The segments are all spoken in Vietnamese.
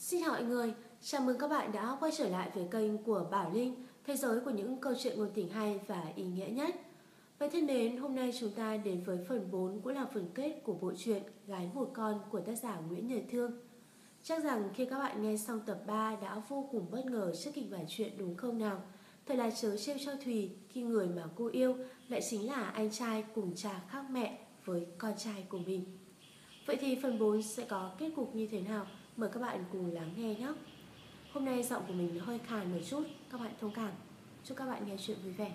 Xin chào mọi người, chào mừng các bạn đã quay trở lại với kênh của Bảo Linh, thế giới của những câu chuyện ngôn tình hay và ý nghĩa nhất. Vậy thân mến, hôm nay chúng ta đến với phần 4 cũng là phần kết của bộ truyện Gái Một Con của tác giả Nguyễn Nhật Thương. Chắc rằng khi các bạn nghe xong tập 3 đã vô cùng bất ngờ trước kịch bản chuyện đúng không nào? Thật là chớ trêu cho Thùy khi người mà cô yêu lại chính là anh trai cùng cha khác mẹ với con trai của mình. Vậy thì phần 4 sẽ có kết cục như thế nào? Mời các bạn cùng lắng nghe nhé. Hôm nay giọng của mình hơi khàn một chút, các bạn thông cảm. Chúc các bạn nghe chuyện vui vẻ.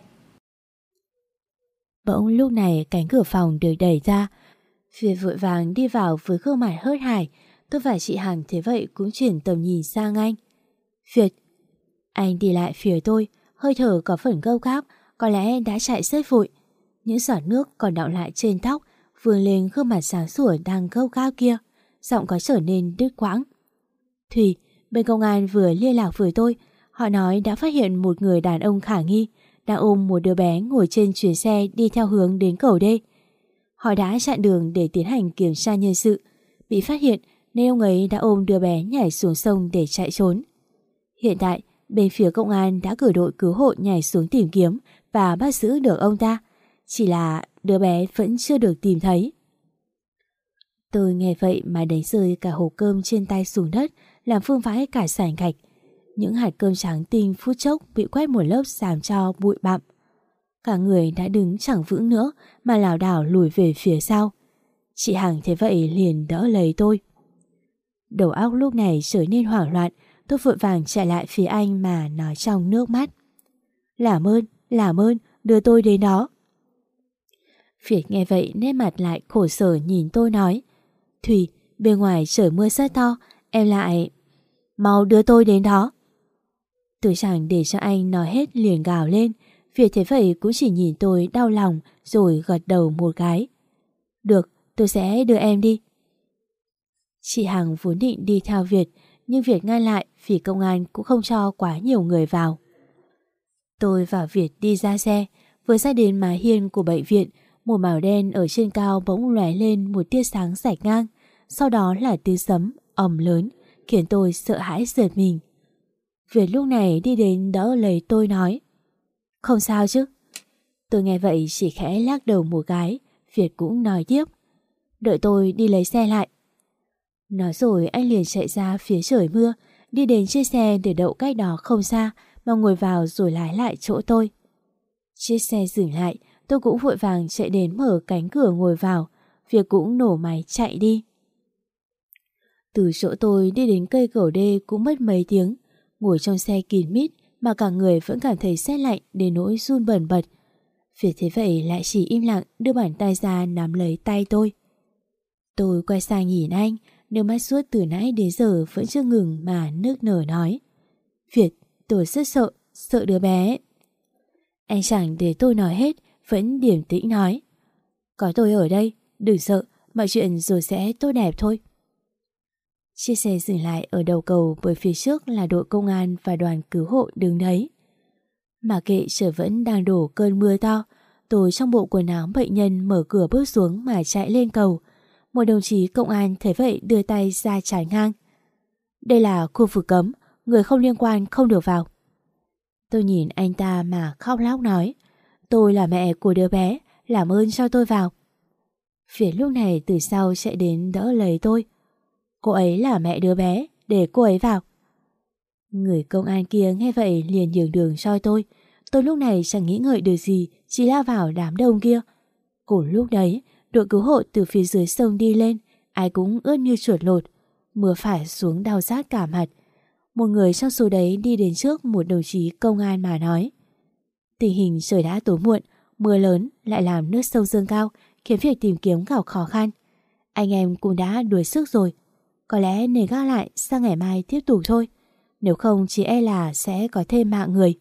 Bỗng lúc này cánh cửa phòng được đẩy ra. Việt vội vàng đi vào với gương mặt hớt hải. Tôi và chị Hằng thế vậy cũng chuyển tầm nhìn sang anh. Việt. Anh đi lại phía tôi, hơi thở có phần gấp gáp, có lẽ đã chạy rất vội. Những giọt nước còn đọng lại trên tóc vương lên gương mặt sáng sủa đang gấp gáp kia. Giọng có trở nên đứt quãng. Thùy, bên công an vừa liên lạc với tôi. Họ nói đã phát hiện một người đàn ông khả nghi đang ôm một đứa bé ngồi trên chuyến xe đi theo hướng đến cầu đê. Họ đã chặn đường để tiến hành kiểm tra nhân sự. Bị phát hiện nên ông ấy đã ôm đứa bé nhảy xuống sông để chạy trốn. Hiện tại, bên phía công an đã cử đội cứu hộ nhảy xuống tìm kiếm và bắt giữ được ông ta. Chỉ là đứa bé vẫn chưa được tìm thấy. Tôi nghe vậy mà đánh rơi cả hộp cơm trên tay xuống đất, làm phương vãi cả sảnh gạch. Những hạt cơm trắng tinh phút chốc bị quét một lớp xám cho bụi bặm. Cả người đã đứng chẳng vững nữa mà lảo đảo lùi về phía sau. Chị Hằng thế vậy liền đỡ lấy tôi. Đầu óc lúc này trở nên hoảng loạn. Tôi vội vàng chạy lại phía anh mà nói trong nước mắt. Làm ơn, đưa tôi đến đó. Việt nghe vậy nét mặt lại khổ sở nhìn tôi nói. Thùy, bên ngoài trời mưa rất to, em lại... Mau đưa tôi đến đó. Tôi chẳng để cho anh nói hết liền gào lên. Việt thế vậy cũng chỉ nhìn tôi đau lòng rồi gật đầu một cái. Được, tôi sẽ đưa em đi. Chị Hằng vốn định đi theo Việt, nhưng Việt ngăn lại vì công an cũng không cho quá nhiều người vào. Tôi và Việt đi ra xe, vừa ra đến mái hiên của bệnh viện, một màu đen ở trên cao bỗng lóe lên một tia sáng rạch ngang, sau đó là tiếng sấm ầm lớn, khiến tôi sợ hãi giật mình. Việt lúc này đi đến đỡ lấy tôi nói. Không sao chứ? Tôi nghe vậy chỉ khẽ lắc đầu một cái. Việt cũng nói tiếp. Đợi tôi đi lấy xe lại. Nói rồi anh liền chạy ra phía trời mưa, đi đến chiếc xe để đậu cách đó không xa mà ngồi vào rồi lái lại chỗ tôi. Chiếc xe dừng lại, tôi cũng vội vàng chạy đến mở cánh cửa ngồi vào. Việt cũng nổ máy chạy đi. Từ chỗ tôi đi đến cây cầu đê cũng mất mấy tiếng. Ngồi trong xe kín mít mà cả người vẫn cảm thấy rét lạnh đến nỗi run bần bật. Việt thế vậy lại chỉ im lặng đưa bàn tay ra nắm lấy tay tôi. Tôi quay sang nhìn anh, nước mắt suốt từ nãy đến giờ vẫn chưa ngừng mà nức nở nói. Việt, tôi rất sợ, sợ đứa bé. Anh chẳng để tôi nói hết, vẫn điềm tĩnh nói. Có tôi ở đây, đừng sợ, mọi chuyện rồi sẽ tốt đẹp thôi. Chiếc xe dừng lại ở đầu cầu bởi phía trước là đội công an và đoàn cứu hộ đứng đấy. Mà kệ trời vẫn đang đổ cơn mưa to, tôi trong bộ quần áo bệnh nhân mở cửa bước xuống mà chạy lên cầu. Một đồng chí công an thấy vậy đưa tay ra chắn ngang. Đây là khu vực cấm, người không liên quan không được vào. Tôi nhìn anh ta mà khóc lóc nói. Tôi là mẹ của đứa bé, làm ơn cho tôi vào. Phía lúc này từ sau chạy đến đỡ lấy tôi. Cô ấy là mẹ đứa bé, để cô ấy vào. Người công an kia nghe vậy liền nhường đường cho tôi. Tôi lúc này chẳng nghĩ ngợi được gì, chỉ lao vào đám đông kia. Cùng lúc đấy, đội cứu hộ từ phía dưới sông đi lên, ai cũng ướt như chuột lột. Mưa phải xuống đau rát cả mặt. Một người trong số đấy đi đến trước một đồng chí công an mà nói. Tình hình trời đã tối muộn, mưa lớn lại làm nước sông dâng cao, khiến việc tìm kiếm gặp khó khăn. Anh em cũng đã đuối sức rồi. Có lẽ nên gác lại sang ngày mai tiếp tục thôi. Nếu không chỉ e là sẽ có thêm mạng người.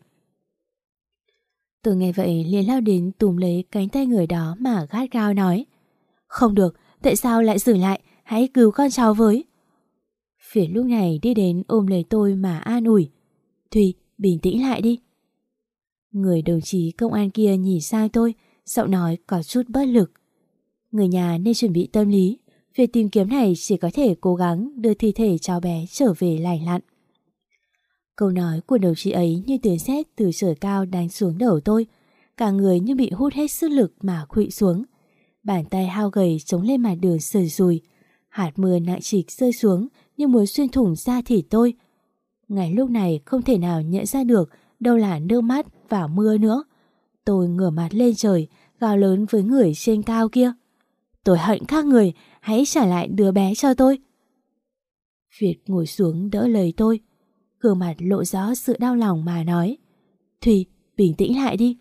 Tôi nghe vậy liền lao đến túm lấy cánh tay người đó mà gắt gao nói. Không được, tại sao lại dừng lại, hãy cứu con cháu với. Phía lúc này đi đến ôm lấy tôi mà an ủi. Thùy, bình tĩnh lại đi. Người đồng chí công an kia nhìn sang tôi, giọng nói có chút bất lực. Người nhà nên chuẩn bị tâm lý, Việc tìm kiếm này chỉ có thể cố gắng đưa thi thể cháu bé trở về lành lặn. Câu nói của đồng chí ấy như tiếng sét từ trời cao đánh xuống đầu tôi. Cả người như bị hút hết sức lực mà khuỵu xuống. Bàn tay hao gầy chống lên mặt đường sườn sùi. Hạt mưa nặng trịch rơi xuống như muốn xuyên thủng da thịt tôi. Ngay lúc này không thể nào nhận ra được đâu là nước mắt và mưa nữa. Tôi ngửa mặt lên trời, gào lớn với người trên cao kia. Tôi hận các người, hãy trả lại đứa bé cho tôi. Việt ngồi xuống đỡ lấy tôi. Gương mặt lộ rõ sự đau lòng mà nói. Thùy, bình tĩnh lại đi.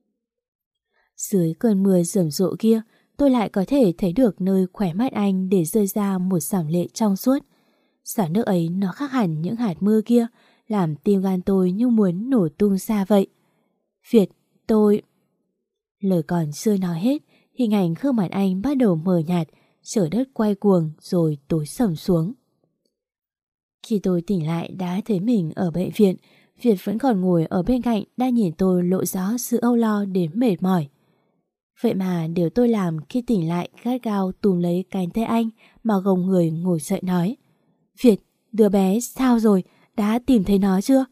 Dưới cơn mưa rầm rộ kia, tôi lại có thể thấy được nơi khóe mắt anh để rơi ra một dòng lệ trong suốt. Giọt nước ấy nó khác hẳn những hạt mưa kia, làm tim gan tôi như muốn nổ tung ra vậy. Việt, tôi... Lời còn chưa nói hết, hình ảnh gương mặt anh bắt đầu mờ nhạt, trời đất quay cuồng rồi tối sầm xuống. Khi tôi tỉnh lại đã thấy mình ở bệnh viện, Việt vẫn còn ngồi ở bên cạnh đang nhìn tôi lộ rõ sự âu lo đến mệt mỏi. Vậy mà điều tôi làm khi tỉnh lại gắt gao túm lấy cánh tay anh mà gồng người ngồi dậy nói. Việt, đứa bé sao rồi? Đã tìm thấy nó chưa?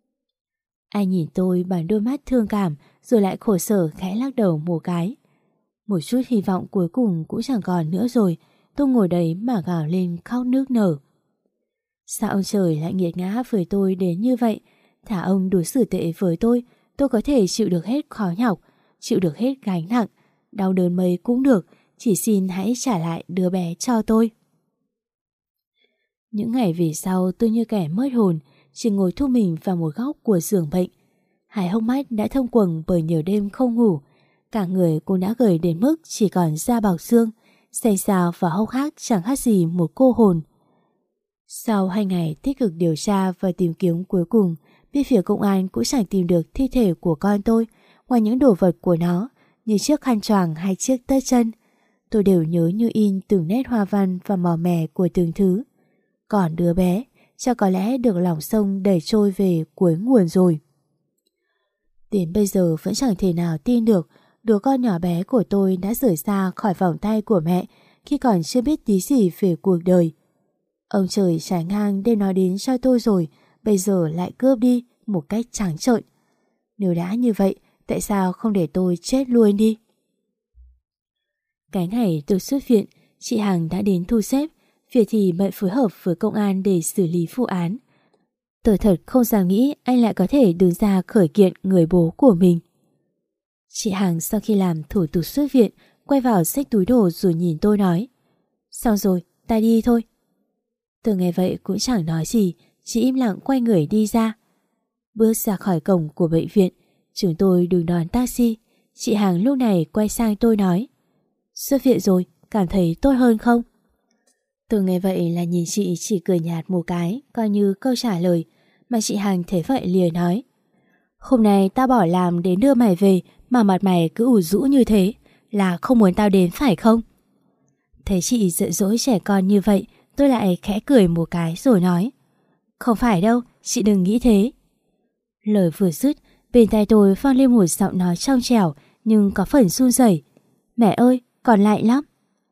Anh nhìn tôi bằng đôi mắt thương cảm rồi lại khổ sở khẽ lắc đầu một cái. Một chút hy vọng cuối cùng cũng chẳng còn nữa rồi. Tôi ngồi đấy mà gào lên khóc nức nở. Sao ông trời lại nghiệt ngã với tôi đến như vậy? Thả ông đối xử tệ với tôi có thể chịu được hết khó nhọc, chịu được hết gánh nặng, đau đớn mấy cũng được, chỉ xin hãy trả lại đứa bé cho tôi. Những ngày về sau tôi như kẻ mất hồn, chỉ ngồi thu mình vào một góc của giường bệnh. Hai hốc mắt đã thông quầng bởi nhiều đêm không ngủ, cả người cũng đã gầy đến mức chỉ còn da bọc xương, xanh xao và hốc hác chẳng khác gì một cô hồn. Sau 2 ngày tích cực điều tra và tìm kiếm cuối cùng, bên phía công an cũng chẳng tìm được thi thể của con tôi, ngoài những đồ vật của nó như chiếc khăn choàng hay chiếc tất chân. Tôi đều nhớ như in từng nét hoa văn và màu mè của từng thứ. Còn đứa bé chắc có lẽ được lòng sông đẩy trôi về cuối nguồn rồi. Đến bây giờ vẫn chẳng thể nào tin được đứa con nhỏ bé của tôi đã rời xa khỏi vòng tay của mẹ khi còn chưa biết tí gì về cuộc đời. Ông trời trái ngang để nói đến cho tôi rồi, bây giờ lại cướp đi một cách trắng trợn. Nếu đã như vậy, tại sao không để tôi chết luôn đi? Cái ngày tôi xuất viện, chị Hằng đã đến thu xếp, Việt thì bận phối hợp với công an để xử lý vụ án. Tôi thật không dám nghĩ anh lại có thể đứng ra khởi kiện người bố của mình. Chị Hằng sau khi làm thủ tục xuất viện, quay vào xách túi đồ rồi nhìn tôi nói. Xong rồi, ta đi thôi. Tôi nghe vậy cũng chẳng nói gì, chỉ im lặng quay người đi ra. Bước ra khỏi cổng của bệnh viện, chúng tôi đứng đón taxi. Chị Hằng lúc này quay sang tôi nói. Xuất viện rồi, cảm thấy tốt hơn không? Tôi nghe vậy là nhìn chị chỉ cười nhạt một cái, coi như câu trả lời, mà chị Hằng thấy vậy liền nói. Hôm nay tao bỏ làm đến đưa mày về mà mặt mày cứ ủ rũ như thế, là không muốn tao đến phải không? Thấy chị giận dỗi trẻ con như vậy, tôi lại khẽ cười một cái rồi nói. Không phải đâu, chị đừng nghĩ thế. Lời vừa dứt, bên tai tôi vang lên một giọng nói trong trẻo nhưng có phần run rẩy. Mẹ ơi, còn lạnh lắm.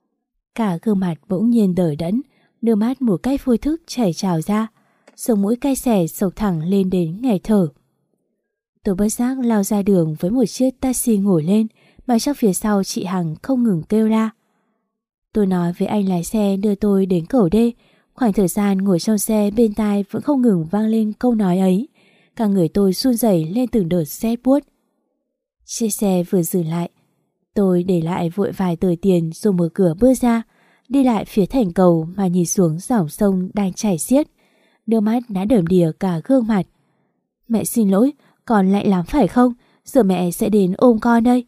Cả gương mặt bỗng nhiên đờ đẫn, nước mắt một cách vô thức chảy trào ra, sống mũi cay xè sộc thẳng lên đến nghẹt thở. Tôi bất giác lao ra đường với một chiếc taxi ngồi lên, mà trong phía sau chị Hằng không ngừng kêu la. Tôi nói với anh lái xe đưa tôi đến cầu đê. Khoảng thời gian ngồi trong xe bên tai vẫn không ngừng vang lên câu nói ấy. Cả người tôi run rẩy lên từng đợt rét buốt. Chiếc xe vừa dừng lại, tôi để lại vội vài tờ tiền rồi mở cửa bước ra, đi lại phía thành cầu mà nhìn xuống dòng sông đang chảy xiết. Nước mắt đã đượm đìa cả gương mặt. Mẹ xin lỗi, con lạnh lắm phải không? Giờ mẹ sẽ đến ôm con đây.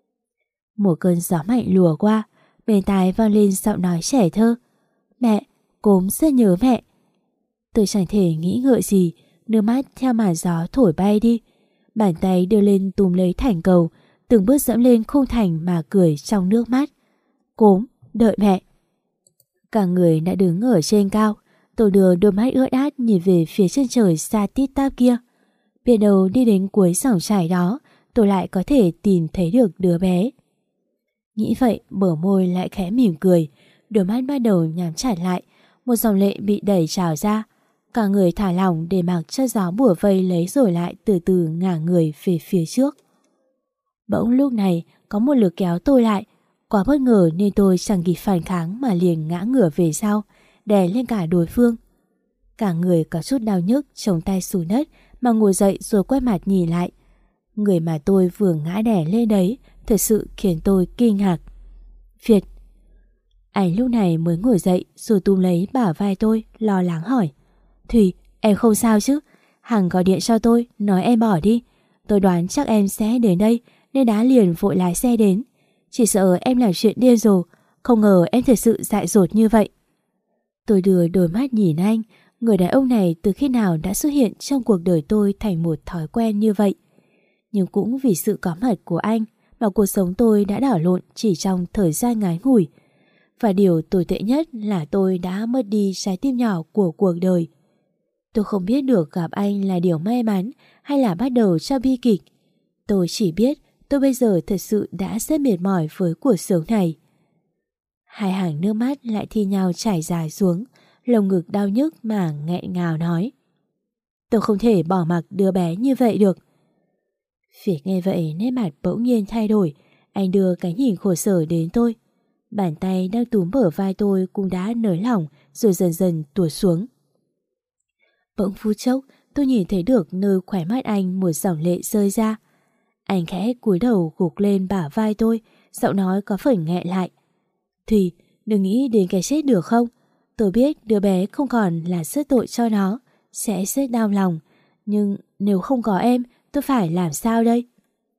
Một cơn gió mạnh lùa qua, bên tai vang lên giọng nói trẻ thơ. Mẹ, Cốm rất nhớ mẹ. Tôi chẳng thể nghĩ ngợi gì, nước mắt theo màn gió thổi bay đi. Bàn tay đưa lên túm lấy thành cầu, từng bước dẫm lên khung thành mà cười trong nước mắt. Cốm, đợi mẹ. Cả người đã đứng ở trên cao, tôi đưa đôi mắt ướt át nhìn về phía chân trời xa tít tắp kia. Biết đâu đi đến cuối dòng chảy đó, tôi lại có thể tìm thấy được đứa bé. Nghĩ vậy, bờ môi lại khẽ mỉm cười, đôi mắt bắt đầu nhắm chặt lại, một dòng lệ bị đẩy trào ra. Cả người thả lỏng để mặc cho gió bủa vây lấy rồi lại từ từ ngả người về phía trước. Bỗng lúc này có một lực kéo tôi lại. Quá bất ngờ nên tôi chẳng kịp phản kháng mà liền ngã ngửa về sau, đè lên cả đối phương. Cả người có chút đau nhức, chống tay xuống đất mà ngồi dậy rồi quay mặt nhìn lại. Người mà tôi vừa ngã đè lên đấy thật sự khiến tôi kinh ngạc. Việt. Anh lúc này mới ngồi dậy rồi túm lấy bả vai tôi, lo lắng hỏi: Thủy, em không sao chứ? Hằng gọi điện cho tôi nói em bỏ đi. Tôi đoán chắc em sẽ đến đây nên đã liền vội lái xe đến. Chỉ sợ em làm chuyện điên rồ, không ngờ em thật sự dại dột như vậy. Tôi đưa đôi mắt nhìn anh. Người đàn ông này từ khi nào đã xuất hiện trong cuộc đời tôi thành một thói quen như vậy. Nhưng cũng vì sự có mặt của anh mà cuộc sống tôi đã đảo lộn chỉ trong thời gian ngắn ngủi. Và điều tồi tệ nhất là tôi đã mất đi trái tim nhỏ của cuộc đời. Tôi không biết được gặp anh là điều may mắn hay là bắt đầu cho bi kịch. Tôi chỉ biết tôi bây giờ thật sự đã rất mệt mỏi với cuộc sống này. Hai hàng nước mắt lại thi nhau chảy dài xuống, lồng ngực đau nhức mà nghẹn ngào nói: Tôi không thể bỏ mặc đứa bé như vậy được. Việt nghe vậy nét mặt bỗng nhiên thay đổi. Anh đưa cái nhìn khổ sở đến tôi. Bàn tay đang túm bờ vai tôi cũng đã nới lỏng rồi dần dần tuột xuống. Bỗng phút chốc tôi nhìn thấy được nơi khóe mắt anh một dòng lệ rơi ra. Anh khẽ cúi đầu gục lên bả vai tôi, giọng nói có phần nghẹn lại: Thùy, đừng nghĩ đến cái chết được không? Tôi biết đứa bé không còn là rất tội cho nó, sẽ rất đau lòng. Nhưng nếu không có em, tôi phải làm sao đây?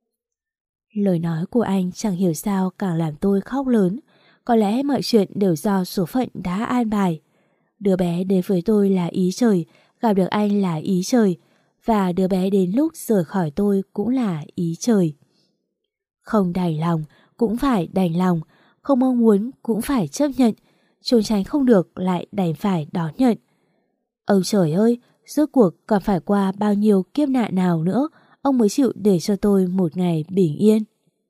Lời nói của anh chẳng hiểu sao càng làm tôi khóc lớn. Có lẽ mọi chuyện đều do số phận đã an bài. Đứa bé đến với tôi là ý trời, gặp được anh là ý trời, và đứa bé đến lúc rời khỏi tôi cũng là ý trời. Không đành lòng cũng phải đành lòng, không mong muốn cũng phải chấp nhận, trốn tránh không được lại đành phải đón nhận. Ông trời ơi, rốt cuộc còn phải qua bao nhiêu kiếp nạn nào nữa ông mới chịu để cho tôi một ngày bình yên.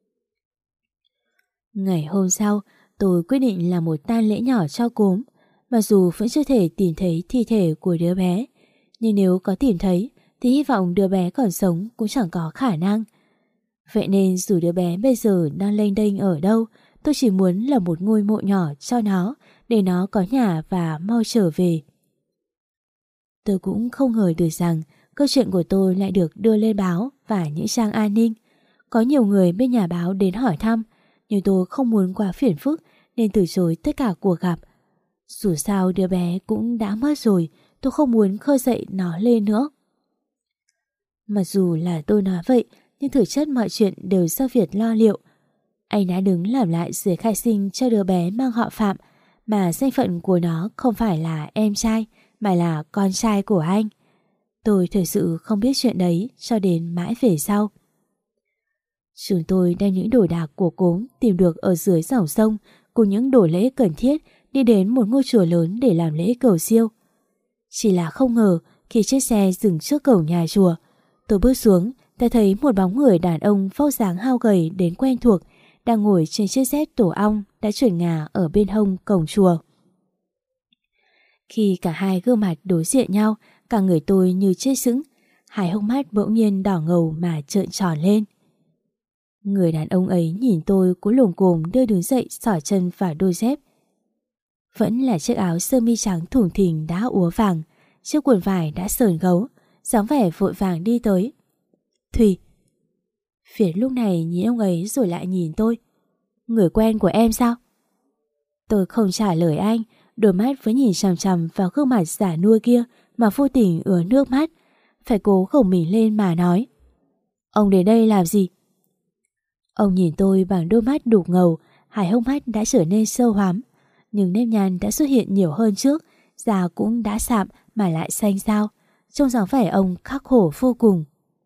Ngày hôm sau, tôi quyết định làm một tang lễ nhỏ cho cốm. Mặc dù vẫn chưa thể tìm thấy thi thể của đứa bé, nhưng nếu có tìm thấy thì hy vọng đứa bé còn sống cũng chẳng có khả năng. Vậy nên dù đứa bé bây giờ đang lênh đênh ở đâu, tôi chỉ muốn là một ngôi mộ nhỏ cho nó, để nó có nhà và mau trở về. Tôi cũng không ngờ được rằng câu chuyện của tôi lại được đưa lên báo và những trang an ninh. Có nhiều người bên nhà báo đến hỏi thăm, nhưng tôi không muốn quá phiền phức nên từ chối tất cả cuộc gặp. Dù sao đứa bé cũng đã mất rồi, tôi không muốn khơi dậy nó lên nữa. Mặc dù là tôi nói vậy, nhưng thực chất mọi chuyện đều do Việt lo liệu. Anh đã đứng làm lại giấy khai sinh cho đứa bé mang họ Phạm, mà danh phận của nó không phải là em trai, mà là con trai của anh. Tôi thật sự không biết chuyện đấy cho đến mãi về sau. Chúng tôi đem những đồ đạc của cốm tìm được ở dưới dòng sông cùng những đồ lễ cần thiết đi đến một ngôi chùa lớn để làm lễ cầu siêu. Chỉ là không ngờ khi chiếc xe dừng trước cổng nhà chùa, tôi bước xuống đã thấy một bóng người đàn ông vóc dáng hao gầy đến quen thuộc đang ngồi trên chiếc dép tổ ong đã chuyển ngả ở bên hông cổng chùa. Khi cả hai gương mặt đối diện nhau, cả người tôi như chết sững, hai hốc mắt bỗng nhiên đỏ ngầu mà trợn tròn lên. Người đàn ông ấy nhìn tôi cũng lồm cồm đưa đứng dậy xỏ chân vào đôi dép. Vẫn là chiếc áo sơ mi trắng thủng thình đã úa vàng, chiếc quần vải đã sờn gấu, dáng vẻ vội vàng đi tới. Thùy. Việt lúc này nhìn ông ấy rồi lại nhìn tôi. Người quen của em sao? Tôi không trả lời anh, đôi mắt vẫn nhìn chằm chằm vào gương mặt giả nua kia mà vô tình ứa nước mắt, phải cố gồng mình lên mà nói. Ông đến đây làm gì? Ông nhìn tôi bằng đôi mắt đục ngầu, hai hốc mắt đã trở nên sâu hoắm, nhưng nếp nhăn đã xuất hiện nhiều hơn trước, da cũng đã sạm mà lại xanh xao, trông dáng vẻ ông khắc khổ vô cùng.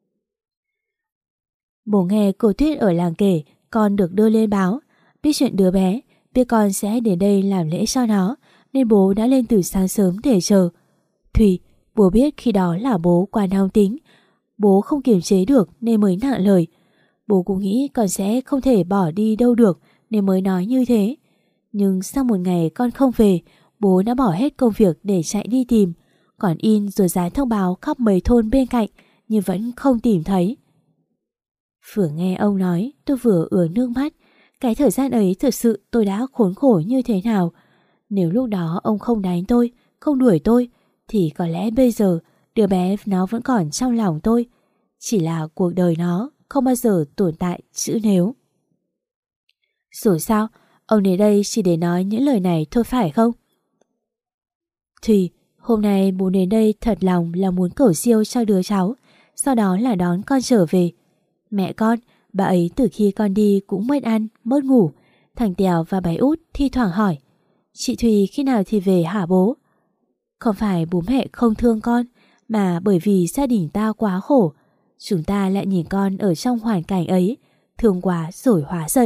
Bố nghe cô Tuyết ở làng kể con được đưa lên báo, biết chuyện đứa bé, biết con sẽ đến đây làm lễ cho nó, nên bố đã lên từ sáng sớm để chờ. Thùy, bố biết khi đó là bố quá nóng tính, bố không kiềm chế được nên mới nặng lời. Bố cũng nghĩ con sẽ không thể bỏ đi đâu được nên mới nói như thế. Nhưng sau một ngày con không về, bố đã bỏ hết công việc để chạy đi tìm, còn in rồi dán thông báo khắp mấy thôn bên cạnh nhưng vẫn không tìm thấy. Vừa nghe ông nói, tôi vừa ứa nước mắt. Cái thời gian ấy thực sự tôi đã khốn khổ như thế nào. Nếu lúc đó ông không đánh tôi, không đuổi tôi, thì có lẽ bây giờ đứa bé nó vẫn còn trong lòng tôi. Chỉ là cuộc đời nó không bao giờ tồn tại chữ nếu. Rồi sao? Ông đến đây chỉ để nói những lời này thôi phải không? Thùy, hôm nay bố đến đây thật lòng là muốn cầu siêu cho đứa cháu, sau đó là đón con trở về. Mẹ con, bà ấy từ khi con đi cũng mất ăn, mất ngủ. Thằng Tèo và bé Út thi thoảng hỏi: chị Thùy khi nào thì về hả bố? Không phải bố mẹ không thương con, mà bởi vì gia đình ta quá khổ. Chúng ta lại nhìn con ở trong hoàn cảnh ấy, thương quá rồi hóa giận.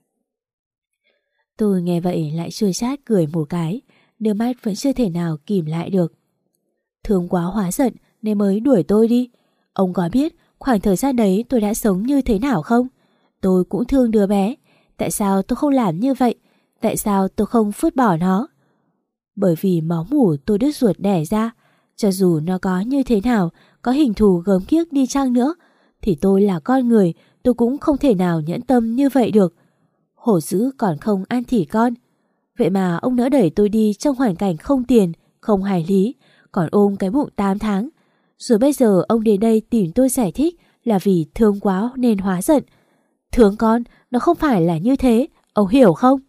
Tôi nghe vậy lại chua chát cười một cái, nước mắt vẫn chưa thể nào kìm lại được. Thương quá hóa giận nên mới đuổi tôi đi. Ông có biết khoảng thời gian đấy tôi đã sống như thế nào không? Tôi cũng thương đứa bé. Tại sao tôi không làm như vậy? Tại sao tôi không phứt bỏ nó? Bởi vì máu mủ tôi đứt ruột đẻ ra. Cho dù nó có như thế nào, có hình thù gớm ghiếc đi chăng nữa, thì tôi là con người, tôi cũng không thể nào nhẫn tâm như vậy được. Hổ dữ còn không ăn thịt con. Vậy mà ông nỡ đẩy tôi đi trong hoàn cảnh không tiền, không hài lý, còn ôm cái bụng 8 tháng. Rồi bây giờ ông đến đây tìm tôi giải thích là vì thương quá nên hóa giận. Thương con, nó không phải là như thế, ông hiểu không?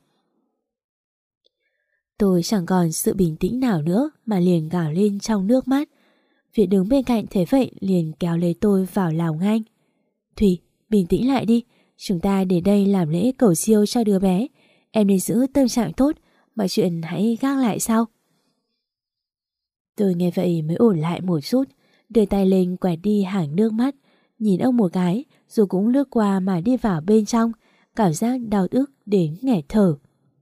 Tôi chẳng còn sự bình tĩnh nào nữa mà liền gào lên trong nước mắt. Việt đứng bên cạnh thấy vậy liền kéo lấy tôi vào lòng anh. Thùy, bình tĩnh lại đi. Chúng ta đến đây làm lễ cầu siêu cho đứa bé. Em nên giữ tâm trạng tốt, mọi chuyện hãy gác lại sau. Tôi nghe vậy mới ổn lại một chút, đưa tay lên quẹt đi hàng nước mắt, nhìn ông một cái rồi cũng lướt qua mà đi vào bên trong, cảm giác đau ức đến nghẹt thở.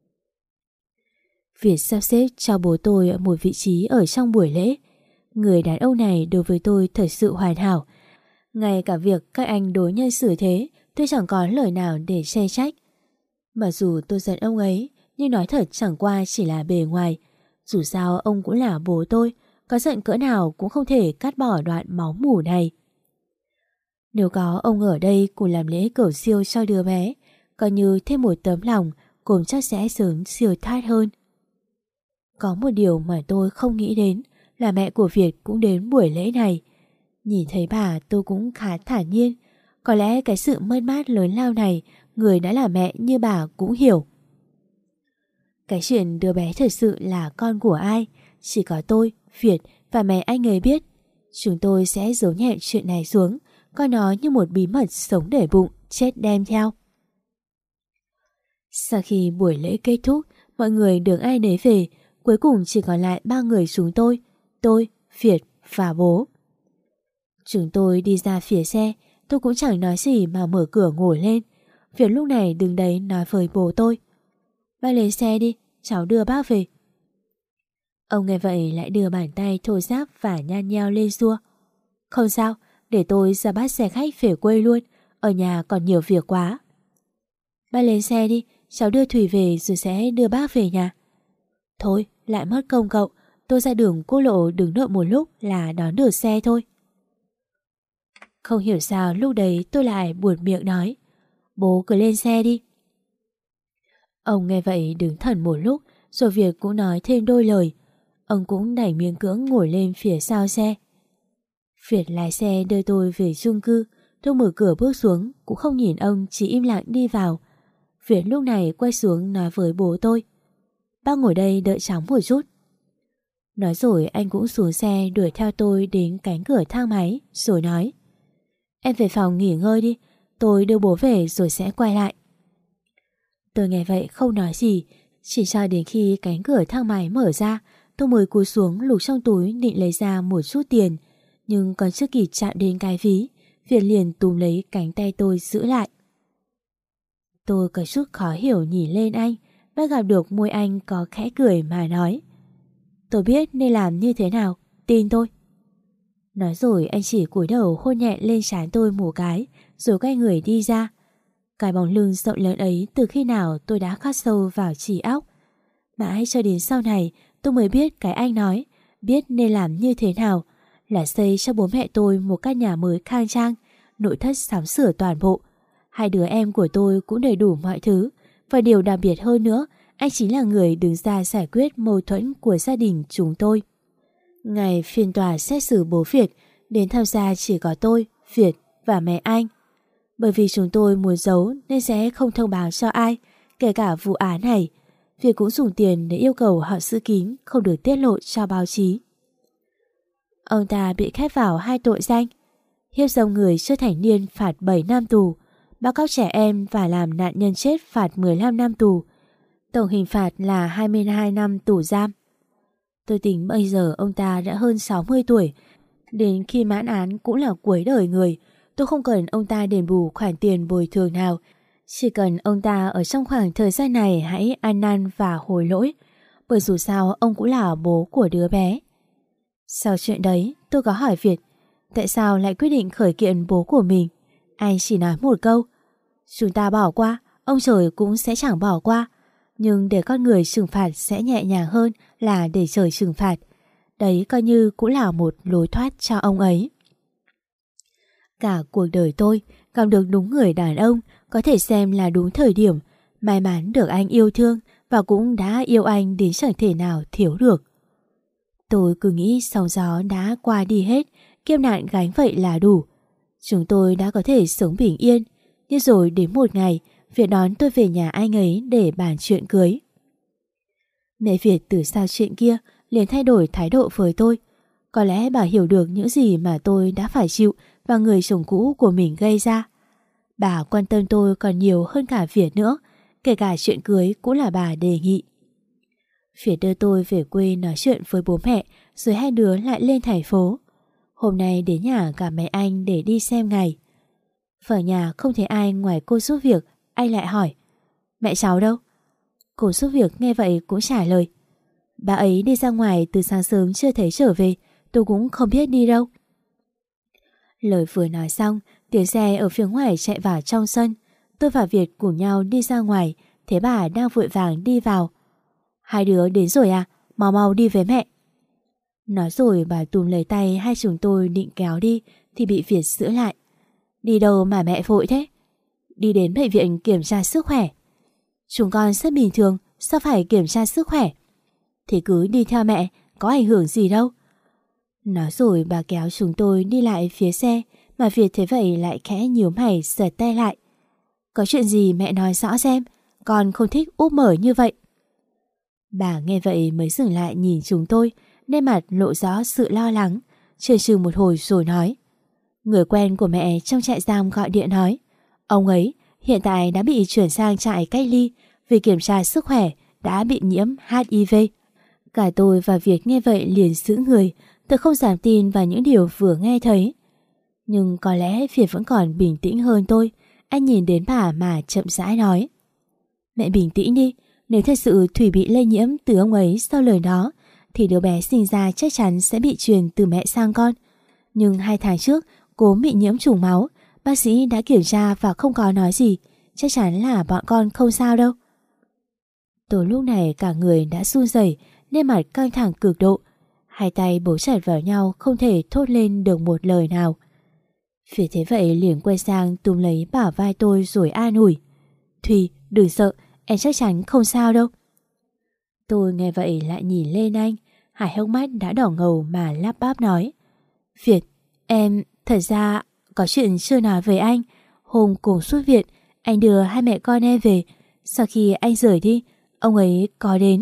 Việt sắp xếp cho bố tôi một vị trí ở trong buổi lễ. Người đàn ông này đối với tôi thật sự hoàn hảo. Ngay cả việc các anh đối nhân xử thế, tôi chẳng có lời nào để chê trách. Mặc dù tôi giận ông ấy, nhưng nói thật chẳng qua chỉ là bề ngoài. Dù sao ông cũng là bố tôi, có giận cỡ nào cũng không thể cắt bỏ đoạn máu mủ này. Nếu có ông ở đây cùng làm lễ cầu siêu cho đứa bé, coi như thêm một tấm lòng, cùng chắc sẽ sớm siêu thoát hơn. Có một điều mà tôi không nghĩ đến là mẹ của Việt cũng đến buổi lễ này. Nhìn thấy bà tôi cũng khá thản nhiên. Có lẽ cái sự mất mát lớn lao này người đã là mẹ như bà cũng hiểu. Cái chuyện đứa bé thật sự là con của ai chỉ có tôi, Việt và mẹ anh ấy biết. Chúng tôi sẽ giấu nhẹm chuyện này xuống, coi nó như một bí mật sống để bụng, chết đem theo. Sau khi buổi lễ kết thúc, mọi người được ai nấy về. Cuối cùng chỉ còn lại 3 người chúng tôi, Việt và bố. Chúng tôi đi ra phía xe, tôi cũng chẳng nói gì mà mở cửa ngồi lên. Việt lúc này đứng đấy nói với bố tôi: bác lên xe đi, cháu đưa bác về. Ông nghe vậy lại đưa bàn tay thô ráp và nhăn nheo lên xua: không sao, để tôi ra bắt xe khách về quê luôn, ở nhà còn nhiều việc quá. Bác lên xe đi, cháu đưa Thùy về rồi sẽ đưa bác về nhà. Thôi, lại mất công cậu, tôi ra đường quốc lộ đứng đợi một lúc là đón được xe thôi. Không hiểu sao lúc đấy tôi lại buột miệng nói: bố cứ lên xe đi. Ông nghe vậy đứng thẫn một lúc, rồi Việt cũng nói thêm đôi lời. Ông cũng đẩy miếng cưỡng ngồi lên phía sau xe. Việt lái xe đưa tôi về chung cư. Tôi mở cửa bước xuống, cũng không nhìn ông, chỉ im lặng đi vào. Việt lúc này quay xuống nói với bố tôi: bác ngồi đây đợi cháu một chút. Nói rồi anh cũng xuống xe đuổi theo tôi đến cánh cửa thang máy, rồi nói: em về phòng nghỉ ngơi đi, tôi đưa bố về rồi sẽ quay lại. Tôi nghe vậy không nói gì, chỉ cho đến khi cánh cửa thang máy mở ra, tôi mới cúi xuống lục trong túi định lấy ra một chút tiền, nhưng còn chưa kịp chạm đến cái ví, Việt liền túm lấy cánh tay tôi giữ lại. Tôi có chút khó hiểu nhìn lên anh, bắt gặp được môi anh có khẽ cười mà nói: tôi biết nên làm như thế nào, tin tôi. Nói rồi anh chỉ cúi đầu hôn nhẹ lên trán tôi một cái, rồi quay người đi ra. Cái bóng lưng rộng lớn ấy từ khi nào tôi đã khắc sâu vào trí óc. Mãi cho đến sau này tôi mới biết cái anh nói, biết nên làm như thế nào, là xây cho bố mẹ tôi một căn nhà mới khang trang, nội thất sắm sửa toàn bộ. Hai đứa em của tôi cũng đầy đủ mọi thứ. Và điều đặc biệt hơn nữa, anh chính là người đứng ra giải quyết mâu thuẫn của gia đình chúng tôi. Ngày phiên tòa xét xử bố Việt, đến tham gia chỉ có tôi, Việt và mẹ anh. Bởi vì chúng tôi muốn giấu nên sẽ không thông báo cho ai, kể cả vụ án này. Việt cũng dùng tiền để yêu cầu họ giữ kín, không được tiết lộ cho báo chí. Ông ta bị khép vào 2 tội danh: hiếp dâm người chưa thành niên phạt 7 năm tù, bắt cóc trẻ em và làm nạn nhân chết phạt 15 năm tù. Tổng hình phạt là 22 năm tù giam. Tôi tính bây giờ ông ta đã hơn 60 tuổi, đến khi mãn án cũng là cuối đời người. Tôi không cần ông ta đền bù khoản tiền bồi thường nào, chỉ cần ông ta ở trong khoảng thời gian này hãy ăn năn và hối lỗi, bởi dù sao ông cũng là bố của đứa bé. Sau chuyện đấy, tôi có hỏi Việt tại sao lại quyết định khởi kiện bố của mình. Anh chỉ nói một câu: chúng ta bỏ qua, ông trời cũng sẽ chẳng bỏ qua. Nhưng để con người trừng phạt sẽ nhẹ nhàng hơn là để trời trừng phạt. Đấy coi như cũng là một lối thoát cho ông ấy. Cả cuộc đời tôi gặp được đúng người đàn ông có thể xem là đúng thời điểm. May mắn được anh yêu thương và cũng đã yêu anh đến chẳng thể nào thiếu được. Tôi cứ nghĩ sóng gió đã qua đi hết, kiếp nạn gánh vậy là đủ. Chúng tôi đã có thể sống bình yên. Nhưng rồi đến một ngày, Việt đón tôi về nhà anh ấy để bàn chuyện cưới. Mẹ Việt từ sau chuyện kia liền thay đổi thái độ với tôi. Có lẽ bà hiểu được những gì mà tôi đã phải chịu và người chồng cũ của mình gây ra. Bà quan tâm tôi còn nhiều hơn cả Việt nữa, kể cả chuyện cưới cũng là bà đề nghị. Việt đưa tôi về quê nói chuyện với bố mẹ, rồi hai đứa lại lên thành phố. Hôm nay đến nhà cả mẹ anh để đi xem ngày. Vào nhà không thấy ai ngoài cô giúp việc, anh lại hỏi: mẹ cháu đâu? Cô giúp việc nghe vậy cũng trả lời: bà ấy đi ra ngoài từ sáng sớm chưa thấy trở về, tôi cũng không biết đi đâu. Lời vừa nói xong, tiếng xe ở phía ngoài chạy vào trong sân. Tôi và Việt cùng nhau đi ra ngoài, thấy bà đang vội vàng đi vào. Hai đứa đến rồi à? Mau mau đi với mẹ. Nói rồi bà túm lấy tay hai chúng tôi định kéo đi thì bị Việt giữ lại. Đi đâu mà mẹ vội thế? Đi đến bệnh viện kiểm tra sức khỏe. Chúng con rất bình thường, sao phải kiểm tra sức khỏe? Thì cứ đi theo mẹ, có ảnh hưởng gì đâu. Nói rồi bà kéo chúng tôi đi lại phía xe, mà Việt thấy vậy lại khẽ nhíu mày giật tay lại. Có chuyện gì mẹ nói rõ xem, con không thích úp mở như vậy. Bà nghe vậy mới dừng lại nhìn chúng tôi, nét mặt lộ rõ sự lo lắng, chần chừ một hồi rồi nói: người quen của mẹ trong trại giam gọi điện nói ông ấy hiện tại đã bị chuyển sang trại cách ly vì kiểm tra sức khỏe đã bị nhiễm HIV. Cả tôi và Việt nghe vậy liền giữ người. Tôi không dám tin vào những điều vừa nghe thấy. Nhưng có lẽ Việt vẫn còn bình tĩnh hơn tôi. Anh nhìn đến bà mà chậm rãi nói: mẹ bình tĩnh đi. Nếu thật sự Thủy bị lây nhiễm từ ông ấy sau lời đó thì đứa bé sinh ra chắc chắn sẽ bị truyền từ mẹ sang con. Nhưng 2 tháng trước cô bị nhiễm trùng máu, bác sĩ đã kiểm tra và không có nói gì. Chắc chắn là bọn con không sao đâu. Tôi lúc này cả người đã run rẩy, nên mặt căng thẳng cực độ. Hai tay bấu chặt vào nhau, không thể thốt lên được một lời nào. Phía thế vậy liền quay sang túm lấy bả vai tôi rồi an ủi: Thùy, đừng sợ, em chắc chắn không sao đâu. Tôi nghe vậy lại nhìn lên anh. Hai hốc mắt đã đỏ ngầu mà lắp bắp nói: Việt, em thật ra có chuyện chưa nói với anh. Hôm cùng xuất viện, anh đưa hai mẹ con em về. Sau khi anh rời đi, ông ấy có đến.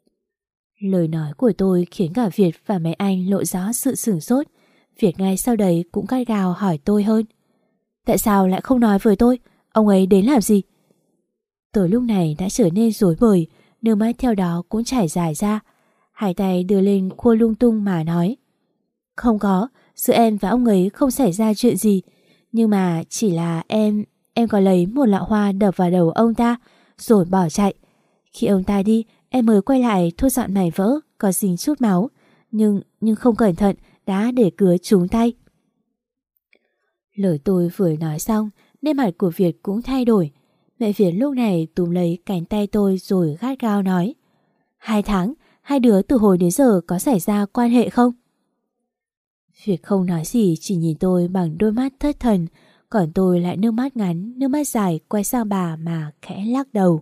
Lời nói của tôi khiến cả Việt và mẹ anh lộ rõ sự sửng sốt. Việt ngay sau đấy cũng gắt gao hỏi tôi hơn: Tại sao lại không nói với tôi? Ông ấy đến làm gì? Tôi lúc này đã trở nên rối bời, nước mắt theo đó cũng chảy dài ra. Hai tay đưa lên khua lung tung mà nói: Không có, giữa em và ông ấy không xảy ra chuyện gì. Nhưng mà chỉ là em có lấy một lọ hoa đập vào đầu ông ta rồi bỏ chạy. Khi ông ta đi, em mới quay lại thu dọn mảnh vỡ có dính chút máu, nhưng không cẩn thận đã để cứa trúng tay. Lời tôi vừa nói xong, nét mặt của Việt cũng thay đổi. Mẹ Việt lúc này túm lấy cánh tay tôi rồi gắt gao nói: 2 tháng, hai đứa từ hồi đến giờ có xảy ra quan hệ không? Việt không nói gì, chỉ nhìn tôi bằng đôi mắt thất thần, còn tôi lại nước mắt ngắn, nước mắt dài quay sang bà mà khẽ lắc đầu.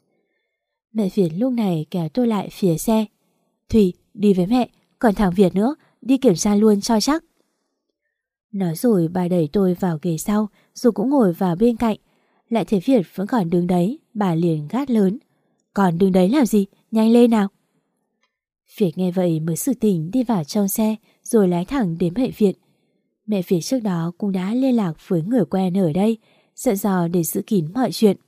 Mẹ Việt lúc này kéo tôi lại phía xe. Thùy, đi với mẹ, còn thằng Việt nữa, đi kiểm tra luôn cho chắc. Nói rồi bà đẩy tôi vào ghế sau, rồi cũng ngồi vào bên cạnh. Lại thấy Việt vẫn còn đứng đấy, bà liền gắt lớn. Còn đứng đấy làm gì, nhanh lên nào. Việt nghe vậy mới sực tỉnh đi vào trong xe, rồi lái thẳng đến bệnh viện. Mẹ Việt trước đó cũng đã liên lạc với người quen ở đây, dặn dò để giữ kín mọi chuyện.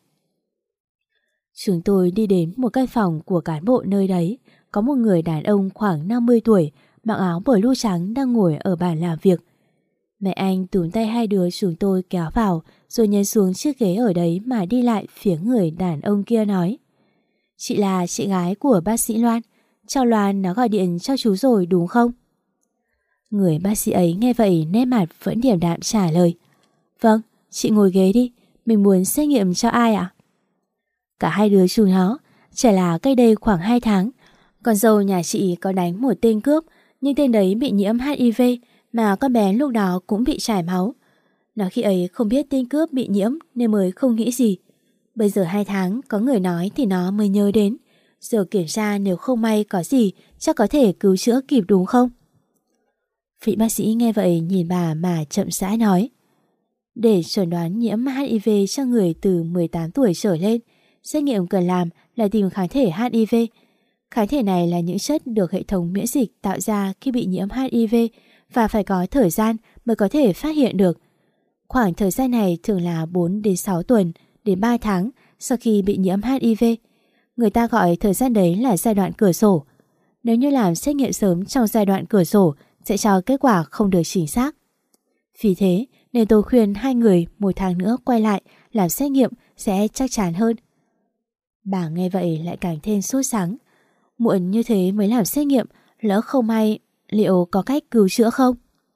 Chúng tôi đi đến một căn phòng của cán bộ nơi đấy. Có một người đàn ông khoảng 50 tuổi, mặc áo blue trắng đang ngồi ở bàn làm việc. Mẹ anh túm tay hai đứa chúng tôi kéo vào, rồi nhấn xuống chiếc ghế ở đấy mà đi lại phía người đàn ông kia nói. Chị là chị gái của bác sĩ Loan. Cháu Loan nó gọi điện cho chú rồi đúng không? Người bác sĩ ấy nghe vậy nét mặt vẫn điềm đạm trả lời. Vâng, chị ngồi ghế đi. Mình muốn xét nghiệm cho ai ạ? Cả hai đứa chúng nó. Chỉ là cách đây khoảng 2 tháng, con dâu nhà chị có đánh một tên cướp, nhưng tên đấy bị nhiễm HIV, mà con bé lúc đó cũng bị chảy máu. Nó khi ấy không biết tên cướp bị nhiễm nên mới không nghĩ gì. Bây giờ 2 tháng có người nói thì nó mới nhớ đến. Giờ kiểm tra nếu không may có gì chắc có thể cứu chữa kịp đúng không? Vị bác sĩ nghe vậy nhìn bà mà chậm rãi nói. Để chẩn đoán nhiễm HIV cho người từ 18 tuổi trở lên, xét nghiệm cần làm là tìm kháng thể HIV. Kháng thể này là những chất được hệ thống miễn dịch tạo ra khi bị nhiễm HIV và phải có thời gian mới có thể phát hiện được. Khoảng thời gian này thường là 4 đến 6 tuần đến 3 tháng sau khi bị nhiễm HIV. Người ta gọi thời gian đấy là giai đoạn cửa sổ. Nếu như làm xét nghiệm sớm trong giai đoạn cửa sổ sẽ cho kết quả không được chính xác. Vì thế nên tôi khuyên hai người 1 tháng nữa quay lại làm xét nghiệm sẽ chắc chắn hơn. Bà nghe vậy lại càng thêm sốt sắng. Muộn như thế mới làm xét nghiệm, lỡ không may liệu có cách cứu chữa không?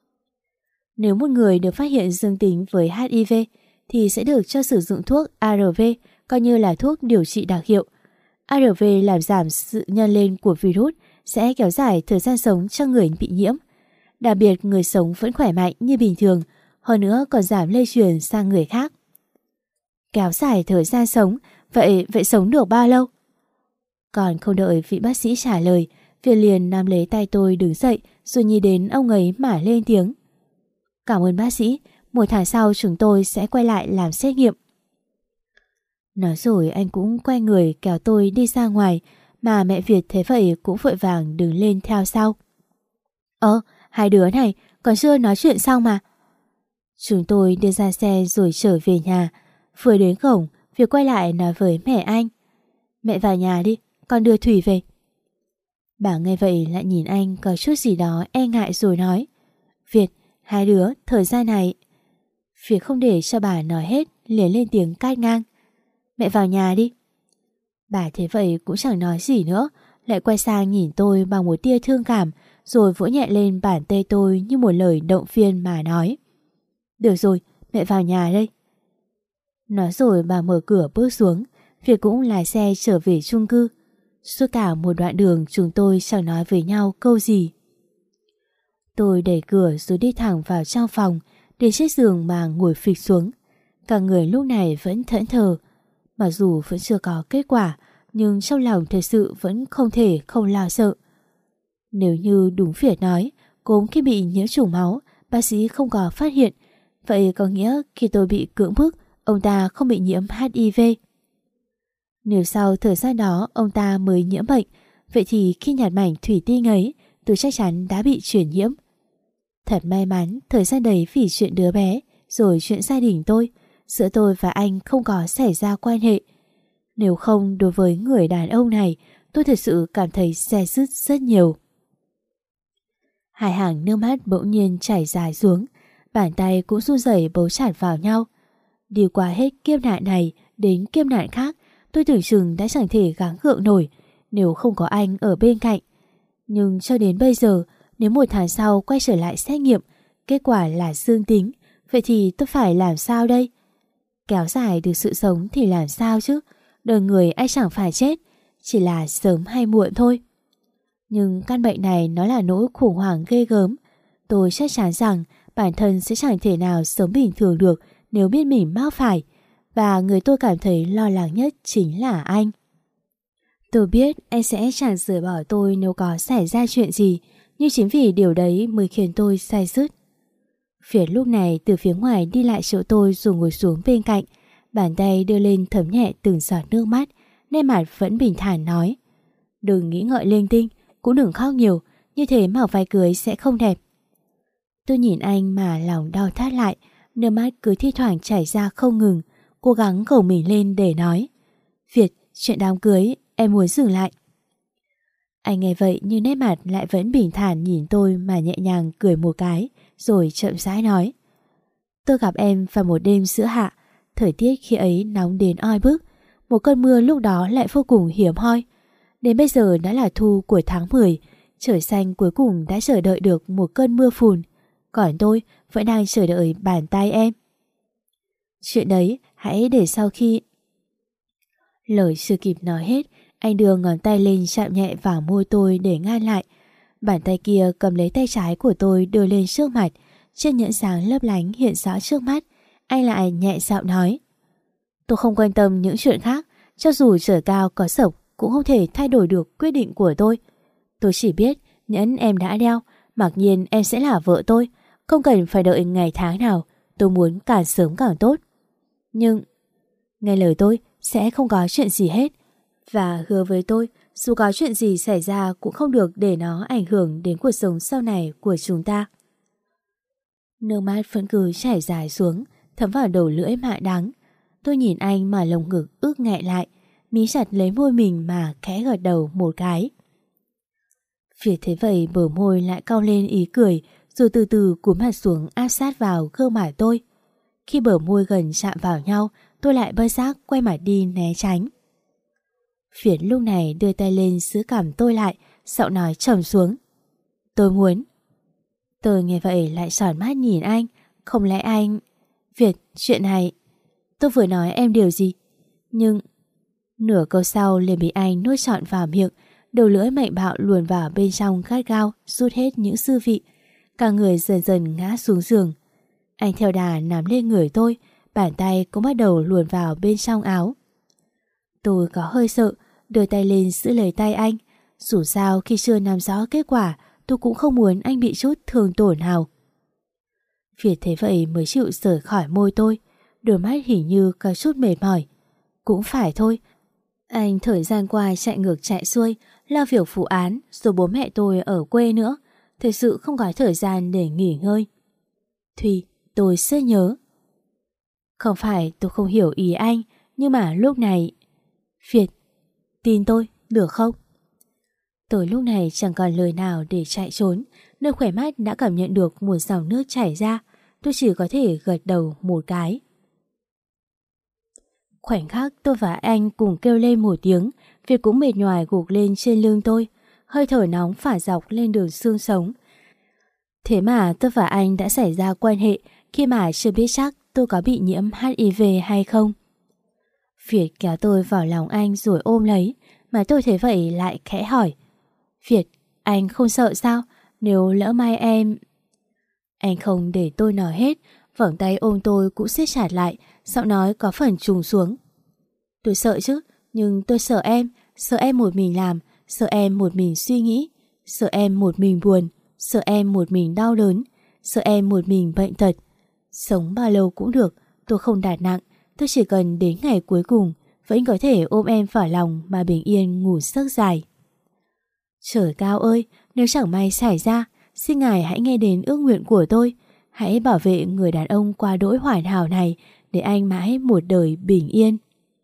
Nếu một người được phát hiện dương tính với HIV thì sẽ được cho sử dụng thuốc ARV, coi như là thuốc điều trị đặc hiệu. ARV làm giảm sự nhân lên của virus, sẽ kéo dài thời gian sống cho người bị nhiễm. Đặc biệt người sống vẫn khỏe mạnh như bình thường, hơn nữa còn giảm lây truyền sang người khác. Kéo dài thời gian sống, vậy sống được bao lâu? Còn không đợi vị bác sĩ trả lời, Việt liền nắm lấy tay tôi đứng dậy rồi nhìn đến ông ấy mà lên tiếng. Cảm ơn bác sĩ, 1 tháng sau chúng tôi sẽ quay lại làm xét nghiệm. Nói rồi anh cũng quay người kéo tôi đi ra ngoài, mà mẹ Việt thấy vậy cũng vội vàng đứng lên theo sau. Hai đứa này còn chưa nói chuyện xong mà. Chúng tôi đi ra xe rồi trở về nhà. Vừa đến cổng, Việt quay lại nói với mẹ anh. Mẹ vào nhà đi, con đưa Thủy về. Bà nghe vậy lại nhìn anh có chút gì đó e ngại rồi nói. Việt, hai đứa thời gian này. Việt không để cho bà nói hết, liền lên tiếng cắt ngang. Mẹ vào nhà đi. Bà thế vậy cũng chẳng nói gì nữa, lại quay sang nhìn tôi bằng một tia thương cảm, rồi vỗ nhẹ lên bàn tay tôi như một lời động viên mà nói. Được rồi, mẹ vào nhà đây. Nói rồi bà mở cửa bước xuống, Việt cũng lái xe trở về chung cư. Suốt cả một đoạn đường chúng tôi chẳng nói với nhau câu gì. Tôi đẩy cửa rồi đi thẳng vào trong phòng, đến chiếc giường mà ngồi phịch xuống. Cả người lúc này vẫn thẫn thờ. Mặc dù vẫn chưa có kết quả, nhưng trong lòng thật sự vẫn không thể không lo sợ. Nếu như đúng Việt nói, cốm khi bị nhiễm trùng máu, bác sĩ không có phát hiện, vậy có nghĩa khi tôi bị cưỡng bức, ông ta không bị nhiễm HIV. Nếu sau thời gian đó ông ta mới nhiễm bệnh, vậy thì khi nhặt mảnh thủy tinh ấy, tôi chắc chắn đã bị truyền nhiễm. Thật may mắn, thời gian đấy vì chuyện đứa bé, rồi chuyện gia đình tôi, giữa tôi và anh không có xảy ra quan hệ. Nếu không, đối với người đàn ông này, tôi thật sự cảm thấy se sứt rất nhiều. Hai hàng nước mắt bỗng nhiên chảy dài xuống, bàn tay cũng run rẩy bấu chặt vào nhau. Đi qua hết kiếp nạn này đến kiếp nạn khác, tôi tưởng chừng đã chẳng thể gắng gượng nổi nếu không có anh ở bên cạnh. Nhưng cho đến bây giờ, nếu 1 tháng sau quay trở lại xét nghiệm, kết quả là dương tính, vậy thì tôi phải làm sao đây? Kéo dài được sự sống thì làm sao chứ? Đời người ai chẳng phải chết. chỉ là sớm hay muộn thôi. Nhưng căn bệnh này nó là nỗi khủng hoảng ghê gớm. Tôi chắc chắn rằng bản thân sẽ chẳng thể nào sống bình thường được nếu biết mình mắc phải. Và người tôi cảm thấy lo lắng nhất chính là anh. Tôi biết anh sẽ chẳng rời bỏ tôi nếu có xảy ra chuyện gì, nhưng chính vì điều đấy mới khiến tôi say sứt. Việt lúc này từ phía ngoài đi lại chỗ tôi rồi ngồi xuống bên cạnh, bàn tay đưa lên thấm nhẹ từng giọt nước mắt, nét mặt vẫn bình thản nói: đừng nghĩ ngợi linh tinh, cũng đừng khóc nhiều, như thế mặc váy cưới sẽ không đẹp. Tôi nhìn anh mà lòng đau thắt lại, nước mắt cứ thi thoảng chảy ra không ngừng, cố gắng gồng mình lên để nói: Việt, chuyện đám cưới em muốn dừng lại. Anh nghe vậy nhưng nét mặt lại vẫn bình thản nhìn tôi mà nhẹ nhàng cười một cái, rồi chậm rãi nói: tôi gặp em vào một đêm giữa hạ, thời tiết khi ấy nóng đến oi bức, một cơn mưa lúc đó lại vô cùng hiếm hoi. Đến bây giờ đã là thu của tháng 10, trời xanh cuối cùng đã chờ đợi được một cơn mưa phùn, còn tôi vẫn đang chờ đợi bàn tay em. Chuyện đấy hãy để sau khi... Lời chưa kịp nói hết, anh đưa ngón tay lên chạm nhẹ vào môi tôi để ngăn lại. Bàn tay kia cầm lấy tay trái của tôi đưa lên trước mặt, chiếc nhẫn sáng lấp lánh hiện rõ trước mắt. Anh lại nhẹ giọng nói: tôi không quan tâm những chuyện khác, cho dù trời cao có sập cũng không thể thay đổi được quyết định của tôi. Tôi chỉ biết nhẫn em đã đeo, mặc nhiên em sẽ là vợ tôi, không cần phải đợi ngày tháng nào, tôi muốn càng sớm càng tốt. Nhưng nghe lời tôi, sẽ không có chuyện gì hết. Và hứa với tôi, dù có chuyện gì xảy ra cũng không được để nó ảnh hưởng đến cuộc sống sau này của chúng ta. Nước mắt vẫn cứ chảy dài xuống, thấm vào đầu lưỡi mạ đắng. Tôi nhìn anh mà lồng ngực ướt nghẹn lại, mí chặt lấy môi mình mà khẽ gật đầu một cái. Việt thế vậy bờ môi lại cong lên ý cười, rồi từ từ cúi mặt xuống áp sát vào gương mặt tôi. Khi bờ môi gần chạm vào nhau, tôi lại bất giác quay mặt đi né tránh. Việt lúc này đưa tay lên giữ cằm tôi lại, giọng nói trầm xuống: tôi muốn. Tôi nghe vậy lại tròn mắt nhìn anh. Không lẽ anh... Việt, chuyện này... Tôi vừa nói em điều gì? Nhưng... Nửa câu sau liền bị anh nuốt trọn vào miệng, đầu lưỡi mạnh bạo luồn vào bên trong gắt gao, rút hết những dư vị. Cả người dần dần ngã xuống giường. Anh theo đà nắm lên người tôi, bàn tay cũng bắt đầu luồn vào bên trong áo. Tôi có hơi sợ, đưa tay lên giữ lấy tay anh. Dù sao khi chưa nắm rõ kết quả, tôi cũng không muốn anh bị chút thương tổn nào. Việt thế vậy mới chịu rời khỏi môi tôi, đôi mắt hình như có chút mệt mỏi. Cũng phải thôi, anh thời gian qua chạy ngược chạy xuôi, lo việc vụ án, rồi bố mẹ tôi ở quê nữa, thực sự không có thời gian để nghỉ ngơi. Thùy, tôi rất nhớ. Không phải tôi không hiểu ý anh, nhưng mà lúc này... Việt, tin tôi, được không? Tôi lúc này chẳng còn lời nào để chạy trốn, nơi khỏe mắt đã cảm nhận được một dòng nước chảy ra, tôi chỉ có thể gật đầu một cái. Khoảnh khắc tôi và anh cùng kêu lên một tiếng, Việt cũng mệt nhoài gục lên trên lưng tôi, hơi thở nóng phả dọc lên đường xương sống. Thế mà tôi và anh đã xảy ra quan hệ khi mà chưa biết chắc tôi có bị nhiễm HIV hay không. Việt kéo tôi vào lòng anh rồi ôm lấy, mà tôi thấy vậy lại khẽ hỏi: Việt, anh không sợ sao? Nếu lỡ mai em... Anh không để tôi nói hết, vòng tay ôm tôi cũng siết chặt lại, giọng nói có phần trùng xuống. Tôi sợ chứ, nhưng tôi sợ em một mình làm, sợ em một mình suy nghĩ, sợ em một mình buồn, sợ em một mình đau đớn, sợ em một mình bệnh tật. Sống bao lâu cũng được, tôi không đạt nặng, tôi chỉ cần đến ngày cuối cùng vẫn có thể ôm em vào lòng mà bình yên ngủ giấc dài. Trời cao ơi, nếu chẳng may xảy ra, xin ngài hãy nghe đến ước nguyện của tôi, hãy bảo vệ người đàn ông quá đỗi hoàn hảo này để anh mãi một đời bình yên.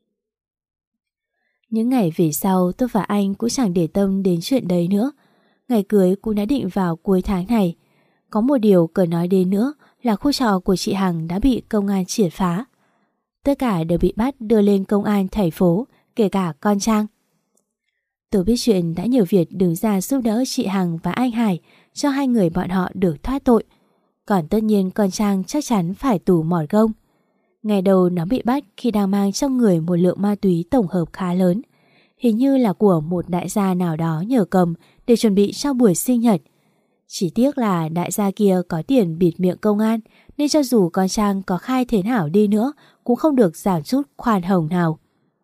Những ngày về sau tôi và anh cũng chẳng để tâm đến chuyện đấy nữa. Ngày cưới cũng đã định vào cuối tháng này. Có một điều cần nói đến nữa là khu trọ của chị Hằng đã bị công an triệt phá. Tất cả đều bị bắt đưa lên công an thành phố, kể cả con Trang. Tôi biết chuyện đã nhờ Việt đứng ra giúp đỡ chị Hằng và anh Hải cho hai người bọn họ được thoát tội. Còn tất nhiên con Trang chắc chắn phải tù mòn gông. Ngày đầu nó bị bắt khi đang mang trong người một lượng ma túy tổng hợp khá lớn. hình như là của một đại gia nào đó nhờ cầm để chuẩn bị cho buổi sinh nhật. Chỉ tiếc là đại gia kia có tiền bịt miệng công an, nên cho dù con Trang có khai thế nào đi nữa cũng không được giảm chút khoan hồng nào.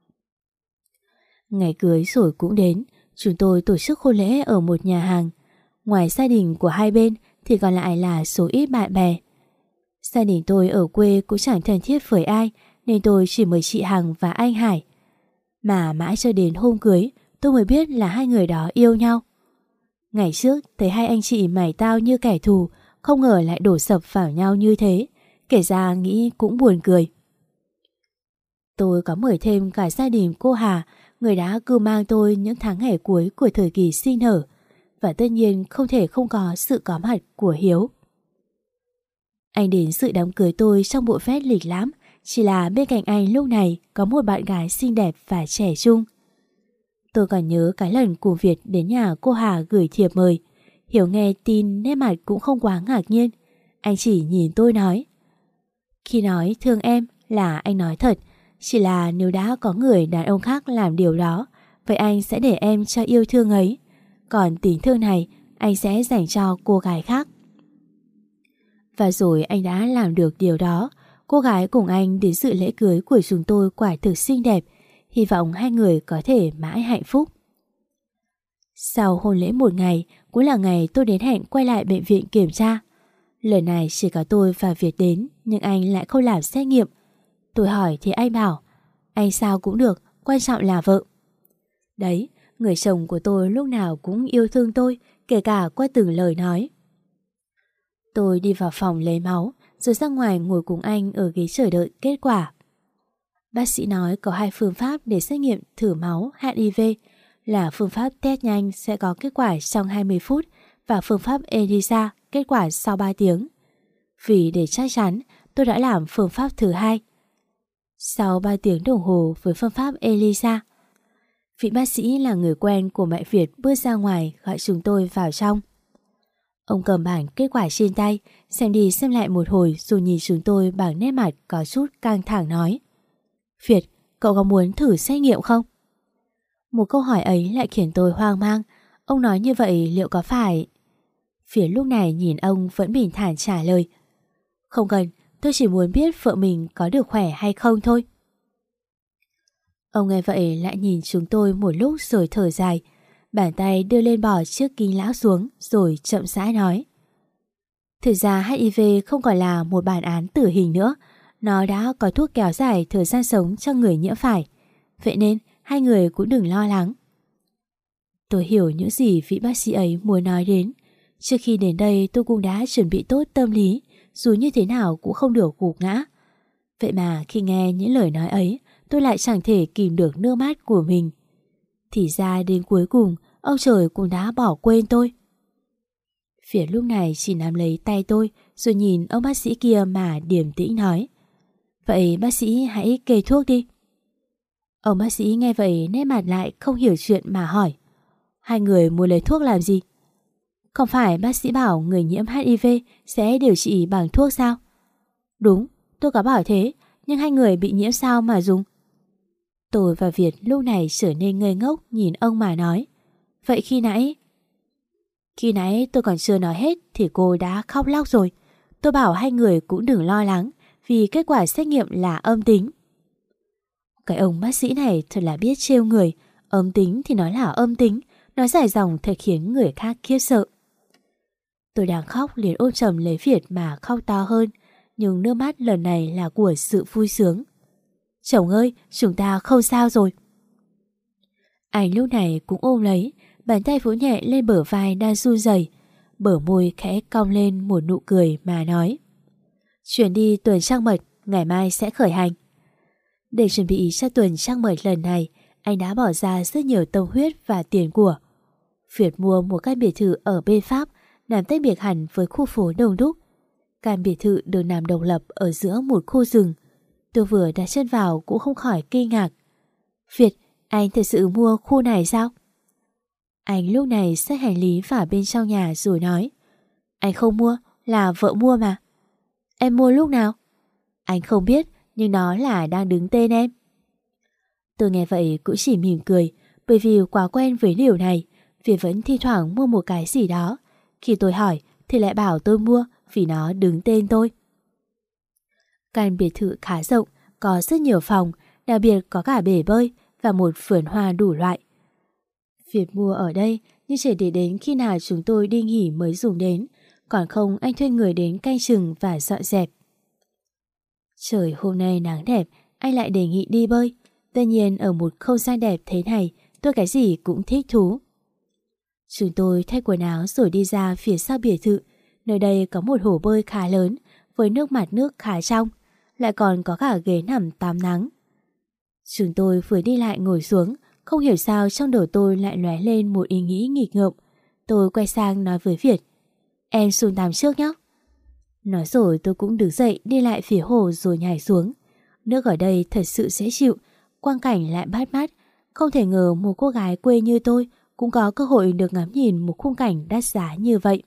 Ngày cưới rồi cũng đến, chúng tôi tổ chức hôn lễ ở một nhà hàng. Ngoài gia đình của hai bên thì còn lại là số ít bạn bè. Gia đình tôi ở quê cũng chẳng thân thiết với ai, nên tôi chỉ mời chị Hằng và anh Hải. Mà mãi cho đến hôm cưới tôi mới biết là hai người đó yêu nhau. Ngày trước thấy hai anh chị mày tao như kẻ thù, không ngờ lại đổ sập vào nhau như thế. Kể ra nghĩ cũng buồn cười. Tôi có mời thêm cả gia đình cô Hà, người đã cưu mang tôi những tháng ngày cuối của thời kỳ sinh nở. Và tất nhiên không thể không có sự có mặt của Hiếu. Anh đến dự đám cưới tôi trong bộ vest lịch lãm, chỉ là bên cạnh anh lúc này có một bạn gái xinh đẹp và trẻ trung. Tôi còn nhớ cái lần cùng Việt đến nhà cô Hà gửi thiệp mời. Hiếu nghe tin nét mặt cũng không quá ngạc nhiên. Anh chỉ nhìn tôi nói: khi nói thương em là anh nói thật, chỉ là nếu đã có người đàn ông khác làm điều đó, vậy anh sẽ để em cho yêu thương ấy. Còn tình thương này anh sẽ dành cho cô gái khác. Và rồi anh đã làm được điều đó. Cô gái cùng anh đến dự lễ cưới của chúng tôi quả thực xinh đẹp. Hy vọng hai người có thể mãi hạnh phúc. Sau hôn lễ một ngày, cũng là ngày tôi đến hẹn quay lại bệnh viện kiểm tra. Lần này chỉ có tôi và Việt đến, nhưng anh lại không làm xét nghiệm. Tôi hỏi thì anh bảo: anh sao cũng được, quan trọng là vợ. Đấy, người chồng của tôi lúc nào cũng yêu thương tôi, kể cả qua từng lời nói. Tôi đi vào phòng lấy máu, rồi ra ngoài ngồi cùng anh ở ghế chờ đợi kết quả. Bác sĩ nói có hai phương pháp để xét nghiệm thử máu HIV, là phương pháp test nhanh sẽ có kết quả trong 20 phút và phương pháp ELISA kết quả sau 3 tiếng. Vì để chắc chắn, tôi đã làm phương pháp thứ hai. Sau 3 tiếng đồng hồ với phương pháp ELISA, vị bác sĩ là người quen của mẹ Việt bước ra ngoài gọi chúng tôi vào trong. Ông cầm bảng kết quả trên tay, xem đi xem lại một hồi rồi nhìn chúng tôi bằng nét mặt có chút căng thẳng nói: Việt, cậu có muốn thử xét nghiệm không? Một câu hỏi ấy lại khiến tôi hoang mang. Ông nói như vậy liệu có phải... Việt lúc này nhìn ông vẫn bình thản trả lời: không cần, tôi chỉ muốn biết vợ mình có được khỏe hay không thôi. Ông nghe vậy lại nhìn chúng tôi một lúc rồi thở dài. Bàn tay đưa lên bỏ chiếc kính lão xuống rồi chậm rãi nói: thực ra HIV không còn là một bản án tử hình nữa. Nó đã có thuốc kéo dài thời gian sống cho người nhiễm phải. Vậy nên hai người cũng đừng lo lắng. Tôi hiểu những gì vị bác sĩ ấy muốn nói đến. Trước khi đến đây tôi cũng đã chuẩn bị tốt tâm lý, dù như thế nào cũng không được gục ngã. Vậy mà khi nghe những lời nói ấy, tôi lại chẳng thể kìm được nước mắt của mình. Thì ra đến cuối cùng ông trời cũng đã bỏ quên tôi. Phía lúc này chỉ nắm lấy tay tôi, rồi nhìn ông bác sĩ kia mà điềm tĩnh nói: vậy bác sĩ hãy kê thuốc đi. Ông bác sĩ nghe vậy nét mặt lại không hiểu chuyện mà hỏi: hai người muốn lấy thuốc làm gì? Không phải bác sĩ bảo người nhiễm HIV sẽ điều trị bằng thuốc sao? Đúng, tôi có bảo thế, nhưng hai người bị nhiễm sao mà dùng? Tôi và Việt lúc này trở nên ngây ngốc nhìn ông mà nói: vậy khi nãy tôi còn chưa nói hết thì cô đã khóc lóc rồi. Tôi bảo hai người cũng đừng lo lắng, vì kết quả xét nghiệm là âm tính. Cái ông bác sĩ này thật là biết trêu người. Âm tính thì nói là âm tính, nói dài dòng thật khiến người khác khiếp sợ. Tôi đang khóc liền ôm chầm lấy Việt mà khóc to hơn, nhưng nước mắt lần này là của sự vui sướng. Chồng ơi, chúng ta không sao rồi. Anh lúc này cũng ôm lấy, bàn tay vỗ nhẹ lên bờ vai đang run rẩy, bờ môi khẽ cong lên một nụ cười mà nói: chuyến đi tuần trăng mật ngày mai sẽ khởi hành. Để chuẩn bị cho tuần trăng mật lần này, anh đã bỏ ra rất nhiều tâm huyết và tiền của. Việt mua một căn biệt thự ở bên Pháp, nằm tách biệt hẳn với khu phố đông đúc. Căn biệt thự được nằm độc lập ở giữa một khu rừng. Tôi vừa đặt chân vào cũng không khỏi kinh ngạc. Việt, anh thật sự mua khu này sao? Anh lúc này xách hành lý vào bên trong nhà rồi nói: anh không mua, là vợ mua mà. Em mua lúc nào? Anh không biết, nhưng nó là đang đứng tên em. Tôi nghe vậy cũng chỉ mỉm cười, Bởi vì quá quen với điều này, Việt vẫn thi thoảng mua một cái gì đó. Khi tôi hỏi thì lại bảo tôi mua vì nó đứng tên tôi. Căn biệt thự khá rộng, có rất nhiều phòng, đặc biệt có cả bể bơi và một vườn hoa đủ loại. Việt mua ở đây nhưng chỉ để đến khi nào chúng tôi đi nghỉ mới dùng đến, còn không anh thuê người đến canh chừng và dọn dẹp. Trời hôm nay nắng đẹp, anh lại đề nghị đi bơi. Tất nhiên ở một không gian đẹp thế này, tôi cái gì cũng thích thú. Chúng tôi thay quần áo rồi đi ra phía sau biệt thự. Nơi đây có một hồ bơi khá lớn, với mặt nước khá trong, lại còn có cả ghế nằm tắm nắng. Chúng tôi vừa đi lại ngồi xuống, không hiểu sao trong đầu tôi lại lóe lên một ý nghĩ nghịch ngợm. Tôi quay sang nói với Việt: "Em xuống tắm trước nhé." Nói rồi tôi cũng đứng dậy đi lại phía hồ rồi nhảy xuống. Nước ở đây thật sự dễ chịu, quang cảnh lại bắt mắt. Không thể ngờ một cô gái quê như tôi cũng có cơ hội được ngắm nhìn một khung cảnh đắt giá như vậy.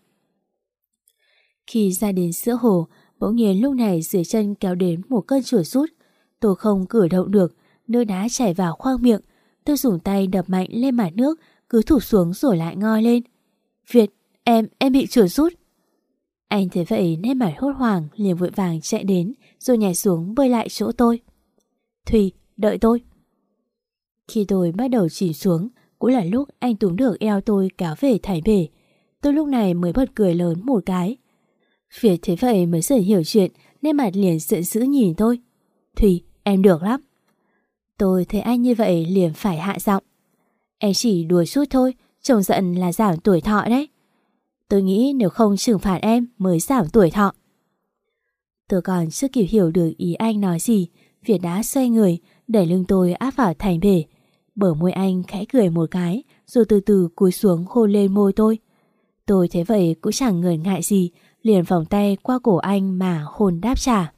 Khi ra đến giữa hồ, bỗng nhiên lúc này dưới chân kéo đến một cơn chuột rút. Tôi không cử động được, nước đá chảy vào khoang miệng. Tôi dùng tay đập mạnh lên mặt nước, cứ thụt xuống rồi lại ngoi lên. "Việt, em bị chuột rút." Anh thấy vậy nên mặt hốt hoảng, liền vội vàng chạy đến rồi nhảy xuống bơi lại chỗ tôi. "Thùy, đợi tôi." Khi tôi bắt đầu chìm xuống, cũng là lúc anh túm được eo tôi kéo về thành bể. Tôi lúc này mới bật cười lớn một cái. Việt thấy vậy mới dần hiểu chuyện nên mặt liền giận dữ nhìn tôi. "Thùy, em được lắm." Tôi thấy anh như vậy liền phải hạ giọng. "Em chỉ đùa chút thôi, chồng giận là giảm tuổi thọ đấy. Tôi nghĩ nếu không trừng phạt em mới giảm tuổi thọ." Tôi còn chưa kịp hiểu được ý anh nói gì, Việt đã xoay người, đẩy lưng tôi áp vào thành bể. Bờ môi anh khẽ cười một cái, rồi từ từ cúi xuống hôn lên môi tôi. Tôi thấy vậy cũng chẳng ngần ngại gì, liền vòng tay qua cổ anh mà hôn đáp trả.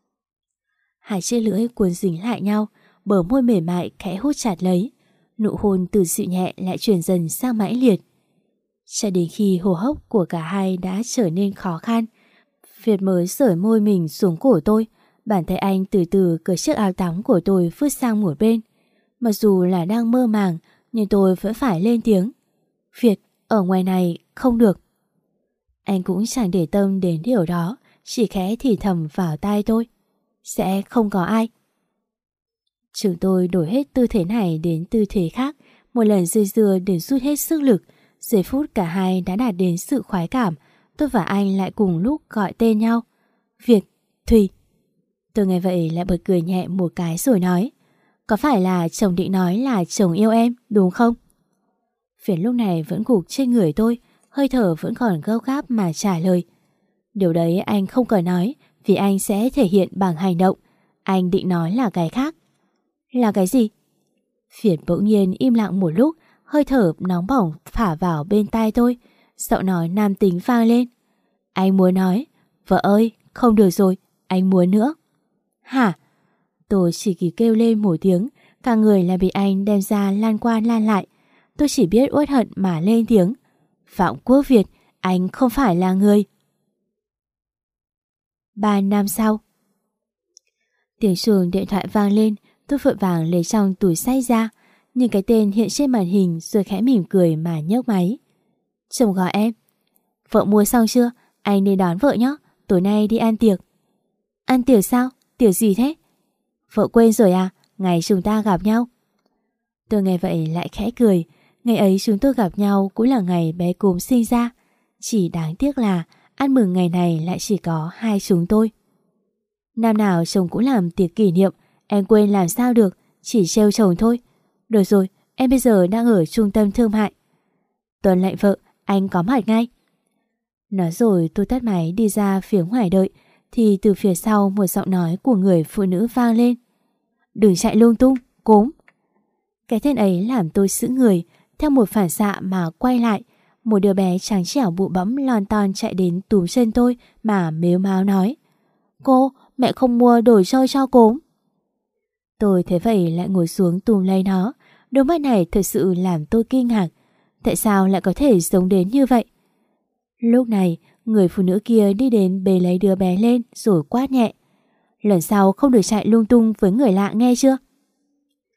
Hai chiếc lưỡi cuốn dính lại nhau, bờ môi mềm mại khẽ hút chặt lấy. Nụ hôn từ dịu nhẹ lại chuyển dần sang mãnh liệt. Cho đến khi hô hấp của cả hai đã trở nên khó khăn, Việt mới sởi môi mình xuống cổ tôi. Bàn tay anh từ từ cởi chiếc áo tắm của tôi vứt sang một bên. Mặc dù là đang mơ màng, nhưng tôi vẫn phải lên tiếng. "Việt, ở ngoài này không được." Anh cũng chẳng để tâm đến điều đó, chỉ khẽ thì thầm vào tai tôi: "Sẽ không có ai." Chúng tôi đổi hết tư thế này đến tư thế khác, một lần dây dưa để rút hết sức lực. Giây phút cả hai đã đạt đến sự khoái cảm, tôi và anh lại cùng lúc gọi tên nhau: "Việt, Thùy." Tôi nghe vậy lại bật cười nhẹ một cái rồi nói: "Có phải là chồng định nói là chồng yêu em, đúng không?" Việt lúc này vẫn gục trên người tôi, hơi thở vẫn còn gấp gáp mà trả lời: "Điều đấy anh không cần nói, vì anh sẽ thể hiện bằng hành động. Anh định nói là cái khác." "Là cái gì?" Việt bỗng nhiên im lặng một lúc, hơi thở nóng bỏng phả vào bên tai tôi, giọng nói nam tính vang lên: "Anh muốn nói." "Vợ ơi, không được rồi, anh muốn nữa." "Hả?" Tôi chỉ kịp kêu lên một tiếng, cả người là bị anh đem ra lan qua lan lại. Tôi chỉ biết uất hận mà lên tiếng: "Phạm Quốc Việt, anh không phải là người." 3 năm sau, tiếng chuông điện thoại vang lên. Tôi vội vàng lấy trong túi xách ra, nhìn cái tên hiện trên màn hình rồi khẽ mỉm cười mà nhấc máy. "Chồng gọi em." "Vợ mua xong chưa? Anh đi đón vợ nhé, tối nay đi ăn tiệc." "Ăn tiệc sao? Tiệc gì thế?" "Vợ quên rồi à, ngày chúng ta gặp nhau." Tôi nghe vậy lại khẽ cười. Ngày ấy chúng tôi gặp nhau cũng là ngày bé Cúm sinh ra. Chỉ đáng tiếc là ăn mừng ngày này lại chỉ có hai chúng tôi. Năm nào chồng cũng làm tiệc kỷ niệm, em quên làm sao được, chỉ trêu chồng thôi. Được rồi, em bây giờ đang ở trung tâm thương mại. Tuần lệnh vợ, anh có mặt ngay. Nói rồi tôi tắt máy đi ra phía ngoài đợi, thì từ phía sau một giọng nói của người phụ nữ vang lên: "Đừng chạy lung tung, Cốm." Cái tên ấy làm tôi sững người, theo một phản xạ mà quay lại. Một đứa bé trắng trẻo bụ bẫm lon ton chạy đến túm chân tôi mà mếu máo nói: "Cô, mẹ không mua đồ chơi cho Cốm." Tôi thấy vậy lại ngồi xuống túm lấy nó. Đôi mắt này thật sự làm tôi kinh ngạc. Tại sao lại có thể giống đến như vậy? Lúc này, người phụ nữ kia đi đến bế lấy đứa bé lên rồi quát nhẹ: "Lần sau không được chạy lung tung với người lạ nghe chưa?"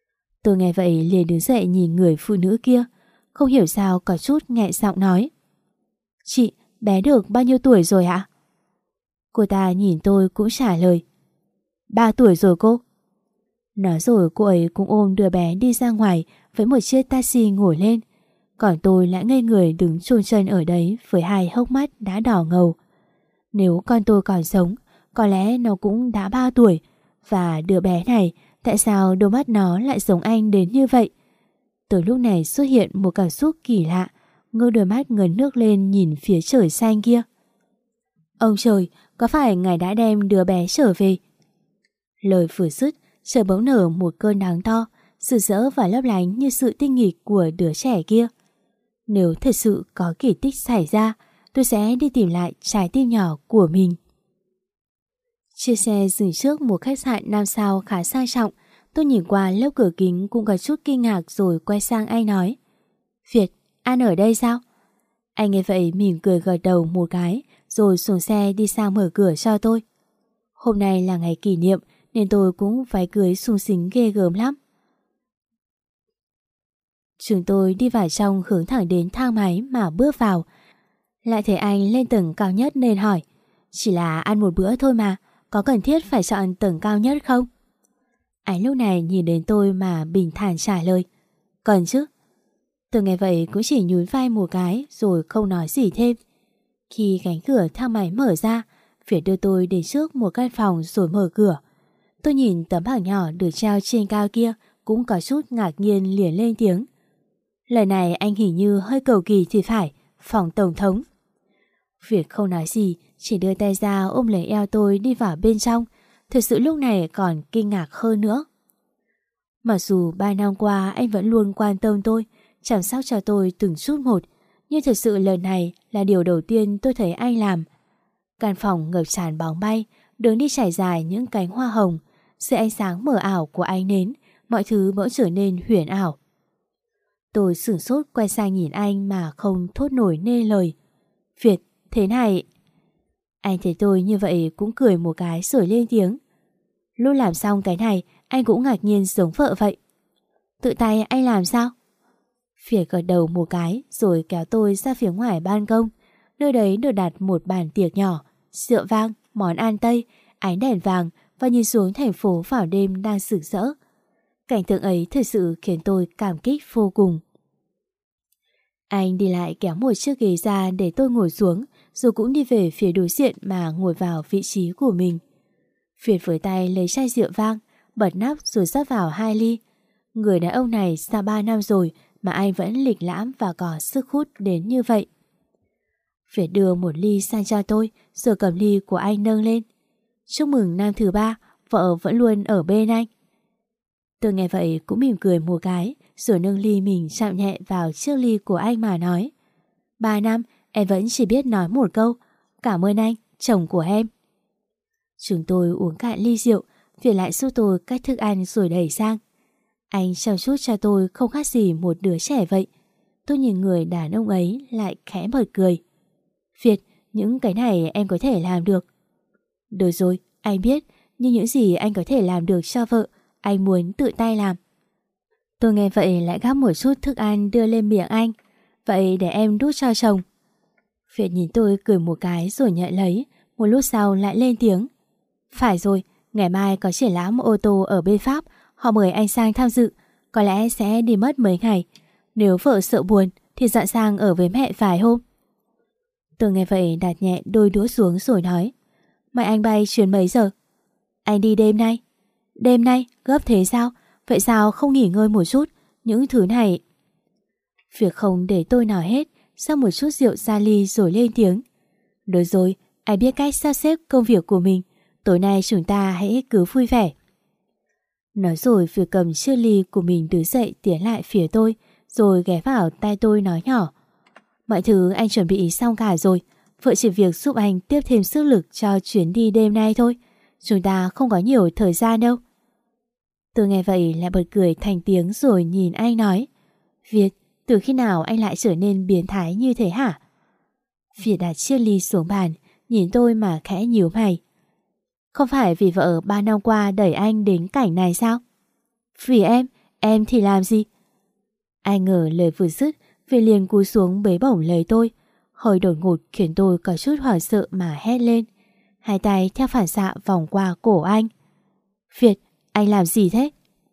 Tôi nghe vậy liền đứng dậy nhìn người phụ nữ kia, không hiểu sao có chút nghẹn giọng nói: Chị, bé được bao nhiêu tuổi rồi ạ? Cô ta nhìn tôi cũng trả lời: 3 tuổi rồi cô. Nói rồi cô ấy cũng ôm đứa bé đi ra ngoài với một chiếc taxi ngồi lên. Còn tôi lại ngây người đứng chôn chân ở đấy với hai hốc mắt đã đỏ ngầu. Nếu con tôi còn sống, có lẽ nó cũng đã 3 tuổi. Và đứa bé này, tại sao đôi mắt nó lại giống anh đến như vậy? Từ lúc này xuất hiện một cảm xúc kỳ lạ, ngơ đôi mắt ngấn nước lên nhìn phía trời xanh kia. Ông trời, có phải ngài đã đem đứa bé trở về? Lời vừa dứt, trời bỗng nở một cơn nắng to, rực rỡ và lấp lánh như sự tinh nghịch của đứa trẻ kia. Nếu thật sự có kỳ tích xảy ra, tôi sẽ đi tìm lại trái tim nhỏ của mình. Chiếc xe dừng trước một khách sạn 5 sao khá sang trọng. Tôi nhìn qua lớp cửa kính cũng có chút kinh ngạc rồi quay sang anh nói: Việt, ăn ở đây sao? Anh nghe vậy mỉm cười gật đầu một cái rồi xuống xe đi sang mở cửa cho tôi. Hôm nay là ngày kỷ niệm nên tôi cũng váy cưới sung sính ghê gớm lắm. Chúng tôi đi vào trong hướng thẳng đến thang máy mà bước vào. Lại thấy anh lên tầng cao nhất nên hỏi: Chỉ là ăn một bữa thôi mà, có cần thiết phải chọn tầng cao nhất không? Anh lúc này nhìn đến tôi mà bình thản trả lời: Cần chứ. Tôi nghe vậy cũng chỉ nhún vai một cái rồi không nói gì thêm. Khi cánh cửa thang máy mở ra, Việt đưa tôi đến trước một căn phòng rồi mở cửa. Tôi nhìn tấm bảng nhỏ được treo trên cao kia cũng có chút ngạc nhiên liền lên tiếng: Lần này anh hình như hơi cầu kỳ thì phải, phòng tổng thống. Việt không nói gì, chỉ đưa tay ra ôm lấy eo tôi đi vào bên trong. Thực sự lúc này còn kinh ngạc hơn nữa. Mặc dù 3 năm qua anh vẫn luôn quan tâm tôi, chăm sóc cho tôi từng chút một, nhưng thật sự lần này là điều đầu tiên tôi thấy anh làm. Căn phòng ngập tràn bóng bay, đường đi trải dài những cánh hoa hồng, dưới ánh sáng mờ ảo của ánh nến, mọi thứ bỗng trở nên huyền ảo. Tôi sửng sốt quay sang nhìn anh mà không thốt nổi nên lời. Việt, thế này... Anh thấy tôi như vậy cũng cười một cái rồi lên tiếng: Lúc làm xong cái này anh cũng ngạc nhiên giống vợ vậy. Tự tay anh làm sao? Việt gật đầu một cái rồi kéo tôi ra phía ngoài ban công. Nơi đấy được đặt một bàn tiệc nhỏ, rượu vang, món ăn Tây, ánh đèn vàng và nhìn xuống thành phố vào đêm đang rực rỡ. Cảnh tượng ấy thực sự khiến tôi cảm kích vô cùng. Anh đi lại kéo một chiếc ghế ra để tôi ngồi xuống, rồi cũng đi về phía đối diện mà ngồi vào vị trí của mình. Việt với tay lấy chai rượu vang, bật nắp rồi rót vào 2 ly. Người đàn ông này xa 3 năm rồi mà anh vẫn lịch lãm và có sức hút đến như vậy. Việt đưa một ly sang cho tôi rồi cầm ly của anh nâng lên. Chúc mừng năm thứ 3, vợ vẫn luôn ở bên anh. Tôi nghe vậy cũng mỉm cười một cái rồi nâng ly mình chạm nhẹ vào chiếc ly của anh mà nói: 3 năm em vẫn chỉ biết nói một câu: Cảm ơn anh, chồng của em. Chúng tôi uống cạn ly rượu, Việt lại giúp tôi cắt thức ăn rồi đẩy sang. Anh chăm chút cho tôi không khác gì một đứa trẻ vậy. Tôi nhìn người đàn ông ấy lại khẽ bật cười. Việt, những cái này em có thể làm được. Được rồi, anh biết, nhưng những gì anh có thể làm được cho vợ, anh muốn tự tay làm. Tôi nghe vậy lại gắp một chút thức ăn đưa lên miệng anh. Vậy để em đút cho chồng. Việt nhìn tôi cười một cái rồi nhận lấy. Một lúc sau lại lên tiếng: Phải rồi, ngày mai có triển lãm ô tô ở bên Pháp, họ mời anh sang tham dự. Có lẽ sẽ đi mất mấy ngày. Nếu vợ sợ buồn thì dọn sang ở với mẹ vài hôm. Tôi nghe vậy đặt nhẹ đôi đũa xuống rồi nói: Mai anh bay chuyến mấy giờ? Anh đi đêm nay. Đêm nay? Gấp thế sao? Vậy sao không nghỉ ngơi một chút? Những thứ này... Việc không để tôi nói hết, sau một chút rượu ra ly rồi lên tiếng: Được rồi, anh biết cách sắp xếp công việc của mình. Tối nay chúng ta hãy cứ vui vẻ. Nói rồi Việc cầm chiếc ly của mình đứng dậy tiến lại phía tôi, rồi ghé vào tai tôi nói nhỏ: Mọi thứ anh chuẩn bị xong cả rồi. Vợ chỉ việc giúp anh tiếp thêm sức lực cho chuyến đi đêm nay thôi. Chúng ta không có nhiều thời gian đâu. Tôi nghe vậy lại bật cười thành tiếng rồi nhìn anh nói: Việt, từ khi nào anh lại trở nên biến thái như thế hả? Việt đặt chiếc ly xuống bàn, nhìn tôi mà khẽ nhíu mày. Không phải vì vợ 3 năm qua đẩy anh đến cảnh này sao? Vì em em thì làm gì? Ai ngờ lời vừa dứt, Việt liền cúi xuống bế bổng lấy tôi. Hơi đột ngột khiến tôi có chút hoảng sợ mà hét lên. Hai tay theo phản xạ vòng qua cổ anh. Việt, anh làm gì thế?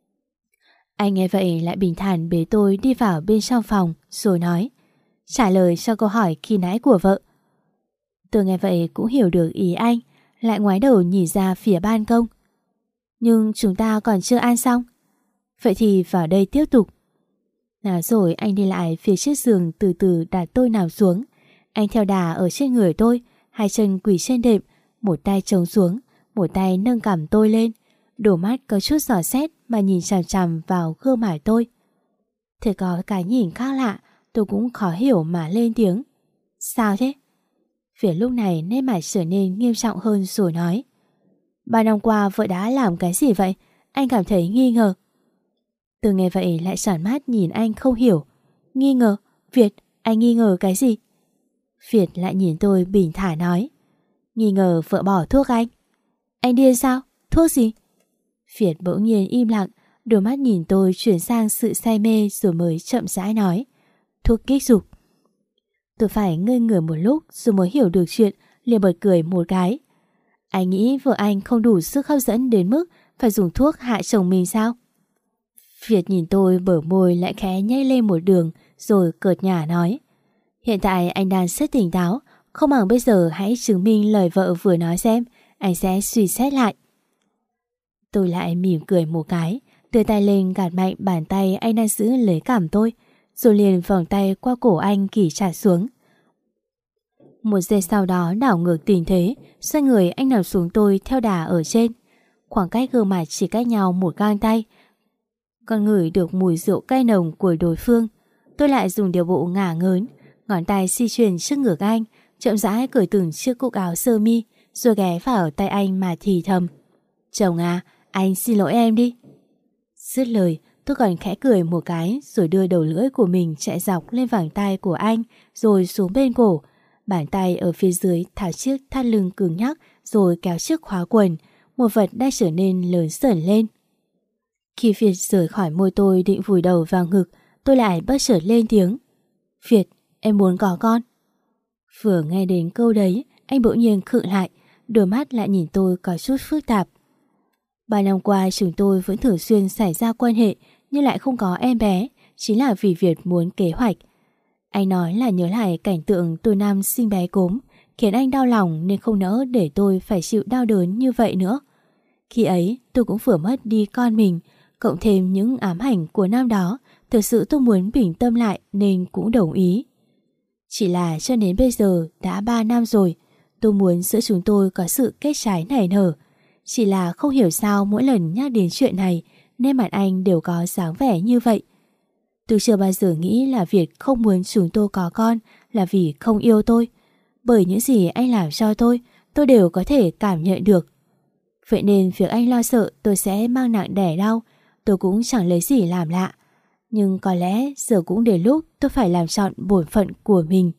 Anh nghe vậy lại bình thản bế tôi đi vào bên trong phòng rồi nói, trả lời cho câu hỏi khi nãy của vợ. Tôi nghe vậy cũng hiểu được ý anh, lại ngoái đầu nhìn ra phía ban công. Nhưng chúng ta còn chưa ăn xong. Vậy thì vào đây tiếp tục. Nào rồi anh đi lại phía chiếc giường từ từ đặt tôi nằm xuống. Anh theo đà ở trên người tôi, hai chân quỳ trên đệm, một tay chống xuống, một tay nâng cằm tôi lên. Đôi mắt có chút dò xét mà nhìn chằm chằm vào gương mặt tôi. Thế có cái nhìn khác lạ, tôi cũng khó hiểu mà lên tiếng. Sao thế? Phía lúc này nét mặt trở nên nghiêm trọng hơn rồi nói, 3 năm qua vợ đã làm cái gì vậy? Anh cảm thấy nghi ngờ. Tôi nghe vậy lại tròn mắt nhìn anh không hiểu. Nghi ngờ? Việt, anh nghi ngờ cái gì? Việt lại nhìn tôi bình thản nói, nghi ngờ vợ bỏ thuốc anh. Anh điên sao? Thuốc gì? Việt bỗng nhiên im lặng, đôi mắt nhìn tôi chuyển sang sự say mê rồi mới chậm rãi nói, thuốc kích dục. Tôi phải ngây người một lúc rồi mới hiểu được chuyện, liền bật cười một cái. Anh nghĩ vợ anh không đủ sức hấp dẫn đến mức phải dùng thuốc hại chồng mình sao? Việt nhìn tôi bờ môi lại khẽ nhếch lên một đường rồi cợt nhả nói, hiện tại anh đang rất tỉnh táo, không bằng bây giờ hãy chứng minh lời vợ vừa nói xem, anh sẽ suy xét lại. Tôi lại mỉm cười một cái, đưa tay lên gạt mạnh bàn tay anh đang giữ lấy cằm tôi, rồi liền vòng tay qua cổ anh kỷ chặt xuống. Một giây sau đó đảo ngược tình thế, xoay người anh nằm xuống tôi theo đà ở trên. Khoảng cách gương mặt chỉ cách nhau một gang tay, còn ngửi được mùi rượu cay nồng của đối phương. Tôi lại dùng điều bộ ngả ngớn, ngón tay di chuyển trước ngực anh, chậm rãi cởi từng chiếc cúc áo sơ mi, rồi ghé vào tay anh mà thì thầm, chồng à, anh xin lỗi em đi. Dứt lời, tôi còn khẽ cười một cái rồi đưa đầu lưỡi của mình chạy dọc lên vành tai của anh rồi xuống bên cổ. Bàn tay ở phía dưới tháo chiếc thắt lưng cứng nhắc rồi kéo chiếc khóa quần, một vật đã trở nên lớn dần lên. Khi Việt rời khỏi môi tôi định vùi đầu vào ngực, tôi lại bất chợt lên tiếng, Việt, em muốn có con. Vừa nghe đến câu đấy, anh bỗng nhiên khựng lại, đôi mắt lại nhìn tôi có chút phức tạp. 3 năm qua chúng tôi vẫn thường xuyên xảy ra quan hệ nhưng lại không có em bé, chính là vì Việt muốn kế hoạch. Anh nói là nhớ lại cảnh tượng tôi năm sinh bé cốm, khiến anh đau lòng nên không nỡ để tôi phải chịu đau đớn như vậy nữa. Khi ấy tôi cũng vừa mất đi con mình, cộng thêm những ám ảnh của năm đó, thực sự tôi muốn bình tâm lại nên cũng đồng ý. Chỉ là cho đến bây giờ đã 3 năm rồi, tôi muốn giữa chúng tôi có sự kết trái nảy nở. Chỉ là không hiểu sao mỗi lần nhắc đến chuyện này nên mặt anh đều có dáng vẻ như vậy. Tôi chưa bao giờ nghĩ là Việt không muốn chúng tôi có con là vì không yêu tôi. Bởi những gì anh làm cho tôi đều có thể cảm nhận được. Vậy nên việc anh lo sợ tôi sẽ mang nặng đẻ đau, tôi cũng chẳng lấy gì làm lạ. Nhưng có lẽ giờ cũng đến lúc tôi phải làm trọn bổn phận của mình.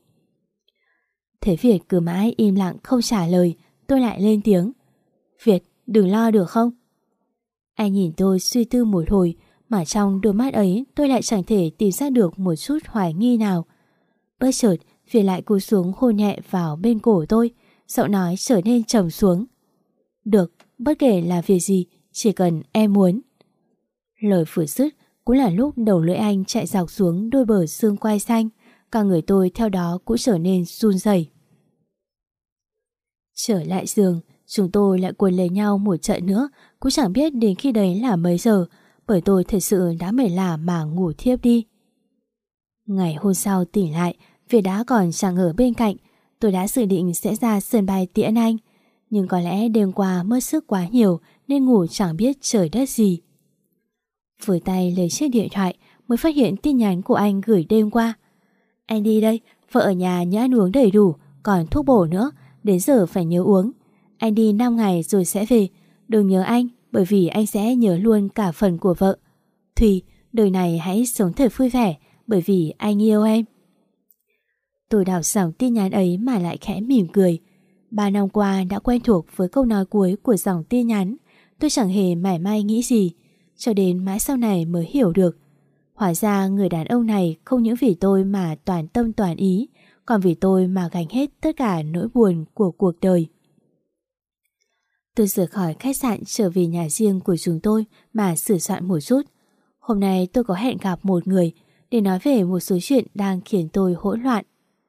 Thế Việt cứ mãi im lặng không trả lời, tôi lại lên tiếng, Việt, đừng lo được không? Anh nhìn tôi suy tư một hồi, mà trong đôi mắt ấy tôi lại chẳng thể tìm ra được một chút hoài nghi nào. Bất chợt Việt lại cúi xuống hôn nhẹ vào bên cổ tôi, giọng nói trở nên trầm xuống. Được, bất kể là việc gì, chỉ cần em muốn. Lời vừa dứt cũng là lúc đầu lưỡi anh chạy dọc xuống đôi bờ xương quai xanh, cả người tôi theo đó cũng trở nên run rẩy. Trở lại giường, chúng tôi lại quấn lấy nhau một trận nữa, cũng chẳng biết đến khi đấy là mấy giờ, bởi tôi thật sự đã mệt lả mà ngủ thiếp đi. Ngày hôm sau tỉnh lại, Việt đã còn chẳng ở bên cạnh. Tôi đã dự định sẽ ra sân bay tiễn anh, nhưng có lẽ đêm qua mất sức quá nhiều nên ngủ chẳng biết trời đất gì. Với tay lấy chiếc điện thoại mới phát hiện tin nhắn của anh gửi đêm qua. Anh đi đây, vợ ở nhà nhớ ăn uống đầy đủ, còn thuốc bổ nữa, đến giờ phải nhớ uống. Anh đi 5 ngày rồi sẽ về, đừng nhớ anh bởi vì anh sẽ nhớ luôn cả phần của vợ. Thùy, đời này hãy sống thật vui vẻ bởi vì anh yêu em. Tôi đọc dòng tin nhắn ấy mà lại khẽ mỉm cười. 3 năm qua đã quen thuộc với câu nói cuối của dòng tin nhắn, tôi chẳng hề mảy may nghĩ gì. cho đến mãi sau này mới hiểu được. Hóa ra người đàn ông này không những vì tôi mà toàn tâm toàn ý, còn vì tôi mà gánh hết tất cả nỗi buồn của cuộc đời. Tôi rời khỏi khách sạn trở về nhà riêng của chúng tôi mà sửa soạn một chút. Hôm nay tôi có hẹn gặp một người để nói về một số chuyện đang khiến tôi hỗn loạn.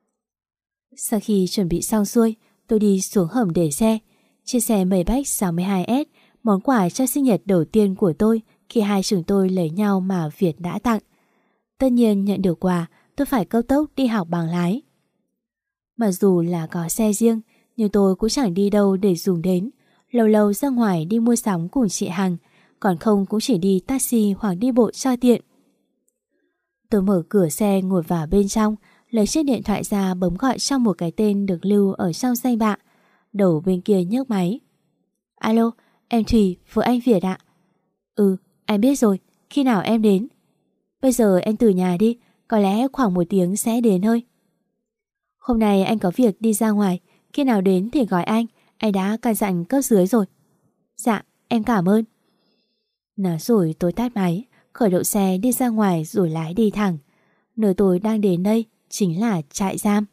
Sau khi chuẩn bị xong xuôi, tôi đi xuống hầm để xe. Chiếc xe Maybach 62S, món quà cho sinh nhật đầu tiên của tôi khi hai chúng tôi lấy nhau mà Việt đã tặng. Tất nhiên nhận được quà, tôi phải cao tốc đi học bằng lái. Mặc dù là có xe riêng, nhưng tôi cũng chẳng đi đâu để dùng đến. Lâu lâu ra ngoài đi mua sắm cùng chị Hằng, còn không cũng chỉ đi taxi hoặc đi bộ cho tiện. Tôi mở cửa xe ngồi vào bên trong, lấy chiếc điện thoại ra bấm gọi trong một cái tên được lưu ở trong danh bạ. Đầu bên kia nhấc máy. Alo, em Thùy, vợ anh Việt ạ. Ừ, anh biết rồi, khi nào em đến? Bây giờ em từ nhà đi, có lẽ khoảng 1 tiếng sẽ đến thôi. Hôm nay anh có việc đi ra ngoài, khi nào đến thì gọi anh đã căn dặn cấp dưới rồi. Dạ, em cảm ơn. Nói rồi tôi tắt máy, khởi động xe đi ra ngoài rồi lái đi thẳng. Nơi tôi đang đến đây chính là trại giam.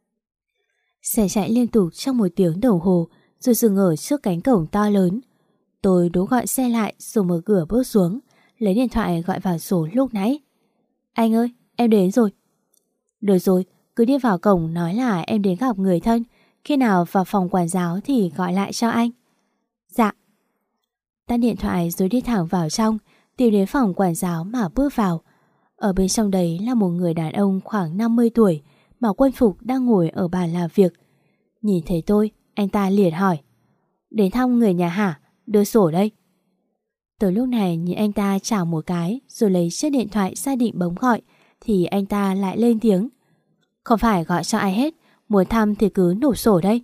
Xe chạy liên tục trong 1 tiếng đồng hồ rồi dừng ở trước cánh cổng to lớn. Tôi đỗ gọi xe lại rồi mở cửa bước xuống, lấy điện thoại gọi vào số lúc nãy. Anh ơi, em đến rồi. Được rồi, cứ đi vào cổng nói là em đến gặp người thân. Khi nào vào phòng quản giáo thì gọi lại cho anh. Dạ. Tắt điện thoại rồi đi thẳng vào trong, tìm đến phòng quản giáo mà bước vào. Ở bên trong đấy là một người đàn ông khoảng 50 tuổi, mặc quân phục đang ngồi ở bàn làm việc. Nhìn thấy tôi, anh ta liền hỏi. Đến thăm người nhà hả? Đưa sổ đây. Tới lúc này nhìn anh ta chào một cái rồi lấy chiếc điện thoại ra định bấm gọi thì anh ta lại lên tiếng. Không phải gọi cho ai hết, muốn thăm thì cứ nộp sổ đây.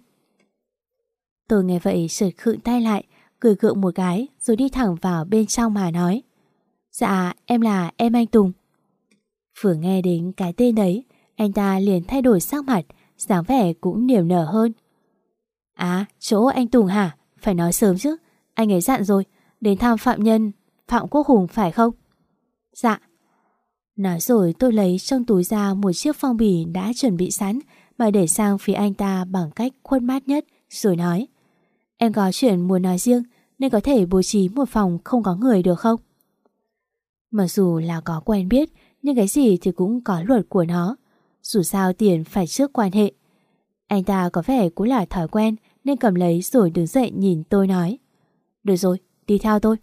Tôi nghe vậy chợt khựng tay lại, cười gượng một cái rồi đi thẳng vào bên trong mà nói. Dạ, em là em anh Tùng. Vừa nghe đến cái tên đấy, anh ta liền thay đổi sắc mặt, dáng vẻ cũng niềm nở hơn. À, chỗ anh Tùng hả? Phải nói sớm chứ, anh ấy dặn rồi, đến thăm phạm nhân Phạm Quốc Hùng phải không? Dạ. Nói rồi tôi lấy trong túi ra một chiếc phong bì đã chuẩn bị sẵn mà để sang phía anh ta bằng cách khuôn mát nhất rồi nói. Em có chuyện muốn nói riêng nên có thể bố trí một phòng không có người được không? Mặc dù là có quen biết nhưng cái gì thì cũng có luật của nó. Dù sao tiền phải trước quan hệ. Anh ta có vẻ cũng là thói quen nên cầm lấy rồi đứng dậy nhìn tôi nói. Được rồi, đi theo tôi.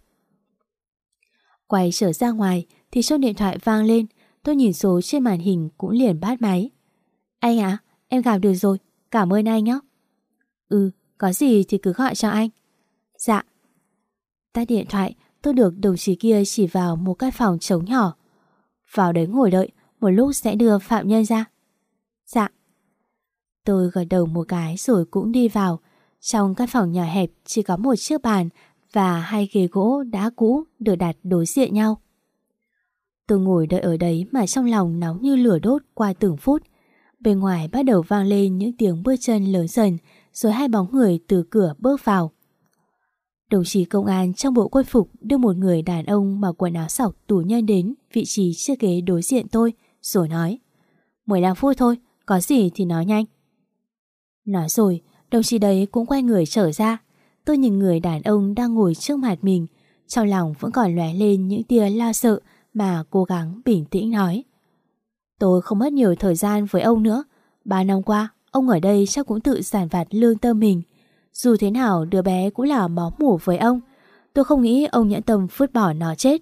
Quay trở ra ngoài thì chuông điện thoại vang lên. Tôi nhìn số trên màn hình cũng liền bắt máy. Anh à, em gặp được rồi, cảm ơn anh nhé. Ừ, có gì thì cứ gọi cho anh. Dạ. Tắt điện thoại, tôi được đồng chí kia chỉ vào một căn phòng trống nhỏ. Vào đấy ngồi đợi, một lúc sẽ đưa phạm nhân ra. Dạ. Tôi gật đầu một cái rồi cũng đi vào. Trong căn phòng nhỏ hẹp chỉ có một chiếc bàn và 2 ghế gỗ đã cũ được đặt đối diện nhau. Tôi ngồi đợi ở đấy mà trong lòng nóng như lửa đốt qua từng phút. Bên ngoài bắt đầu vang lên những tiếng bước chân lớn dần, rồi 2 bóng người từ cửa bước vào. Đồng chí công an trong bộ quân phục đưa một người đàn ông mặc quần áo sọc tù nhân đến vị trí chiếc ghế đối diện tôi, rồi nói 15 phút thôi, có gì thì nói nhanh. Nói rồi, đồng chí đấy cũng quay người trở ra. Tôi nhìn người đàn ông đang ngồi trước mặt mình, trong lòng vẫn còn lóe lên những tia lo sợ mà cố gắng bình tĩnh nói. Tôi không mất nhiều thời gian với ông nữa. 3 năm qua, ông ở đây chắc cũng tự dằn vặt lương tâm mình. Dù thế nào đứa bé cũng là máu mủ với ông. Tôi không nghĩ ông nhẫn tâm vứt bỏ nó chết.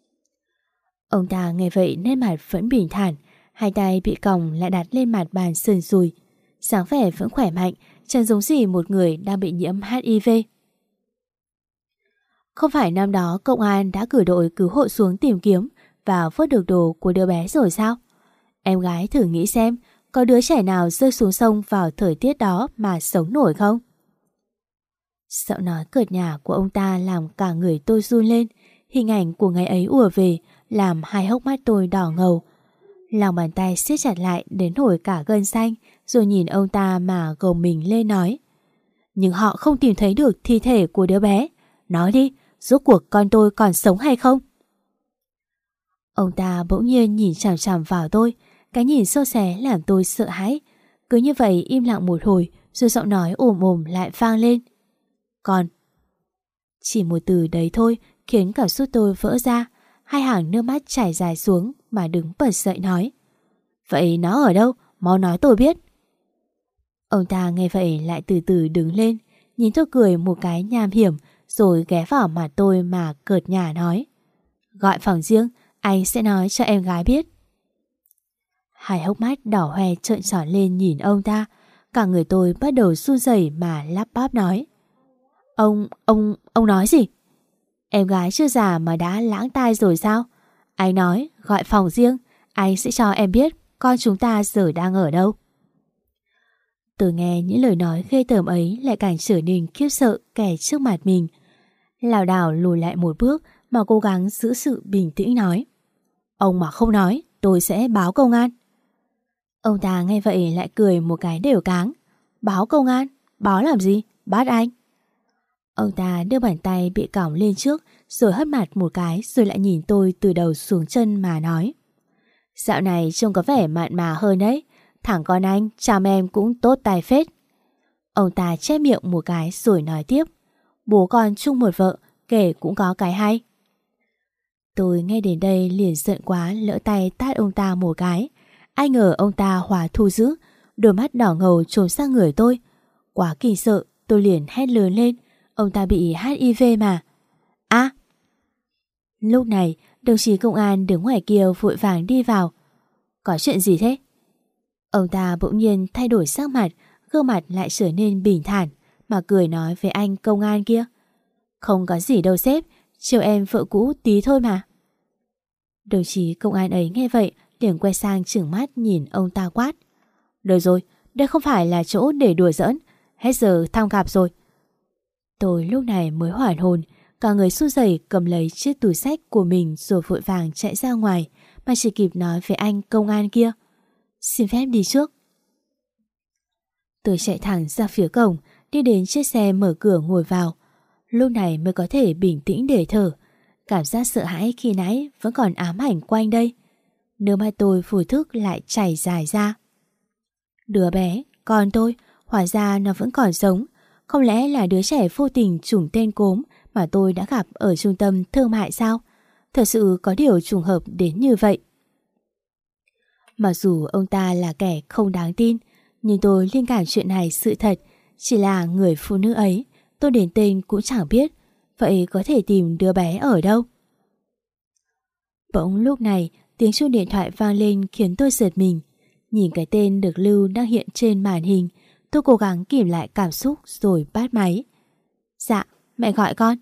Ông ta nghe vậy nên mặt vẫn bình thản, 2 tay bị còng lại đặt lên mặt bàn sườn sùi. Sáng vẻ vẫn khỏe mạnh, chẳng giống gì một người đang bị nhiễm HIV. Không phải năm đó công an đã cử đội cứu hộ xuống tìm kiếm và vớt được đồ của đứa bé rồi sao? Em gái thử nghĩ xem, có đứa trẻ nào rơi xuống sông vào thời tiết đó mà sống nổi không? Giọng nói cợt nhả của ông ta làm cả người tôi run lên. Hình ảnh của ngày ấy ùa về, làm 2 hốc mắt tôi đỏ ngầu. Lòng bàn tay siết chặt lại đến nổi cả gân xanh, rồi nhìn ông ta mà gồng mình lên nói. Nhưng họ không tìm thấy được thi thể của đứa bé. Nói đi, rốt cuộc con tôi còn sống hay không? Ông ta bỗng nhiên nhìn chằm chằm vào tôi, cái nhìn sâu xé làm tôi sợ hãi. Cứ như vậy im lặng một hồi, rồi giọng nói ồm ồm lại vang lên. Con. Chỉ một từ đấy thôi khiến cảm xúc tôi vỡ ra. Hai hàng nước mắt chảy dài xuống mà đứng bật dậy nói. Vậy nó ở đâu? Mau nói tôi biết. Ông ta nghe vậy lại từ từ đứng lên, nhìn tôi cười một cái nham hiểm, rồi ghé vào mặt tôi mà cợt nhả nói. Gọi phòng riêng, anh sẽ nói cho em gái biết. Hai hốc mắt đỏ hoe trợn tròn lên nhìn ông ta. Cả người tôi bắt đầu run rẩy mà lắp bắp nói. Ông nói gì? Em gái chưa già mà đã lãng tai rồi sao? Anh nói gọi phòng riêng, anh sẽ cho em biết con chúng ta giờ đang ở đâu. Tôi nghe những lời nói ghê tởm ấy lại càng trở nên khiếp sợ kẻ trước mặt mình. Lảo đảo lùi lại một bước mà cố gắng giữ sự bình tĩnh nói. Ông mà không nói, tôi sẽ báo công an. Ông ta nghe vậy lại cười một cái đều cáng. Báo công an? Báo làm gì? Bắt anh. Ông ta đưa bàn tay bị còng lên trước, rồi hất mặt một cái, rồi lại nhìn tôi từ đầu xuống chân mà nói. Dạo này trông có vẻ mặn mà hơn đấy. Thằng con anh, chăm em cũng tốt tài phết. Ông ta chép miệng một cái rồi nói tiếp. Bố con chung một vợ, kể cũng có cái hay. Tôi nghe đến đây liền giận quá, lỡ tay tát ông ta một cái. Ai ngờ ông ta hòa thu dữ, đôi mắt đỏ ngầu trốn sang người tôi. Quá kinh sợ, tôi liền hét lớn lên. Ông ta bị HIV mà. À! Lúc này, đồng chí công an đứng ngoài kia vội vàng đi vào. Có chuyện gì thế? Ông ta bỗng nhiên thay đổi sắc mặt, gương mặt lại trở nên bình thản, mà cười nói với anh công an kia. Không có gì đâu sếp, chiều em vợ cũ tí thôi mà. Đồng chí công an ấy nghe vậy, liền quay sang trừng mắt nhìn ông ta quát. Được rồi, đây không phải là chỗ để đùa giỡn, hết giờ thăm gặp rồi. Tôi lúc này mới hoàn hồn, cả người run rẩy cầm lấy chiếc túi xách của mình rồi vội vàng chạy ra ngoài, mà chỉ kịp nói với anh công an kia. Xin phép đi trước. Tôi chạy thẳng ra phía cổng, đi đến chiếc xe mở cửa ngồi vào. Lúc này mới có thể bình tĩnh để thở. Cảm giác sợ hãi khi nãy vẫn còn ám ảnh quanh đây. Nước mắt tôi vô thức lại chảy dài ra. Đứa bé, con tôi, hóa ra nó vẫn còn sống. Không lẽ là đứa trẻ vô tình trùng tên cốm mà tôi đã gặp ở trung tâm thương mại sao? Thật sự có điều trùng hợp đến như vậy. Mặc dù ông ta là kẻ không đáng tin, nhưng tôi liên cảm chuyện này sự thật. Chỉ là người phụ nữ ấy, tôi đến tên cũng chẳng biết. Vậy có thể tìm đứa bé ở đâu? Bỗng lúc này, tiếng chuông điện thoại vang lên khiến tôi giật mình. Nhìn cái tên được lưu đang hiện trên màn hình, tôi cố gắng kìm lại cảm xúc rồi bắt máy. Dạ, mẹ gọi con.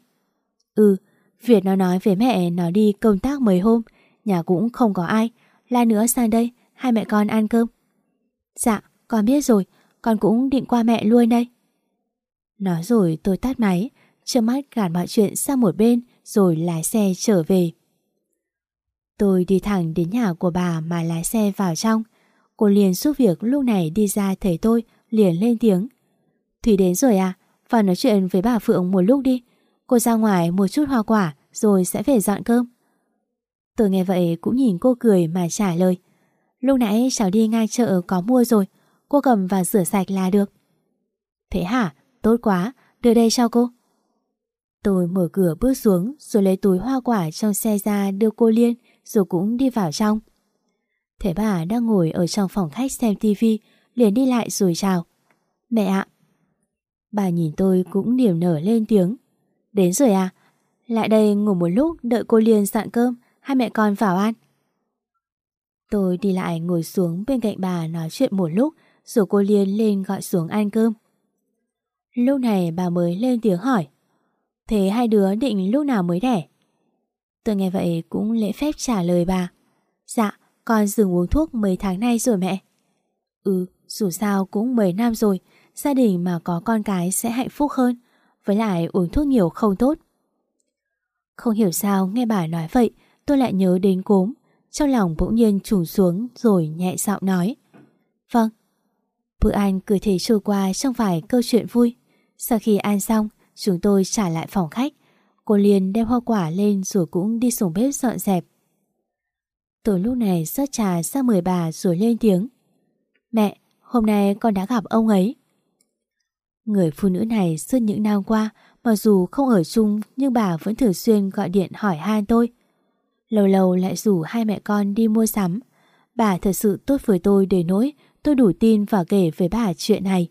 Việt nó nói với mẹ nó đi công tác mấy hôm, nhà cũng không có ai. Lát nữa sang đây, hai mẹ con ăn cơm. Dạ, con biết rồi, con cũng định qua mẹ luôn đây. Nói rồi tôi tắt máy, trước mắt gạt mọi chuyện sang một bên rồi lái xe trở về. Tôi đi thẳng đến nhà của bà mà lái xe vào trong. Cô liền giúp việc lúc này đi ra thấy tôi, liền lên tiếng. Thủy đến rồi à? Vào nói chuyện với bà Phượng một lúc đi. Cô ra ngoài mua chút hoa quả rồi sẽ về dọn cơm. Tôi nghe vậy cũng nhìn cô cười mà trả lời. Lúc nãy cháu đi ngang chợ có mua rồi, cô cầm vào rửa sạch là được. Thế hả? Tốt quá, đưa đây cho cô. Tôi mở cửa bước xuống rồi lấy túi hoa quả trong xe ra đưa cô Liên, rồi cũng đi vào trong. Thế bà đang ngồi ở trong phòng khách xem tivi, liền đi lại rồi chào. Mẹ ạ. Bà nhìn tôi cũng niềm nở lên tiếng. Đến rồi à? Lại đây ngồi một lúc đợi cô Liên dọn cơm, hai mẹ con vào ăn. Tôi đi lại ngồi xuống bên cạnh bà nói chuyện một lúc, rồi cô Liên lên gọi xuống ăn cơm. Lúc này bà mới lên tiếng hỏi. Thế hai đứa định lúc nào mới đẻ? Tôi nghe vậy cũng lễ phép trả lời bà. Dạ, con dừng uống thuốc mấy tháng nay rồi mẹ. Dù sao cũng mấy năm rồi, gia đình mà có con cái sẽ hạnh phúc hơn. Với lại uống thuốc nhiều không tốt. Không hiểu sao nghe bà nói vậy, tôi lại nhớ đến cốm. Trong lòng bỗng nhiên trùng xuống rồi nhẹ giọng nói. Vâng. Bữa ăn cứ thế trôi qua trong vài câu chuyện vui. Sau khi ăn xong, chúng tôi trả lại phòng khách. Cô Liên đem hoa quả lên rồi cũng đi xuống bếp dọn dẹp. Tôi lúc này rót trà ra mời bà rồi lên tiếng. Mẹ, hôm nay con đã gặp ông ấy. Người phụ nữ này suốt những năm qua, mặc dù không ở chung nhưng bà vẫn thường xuyên gọi điện hỏi han tôi. Lâu lâu lại rủ hai mẹ con đi mua sắm. Bà thật sự tốt với tôi đến nỗi tôi đủ tin và kể với bà chuyện này.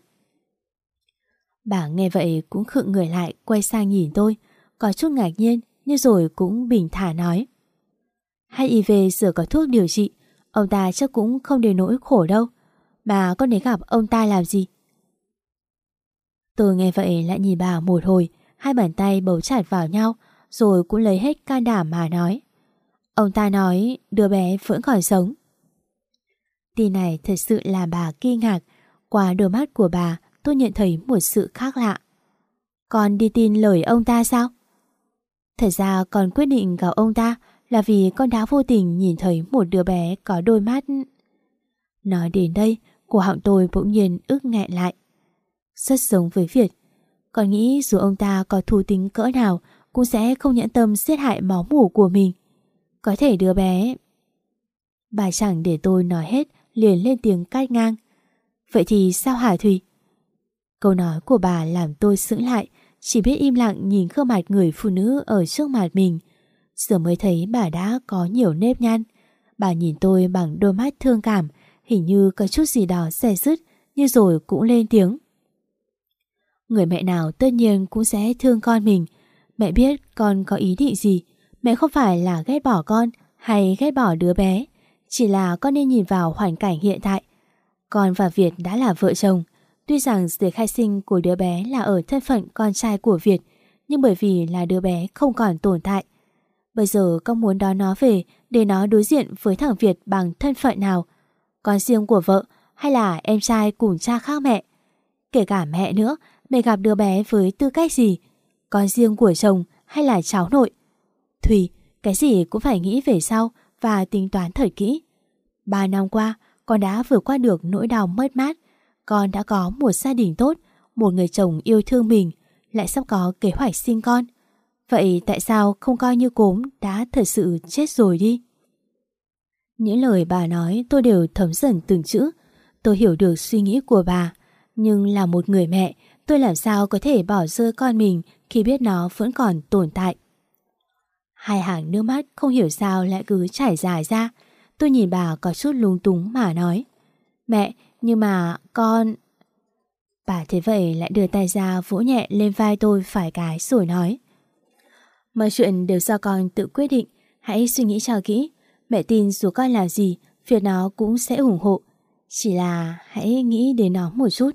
Bà nghe vậy cũng khựng người lại, quay sang nhìn tôi, có chút ngạc nhiên nhưng rồi cũng bình thản nói. HIV giờ có thuốc điều trị, ông ta chắc cũng không đến nỗi khổ đâu. Bà con đến gặp ông ta làm gì? Tôi nghe vậy lại nhìn bà một hồi, hai bàn tay bấu chặt vào nhau, rồi cũng lấy hết can đảm mà nói. Ông ta nói đứa bé vẫn còn sống. Tin này thật sự làm bà kinh ngạc. Qua đôi mắt của bà, tôi nhận thấy một sự khác lạ. Con đi tin lời ông ta sao? Thật ra con quyết định gặp ông ta là vì con đã vô tình nhìn thấy một đứa bé có đôi mắt. Nói đến đây, cổ họng tôi bỗng nhiên ức nghẹn lại. Rất giống với Việt. Con nghĩ dù ông ta có thù tính cỡ nào cũng sẽ không nhẫn tâm giết hại máu mủ của mình. Có thể đứa bé... Bà chẳng để tôi nói hết, liền lên tiếng cắt ngang. Vậy thì sao hả Thùy? Câu nói của bà làm tôi sững lại, chỉ biết im lặng nhìn gương mặt người phụ nữ ở trước mặt mình. Giờ mới thấy bà đã có nhiều nếp nhăn. Bà nhìn tôi bằng đôi mắt thương cảm, hình như có chút gì đó xẻ dứt, nhưng rồi cũng lên tiếng. Người mẹ nào tất nhiên cũng sẽ thương con mình. Mẹ biết con có ý định gì. Mẹ không phải là ghét bỏ con hay ghét bỏ đứa bé. Chỉ là con nên nhìn vào hoàn cảnh hiện tại. Con và Việt đã là vợ chồng. Tuy rằng giấy khai sinh của đứa bé là ở thân phận con trai của Việt, nhưng bởi vì là đứa bé không còn tồn tại. Bây giờ con muốn đón nó về để nó đối diện với thằng Việt bằng thân phận nào? Con riêng của vợ hay là em trai cùng cha khác mẹ? Kể cả mẹ nữa, mẹ gặp đứa bé với tư cách gì? Con riêng của chồng hay là cháu nội? Thùy, cái gì cũng phải nghĩ về sau và tính toán thật kỹ. 3 năm qua, con đã vượt qua được nỗi đau mất mát. Con đã có một gia đình tốt, một người chồng yêu thương mình, lại sắp có kế hoạch sinh con. Vậy tại sao không coi như cốm đã thật sự chết rồi đi? Những lời bà nói tôi đều thấm dần từng chữ. Tôi hiểu được suy nghĩ của bà. Nhưng là một người mẹ, tôi làm sao có thể bỏ rơi con mình khi biết nó vẫn còn tồn tại. Hai hàng nước mắt không hiểu sao lại cứ chảy dài ra. Tôi nhìn bà có chút lúng túng mà nói. Mẹ, nhưng mà con... Bà thế vậy lại đưa tay ra vỗ nhẹ lên vai tôi phải cái rồi nói. Mọi chuyện đều do con tự quyết định. Hãy suy nghĩ cho kỹ. Mẹ tin dù con làm gì, Việt nó cũng sẽ ủng hộ. Chỉ là hãy nghĩ đến nó một chút.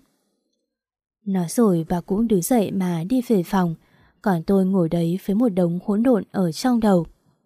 Nói rồi bà cũng đứng dậy mà đi về phòng. Còn tôi ngồi đấy với một đống hỗn độn ở trong đầu.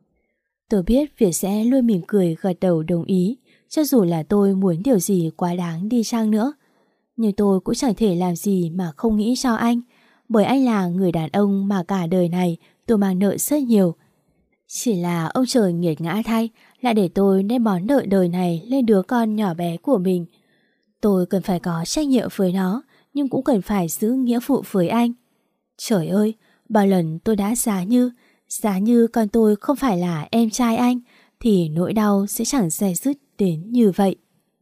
Tôi biết Việt sẽ luôn mỉm cười gật đầu đồng ý, cho dù là tôi muốn điều gì quá đáng đi chăng nữa. Nhưng tôi cũng chẳng thể làm gì mà không nghĩ cho anh, bởi anh là người đàn ông mà cả đời này tôi mang nợ rất nhiều. Chỉ là ông trời nghiệt ngã thay, lại để tôi đem món nợ đời này lên đứa con nhỏ bé của mình. Tôi cần phải có trách nhiệm với nó, nhưng cũng cần phải giữ nghĩa vụ với anh. Trời ơi, bao lần tôi đã giá như con tôi không phải là em trai anh, thì nỗi đau sẽ chẳng dè dứt đến như vậy.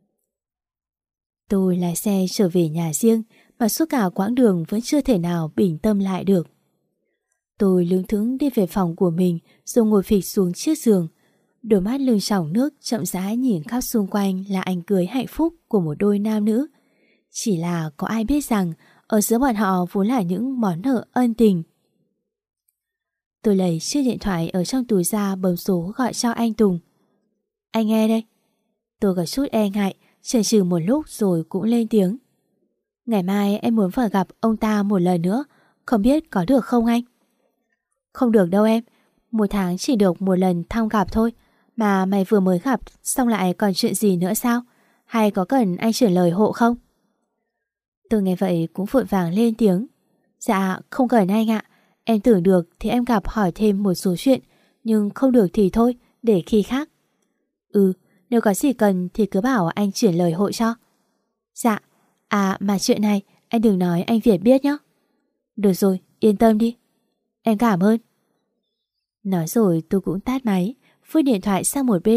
Tôi lái xe trở về nhà riêng, mà suốt cả quãng đường vẫn chưa thể nào bình tâm lại được. Tôi lững thững đi về phòng của mình, rồi ngồi phịch xuống chiếc giường. Đôi mắt lưng tròng nước chậm rãi nhìn khắp xung quanh là ảnh cưới hạnh phúc của một đôi nam nữ. Chỉ là có ai biết rằng ở giữa bọn họ vốn là những món nợ ân tình. Tôi lấy chiếc điện thoại ở trong túi ra bấm số gọi cho anh Tùng. Anh nghe đây. Tôi có chút e ngại, chần chừ một lúc rồi cũng lên tiếng. Ngày mai em muốn phải gặp ông ta một lần nữa, không biết có được không anh? Không được đâu em, 1 tháng chỉ được 1 lần thăm gặp thôi. Mà mày vừa mới gặp xong lại còn chuyện gì nữa sao? Hay có cần anh chuyển lời hộ không? Tôi nghe vậy cũng vội vàng lên tiếng. Dạ không cần anh ạ. Em tưởng được thì em gặp hỏi thêm một số chuyện, nhưng không được thì thôi, để khi khác. Nếu có gì cần thì cứ bảo anh chuyển lời hộ cho. Dạ. À mà chuyện này anh đừng nói anh Việt biết nhé. Được rồi, yên tâm đi. Em cảm ơn. Nói rồi tôi cũng tắt máy, vứt điện thoại sang một bên,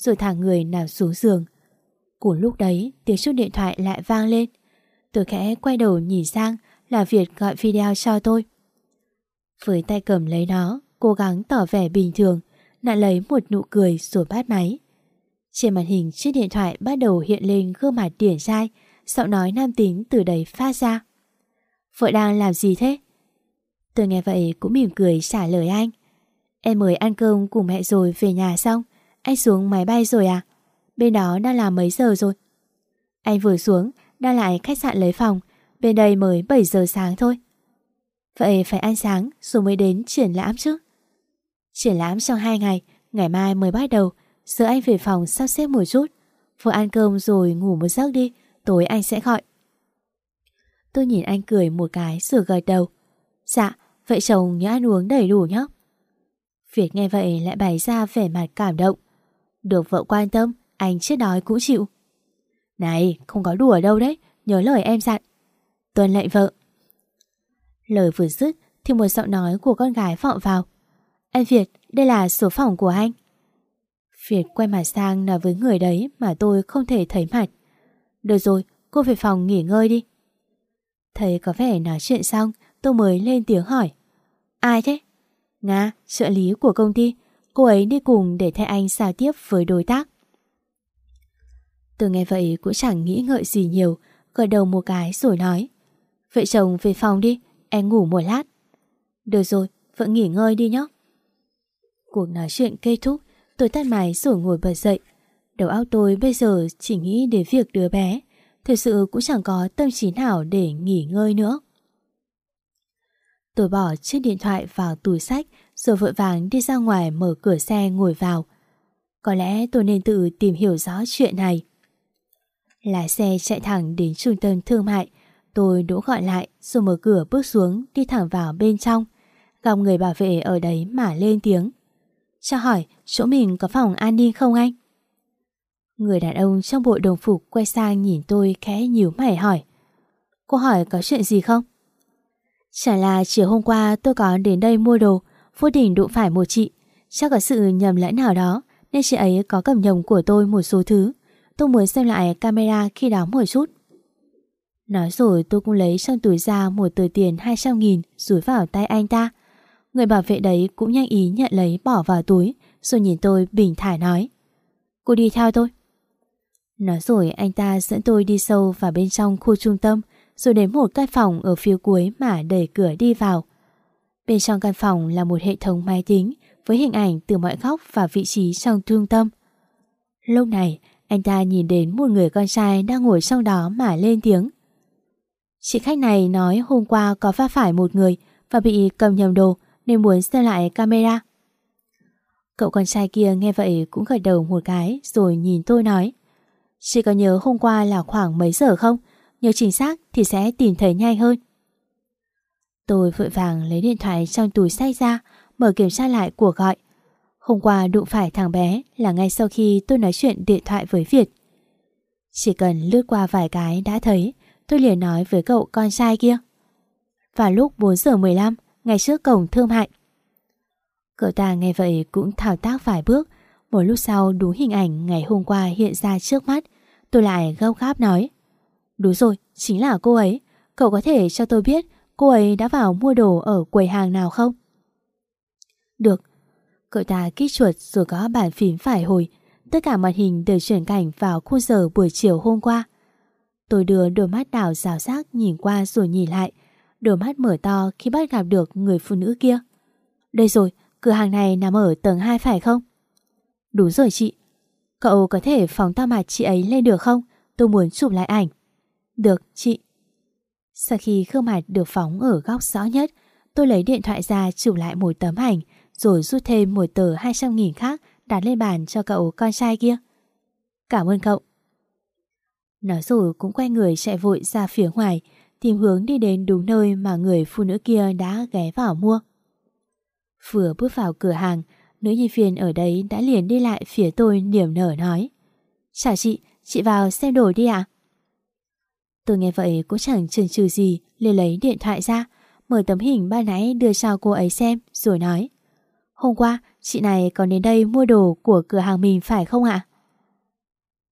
rồi thả người nằm xuống giường. Cùng lúc đấy, tiếng chuông điện thoại lại vang lên. Tôi khẽ quay đầu nhìn sang là Việt gọi video cho tôi. Với tay cầm lấy nó, cố gắng tỏ vẻ bình thường, nặn lấy một nụ cười rồi bắt máy. Trên màn hình chiếc điện thoại bắt đầu hiện lên gương mặt điển trai, giọng nói nam tính từ đấy phát ra. Vợ đang làm gì thế? Tôi nghe vậy cũng mỉm cười trả lời anh. Em mời ăn cơm cùng mẹ rồi về nhà xong. Anh xuống máy bay rồi à? Bên đó đang là mấy giờ rồi? Anh vừa xuống, đang lại khách sạn lấy phòng. Bên đây mới 7 giờ sáng thôi. Vậy phải ăn sáng rồi mới đến triển lãm chứ? Triển lãm trong 2 ngày, ngày mai mới bắt đầu. Giờ anh về phòng sắp xếp một chút. Vừa ăn cơm rồi ngủ một giấc đi, tối anh sẽ gọi. Tôi nhìn anh cười một cái rồi gật đầu. Dạ, vậy chồng nhớ ăn uống đầy đủ nhé. Việt nghe vậy lại bày ra vẻ mặt cảm động. Được vợ quan tâm, anh chết đói cũng chịu. Này, không có đùa đâu đấy, nhớ lời em dặn. Tuân lệnh vợ. Lời vừa dứt thì một giọng nói của con gái vọng vào. Anh Việt, đây là số phòng của anh. Việt quay mặt sang nói với người đấy mà tôi không thể thấy mặt. Được rồi, cô về phòng nghỉ ngơi đi. Thấy có vẻ nói chuyện xong, tôi mới lên tiếng hỏi. Ai thế? Nga, trợ lý của công ty. Cô ấy đi cùng để thay anh giao tiếp với đối tác. Tôi nghe vậy cũng chẳng nghĩ ngợi gì nhiều, gật đầu một cái rồi nói. Vậy chồng về phòng đi, em ngủ một lát. Được rồi, vợ nghỉ ngơi đi nhé. Cuộc nói chuyện kết thúc, tôi tắt máy rồi ngồi bật dậy. Đầu óc tôi bây giờ chỉ nghĩ đến việc đứa bé, thực sự cũng chẳng có tâm trí nào để nghỉ ngơi nữa. Tôi bỏ chiếc điện thoại vào túi xách rồi vội vàng đi ra ngoài mở cửa xe ngồi vào. Có lẽ tôi nên tự tìm hiểu rõ chuyện này. Lái xe chạy thẳng đến trung tâm thương mại. Tôi đỗ gọi lại rồi mở cửa bước xuống đi thẳng vào bên trong. Gặp người bảo vệ ở đấy mà lên tiếng. Cho hỏi chỗ mình có phòng an ninh không anh? Người đàn ông trong bộ đồng phục quay sang nhìn tôi khẽ nhíu mày hỏi. Cô hỏi có chuyện gì không? Chả là chiều hôm qua tôi có đến đây mua đồ, vô tình đụng phải một chị. Chắc có sự nhầm lẫn nào đó nên chị ấy có cầm nhầm của tôi một số thứ. Tôi muốn xem lại camera khi đó một chút. Nói rồi tôi cũng lấy trong túi ra một tờ tiền 200.000 rúi vào tay anh ta. Người bảo vệ đấy cũng nhanh ý nhận lấy bỏ vào túi rồi nhìn tôi bình thản nói. Cô đi theo tôi. Nói rồi anh ta dẫn tôi đi sâu vào bên trong khu trung tâm rồi đến một căn phòng ở phía cuối mà đẩy cửa đi vào. Bên trong căn phòng là một hệ thống máy tính với hình ảnh từ mọi góc và vị trí trong trung tâm. Lúc này anh ta nhìn đến một người con trai đang ngồi trong đó mà lên tiếng. Chị khách này nói hôm qua có va phải một người và bị cầm nhầm đồ nên muốn xem lại camera. Cậu con trai kia nghe vậy cũng gật đầu một cái rồi nhìn tôi nói. Chị có nhớ hôm qua là khoảng mấy giờ không? Nhớ chính xác thì sẽ tìm thấy nhanh hơn. Tôi vội vàng lấy điện thoại trong túi xách ra, mở kiểm tra lại cuộc gọi. Hôm qua đụng phải thằng bé là ngay sau khi tôi nói chuyện điện thoại với Việt. Chỉ cần lướt qua vài cái đã thấy, tôi liền nói với cậu con trai kia. Vào lúc 4 giờ 15, ngay trước cổng thương mại. Cậu ta nghe vậy cũng thao tác vài bước. Một lúc sau đúng hình ảnh ngày hôm qua hiện ra trước mắt. Tôi lại gấp gáp nói. Đúng rồi, chính là cô ấy. Cậu có thể cho tôi biết cô ấy đã vào mua đồ ở quầy hàng nào không? Được. Cậu ta kích chuột rồi có bàn phím phải hồi. Tất cả màn hình đều chuyển cảnh vào khung giờ buổi chiều hôm qua. Tôi đưa đôi mắt đảo rào rác nhìn qua rồi nhìn lại. Đôi mắt mở to khi bắt gặp được người phụ nữ kia. Đây rồi, cửa hàng này nằm ở tầng 2 phải không? Đúng rồi chị. Cậu có thể phóng to mặt chị ấy lên được không? Tôi muốn chụp lại ảnh. Được chị. Sau khi gương mặt được phóng ở góc rõ nhất, tôi lấy điện thoại ra chụp lại một tấm ảnh rồi rút thêm một tờ 200.000 khác đặt lên bàn cho cậu con trai kia. Cảm ơn cậu. Nói rồi cũng quay người chạy vội ra phía ngoài, tìm hướng đi đến đúng nơi mà người phụ nữ kia đã ghé vào mua. Vừa bước vào cửa hàng, nữ nhân viên ở đấy đã liền đi lại phía tôi niềm nở nói. Chào chị vào xem đồ đi ạ. Tôi nghe vậy cũng chẳng chần chừ gì, liền lấy điện thoại ra, mở tấm hình ban nãy đưa cho cô ấy xem rồi nói. Hôm qua chị này còn đến đây mua đồ của cửa hàng mình phải không ạ?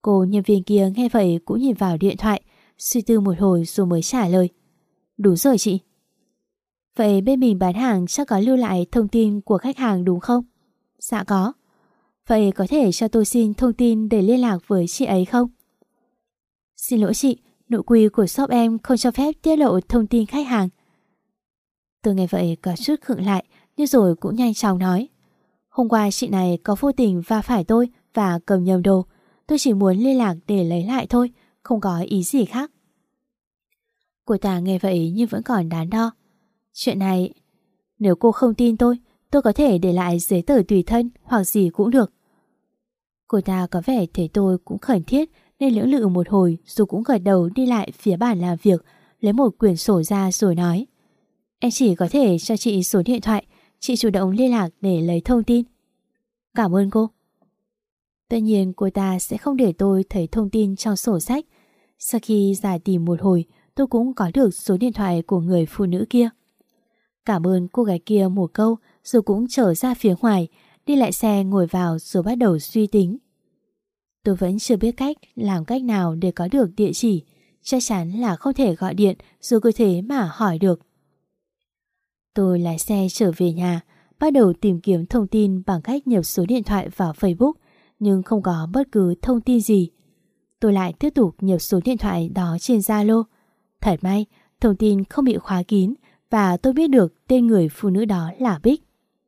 Cô nhân viên kia nghe vậy cũng nhìn vào điện thoại, suy tư một hồi rồi mới trả lời. Đúng rồi chị. Vậy bên mình bán hàng chắc có lưu lại thông tin của khách hàng đúng không? Dạ có. Vậy có thể cho tôi xin thông tin để liên lạc với chị ấy không? Xin lỗi chị, nội quy của shop em không cho phép tiết lộ thông tin khách hàng. Tôi nghe vậy có chút khựng lại, nhưng rồi cũng nhanh chóng nói. Hôm qua chị này có vô tình va phải tôi và cầm nhầm đồ. Tôi chỉ muốn liên lạc để lấy lại thôi, không có ý gì khác. Cô ta nghe vậy nhưng vẫn còn đắn đo. Chuyện này, nếu cô không tin tôi có thể để lại giấy tờ tùy thân hoặc gì cũng được. Cô ta có vẻ thấy tôi cũng khẩn thiết nên lưỡng lự một hồi rồi cũng gật đầu đi lại phía bàn làm việc, lấy một quyển sổ ra rồi nói. Em chỉ có thể cho chị số điện thoại, chị chủ động liên lạc để lấy thông tin. Cảm ơn cô. Tất nhiên cô ta sẽ không để tôi thấy thông tin trong sổ sách. Sau khi giải tìm một hồi, tôi cũng có được số điện thoại của người phụ nữ kia. Cảm ơn cô gái kia một câu rồi cũng trở ra phía ngoài, đi lại xe ngồi vào rồi bắt đầu suy tính. Tôi vẫn chưa biết làm cách nào để có được địa chỉ, chắc chắn là không thể gọi điện rồi cứ thế mà hỏi được. Tôi lái xe trở về nhà, bắt đầu tìm kiếm thông tin bằng cách nhập số điện thoại vào Facebook, nhưng không có bất cứ thông tin gì. Tôi lại tiếp tục nhập số điện thoại đó trên Zalo. Thật may, thông tin không bị khóa kín và tôi biết được tên người phụ nữ đó là Bích.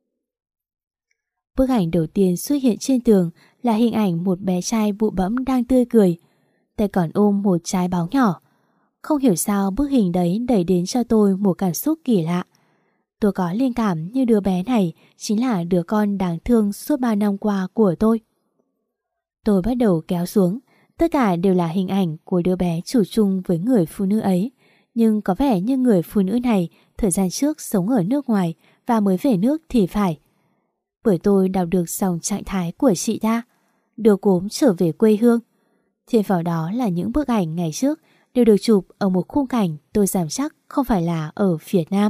Bức ảnh đầu tiên xuất hiện trên tường là hình ảnh một bé trai bụ bẫm đang tươi cười, tay còn ôm một trái báo nhỏ. Không hiểu sao bức hình đấy đẩy đến cho tôi một cảm xúc kỳ lạ. Tôi có linh cảm như đứa bé này chính là đứa con đáng thương suốt 3 năm qua của tôi. Tôi bắt đầu kéo xuống, tất cả đều là hình ảnh của đứa bé chủ chung với người phụ nữ ấy. Nhưng có vẻ như người phụ nữ này thời gian trước sống ở nước ngoài và mới về nước thì phải. Bởi tôi đọc được dòng trạng thái của chị ta, đưa cốm trở về quê hương. Thêm vào đó là những bức ảnh ngày trước đều được chụp ở một khung cảnh tôi dám chắc không phải là ở Việt Nam.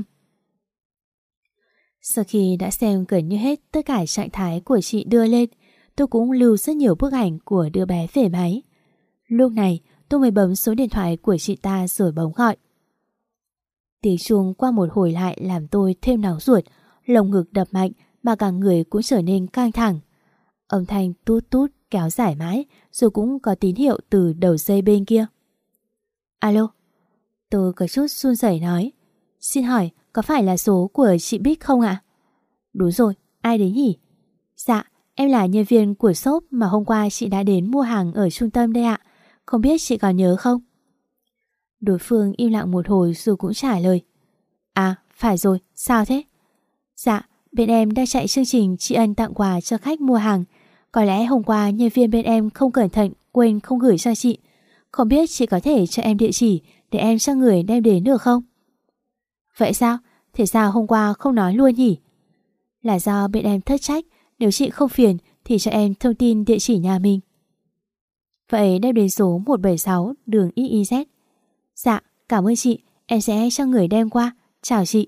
Sau khi đã xem gần như hết tất cả trạng thái của chị đưa lên, tôi cũng lưu rất nhiều bức ảnh của đứa bé về máy. Lúc này tôi mới bấm số điện thoại của chị ta rồi bấm gọi. Tiếng chuông qua một hồi lại làm tôi thêm nóng ruột, lồng ngực đập mạnh mà cả người cũng trở nên căng thẳng. Âm thanh tút tút kéo dài mãi rồi cũng có tín hiệu từ đầu dây bên kia. Alo, tôi có chút run rẩy nói. Xin hỏi có phải là số của chị Bích không ạ? Đúng rồi, ai đấy nhỉ? Dạ, em là nhân viên của shop mà hôm qua chị đã đến mua hàng ở trung tâm đây ạ. Không biết chị còn nhớ không? Đối phương im lặng một hồi rồi cũng trả lời. À, phải rồi, sao thế? Dạ, bên em đang chạy chương trình tri ân tặng quà cho khách mua hàng. Có lẽ hôm qua nhân viên bên em không cẩn thận quên không gửi cho chị. Không biết chị có thể cho em địa chỉ để em cho người đem đến được không? Vậy sao? Thế sao hôm qua không nói luôn nhỉ? Là do bên em thất trách. Nếu chị không phiền thì cho em thông tin địa chỉ nhà mình. Vậy đem đến số 176 đường XYZ. Dạ, cảm ơn chị. Em sẽ cho người đem qua. Chào chị.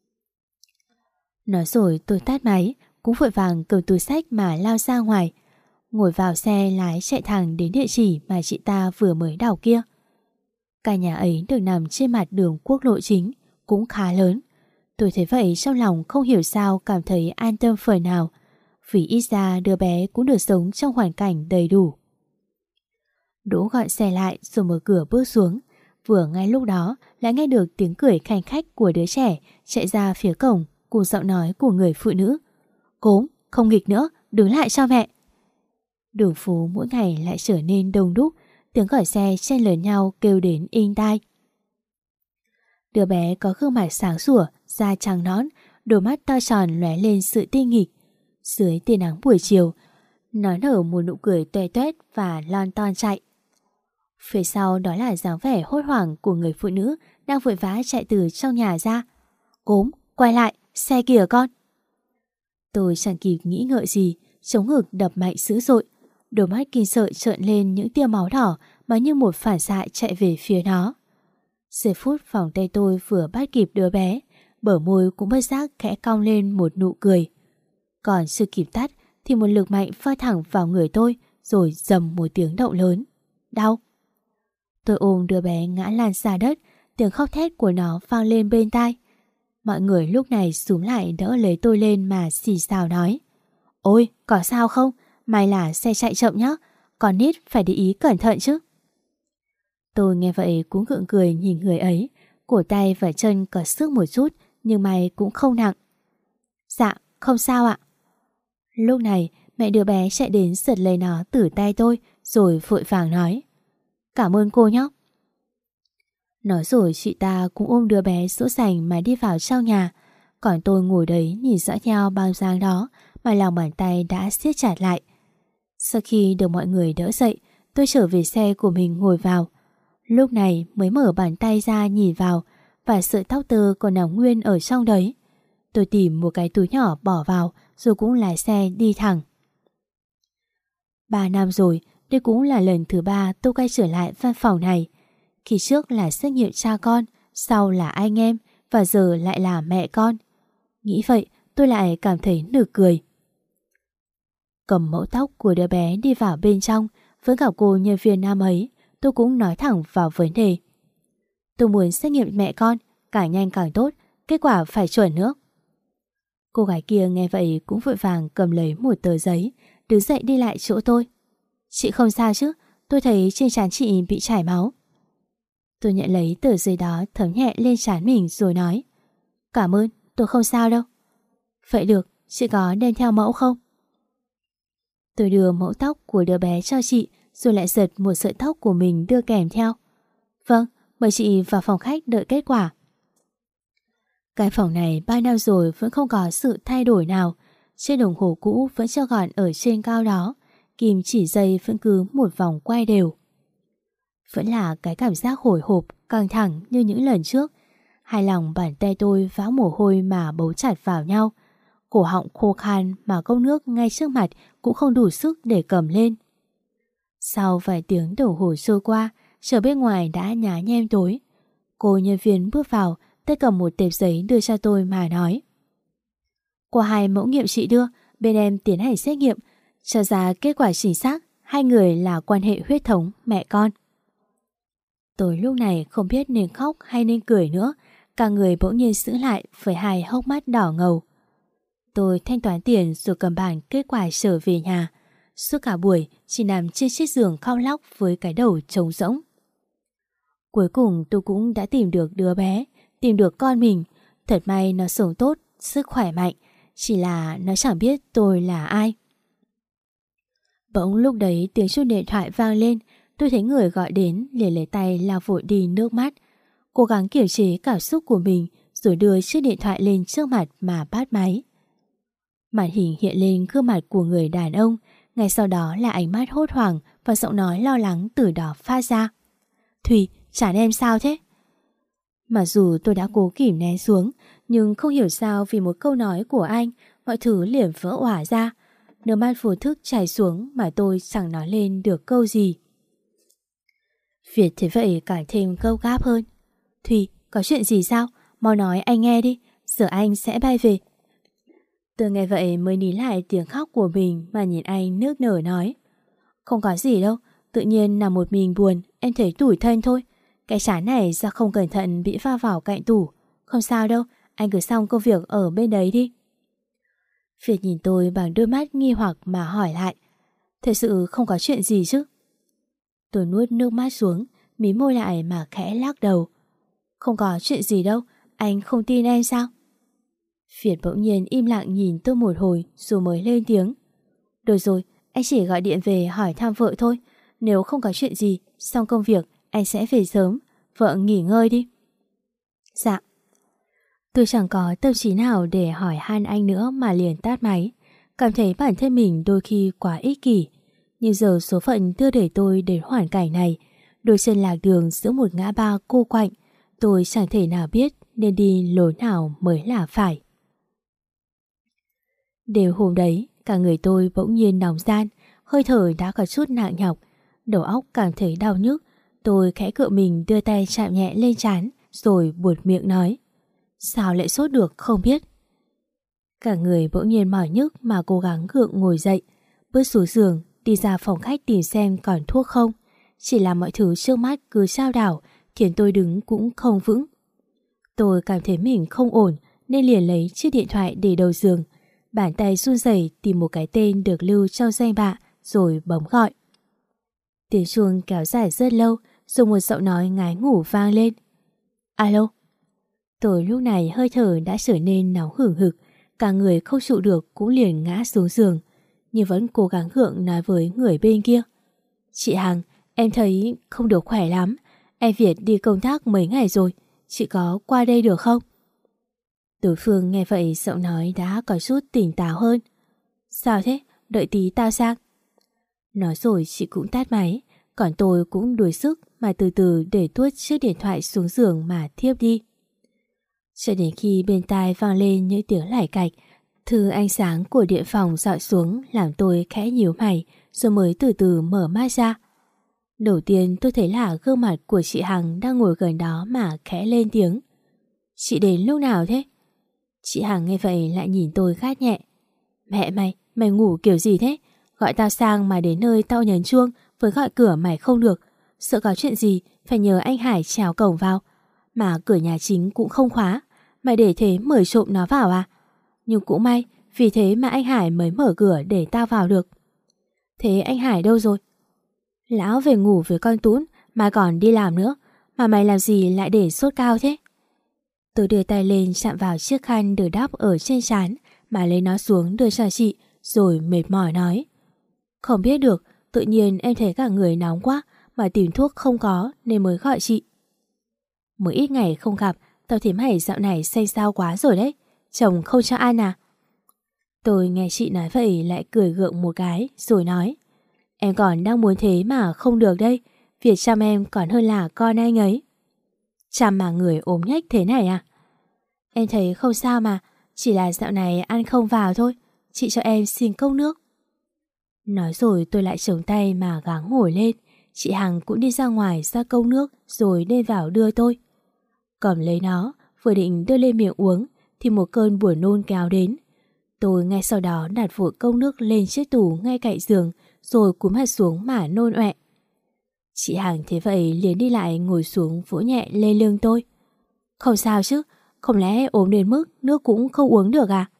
Nói rồi tôi tắt máy, cũng vội vàng cầm túi xách mà lao ra ngoài. Ngồi vào xe lái chạy thẳng đến địa chỉ mà chị ta vừa mới đọc kia. Cả nhà ấy được nằm trên mặt đường quốc lộ chính, cũng khá lớn. Tôi thấy vậy trong lòng không hiểu sao cảm thấy an tâm phần nào, vì ít ra đứa bé cũng được sống trong hoàn cảnh đầy đủ. Đỗ gọi xe lại rồi mở cửa bước xuống. Vừa ngay lúc đó lại nghe được tiếng cười khanh khách của đứa trẻ chạy ra phía cổng cùng giọng nói của người phụ nữ. Cốm, không nghịch nữa, đứng lại cho mẹ. Đường phố mỗi ngày lại trở nên đông đúc, tiếng còi xe chen lấn nhau kêu đến inh tai. Đứa bé có gương mặt sáng sủa, da trắng nõn, đôi mắt to tròn lóe lên sự tinh nghịch. Dưới tia nắng buổi chiều, nó nở một nụ cười toe toét và lon ton chạy. Phía sau đó là dáng vẻ hốt hoảng của người phụ nữ đang vội vã chạy từ trong nhà ra. Cốm, quay lại, xe kìa con. Tôi chẳng kịp nghĩ ngợi gì, chống ngực đập mạnh dữ dội, đôi mắt kinh sợ trợn lên những tia máu đỏ mà như một phản xạ chạy về phía nó. Giây phút vòng tay tôi vừa bắt kịp đứa bé, bờ môi cũng bất giác khẽ cong lên một nụ cười. Còn chưa kịp tắt thì một lực mạnh pha thẳng vào người tôi, rồi dầm một tiếng động lớn. Đau! Tôi ôm đứa bé ngã lăn ra đất, tiếng khóc thét của nó vang lên bên tai. Mọi người lúc này xúm lại đỡ lấy tôi lên mà xì xào nói: Ôi, có sao không? May là xe chạy chậm nhá, con nít phải để ý cẩn thận chứ. Tôi nghe vậy cũng gượng cười nhìn người ấy, cổ tay và chân có sức một chút nhưng may cũng không nặng. Dạ, không sao ạ. Lúc này mẹ đứa bé chạy đến giật lấy nó từ tay tôi rồi vội vàng nói: Cảm ơn cô nhóc. Nói rồi chị ta cũng ôm đứa bé dỗ dành mà đi vào trong nhà. Còn tôi ngồi đấy nhìn dõi theo bao dáng đó mà lòng bàn tay đã siết chặt lại. Sau khi được mọi người đỡ dậy, tôi trở về xe của mình ngồi vào. Lúc này mới mở bàn tay ra nhìn vào và sợi tóc tơ còn nằm nguyên ở trong đấy. Tôi tìm một cái túi nhỏ bỏ vào rồi cũng lái xe đi thẳng. 3 năm rồi, đây cũng là lần thứ 3 tôi quay trở lại văn phòng này. Khi trước là xét nghiệm cha con, sau là anh em và giờ lại là mẹ con. Nghĩ vậy tôi lại cảm thấy nực cười. Cầm mẫu tóc của đứa bé đi vào bên trong với cả cô nhân viên nam ấy, tôi cũng nói thẳng vào vấn đề. Tôi muốn xét nghiệm mẹ con, càng nhanh càng tốt, kết quả phải chuẩn nữa. Cô gái kia nghe vậy cũng vội vàng cầm lấy một tờ giấy, đứng dậy đi lại chỗ tôi. Chị không sao chứ, tôi thấy trên trán chị bị chảy máu. Tôi nhận lấy tờ giấy đó thấm nhẹ lên trán mình rồi nói: Cảm ơn, tôi không sao đâu. Vậy được, chị có đem theo mẫu không? Tôi đưa mẫu tóc của đứa bé cho chị rồi lại giật một sợi tóc của mình đưa kèm theo. Vâng, mời chị vào phòng khách đợi kết quả. Cái phòng này 3 năm rồi vẫn không có sự thay đổi nào. Chiếc đồng hồ cũ vẫn cho gọn ở trên cao đó, kim chỉ dây vẫn cứ một vòng quay đều. Vẫn là cái cảm giác hồi hộp, căng thẳng như những lần trước. Hai lòng bàn tay tôi vã mồ hôi mà bấu chặt vào nhau. Cổ họng khô khan mà cốc nước ngay trước mặt cũng không đủ sức để cầm lên. Sau vài tiếng đồng hồ trôi qua, trở bên ngoài đã nhá nhem tối. Cô nhân viên bước vào, tay cầm một tệp giấy đưa cho tôi mà nói: Qua 2 mẫu nghiệm chị đưa, bên em tiến hành xét nghiệm, cho ra kết quả chính xác, 2 người là quan hệ huyết thống mẹ con. Tôi lúc này không biết nên khóc hay nên cười nữa, cả người bỗng nhiên sững lại với 2 hốc mắt đỏ ngầu. Tôi thanh toán tiền rồi cầm bản kết quả trở về nhà. Suốt cả buổi chỉ nằm trên chiếc giường khóc lóc với cái đầu trống rỗng. Cuối cùng tôi cũng đã tìm được đứa bé, tìm được con mình. Thật may nó sống tốt, sức khỏe mạnh, chỉ là nó chẳng biết tôi là ai. Bỗng lúc đấy tiếng chuông điện thoại vang lên. Tôi thấy người gọi đến liền lấy tay lau vội đi nước mắt, cố gắng kiềm chế cảm xúc của mình rồi đưa chiếc điện thoại lên trước mặt mà bắt máy. Màn hình hiện lên gương mặt của người đàn ông, ngay sau đó là ánh mắt hốt hoảng và giọng nói lo lắng từ đó phát ra: Thùy, chán em sao thế? Mặc dù tôi đã cố kìm nén xuống, nhưng không hiểu sao vì một câu nói của anh, mọi thứ liền vỡ òa ra. Nước mắt vô thức chảy xuống mà tôi chẳng nói lên được câu gì. Việt thế vậy càng thêm gâu gáp hơn. Thùy, có chuyện gì sao? Mau nói anh nghe đi, giờ anh sẽ bay về. Tôi nghe vậy mới nín lại tiếng khóc của mình mà nhìn anh nước nở nói: Không có gì đâu, tự nhiên nằm một mình buồn, em thấy tủi thân thôi. Cái chán này do không cẩn thận bị va vào cạnh tủ. Không sao đâu, anh cứ xong công việc ở bên đấy đi. Việt nhìn tôi bằng đôi mắt nghi hoặc mà hỏi lại: Thật sự không có chuyện gì chứ? Tôi nuốt nước mắt xuống, mím môi lại mà khẽ lắc đầu. Không có chuyện gì đâu, anh không tin em sao? Việt bỗng nhiên im lặng nhìn tôi một hồi rồi mới lên tiếng: Được rồi, anh chỉ gọi điện về hỏi thăm vợ thôi. Nếu không có chuyện gì, xong công việc anh sẽ về sớm. Vợ nghỉ ngơi đi. Dạ. Tôi chẳng có tâm trí nào để hỏi han anh nữa mà liền tắt máy. Cảm thấy bản thân mình đôi khi quá ích kỷ. Nhưng giờ số phận đưa đẩy tôi đến hoàn cảnh này. Đôi chân lạc đường giữa một ngã ba cô quạnh. Tôi chẳng thể nào biết nên đi lối nào mới là phải. Đều hôm đấy, cả người tôi bỗng nhiên nóng ran, hơi thở đã có chút nặng nhọc, đầu óc cảm thấy đau nhức. Tôi khẽ cựa mình đưa tay chạm nhẹ lên trán, rồi buột miệng nói: Sao lại sốt được không biết. Cả người bỗng nhiên mỏi nhức mà cố gắng gượng ngồi dậy, bước xuống giường, đi ra phòng khách tìm xem còn thuốc không. Chỉ là mọi thứ trước mắt cứ chao đảo, khiến tôi đứng cũng không vững. Tôi cảm thấy mình không ổn nên liền lấy chiếc điện thoại để đầu giường. Bàn tay run rẩy tìm một cái tên được lưu trong danh bạ rồi bấm gọi. Tiếng chuông kéo dài rất lâu rồi một giọng nói ngái ngủ vang lên. Alo. Tôi lúc này hơi thở đã trở nên nóng hừng hực, cả người không trụ được cũng liền ngã xuống giường, nhưng vẫn cố gắng gượng nói với người bên kia. Chị Hằng, em thấy không được khỏe lắm. Em Việt đi công tác mấy ngày rồi, chị có qua đây được không? Đối phương nghe vậy giọng nói đã có chút tỉnh táo hơn. Sao thế? Đợi tí tao sang. Nói rồi chị cũng tắt máy, còn tôi cũng đuối sức mà từ từ để tuốt chiếc điện thoại xuống giường mà thiếp đi. Cho đến khi bên tai vang lên những tiếng lải cạch, thứ ánh sáng của điện phòng dọi xuống làm tôi khẽ nhíu mày rồi mới từ từ mở mắt ra. Đầu tiên tôi thấy là gương mặt của chị Hằng đang ngồi gần đó mà khẽ lên tiếng. Chị đến lúc nào thế? Chị Hằng nghe vậy lại nhìn tôi khát nhẹ. Mẹ mày ngủ kiểu gì thế? Gọi tao sang mà đến nơi tao nhấn chuông với gọi cửa mày không được. Sợ có chuyện gì phải nhờ anh Hải trèo cổng vào. Mà cửa nhà chính cũng không khóa. Mày để thế mời trộm nó vào à? Nhưng cũng may, vì thế mà anh Hải mới mở cửa để tao vào được. Thế anh Hải đâu rồi? Lão về ngủ với con Tún mà còn đi làm nữa. Mà mày làm gì lại để sốt cao thế? Tôi đưa tay lên chạm vào chiếc khăn được đắp ở trên trán mà lấy nó xuống đưa cho chị, rồi mệt mỏi nói. Không biết được, tự nhiên em thấy cả người nóng quá mà tìm thuốc không có nên mới gọi chị. Mới ít ngày không gặp, tao thím Hải dạo này xanh xao quá rồi đấy. Chồng không cho ăn à? Tôi nghe chị nói vậy lại cười gượng một cái rồi nói. Em còn đang muốn thế mà không được đây. Việc chăm em còn hơn là con anh ấy. Chăm mà người ốm nhách thế này à? Em thấy không sao mà, chỉ là dạo này ăn không vào thôi. Chị cho em xin cốc nước. Nói rồi tôi lại chống tay mà gắng ngồi lên. Chị Hằng cũng đi ra ngoài ra cốc nước rồi đem vào đưa tôi. Cầm lấy nó, vừa định đưa lên miệng uống thì một cơn buồn nôn kéo đến. Tôi ngay sau đó đặt vội cốc nước lên chiếc tủ ngay cạnh giường rồi cúi mặt xuống mà nôn ọe. Chị Hằng thế vậy liền đi lại ngồi xuống vỗ nhẹ lên lưng tôi. Không sao chứ, không lẽ ốm đến mức nước cũng không uống được à?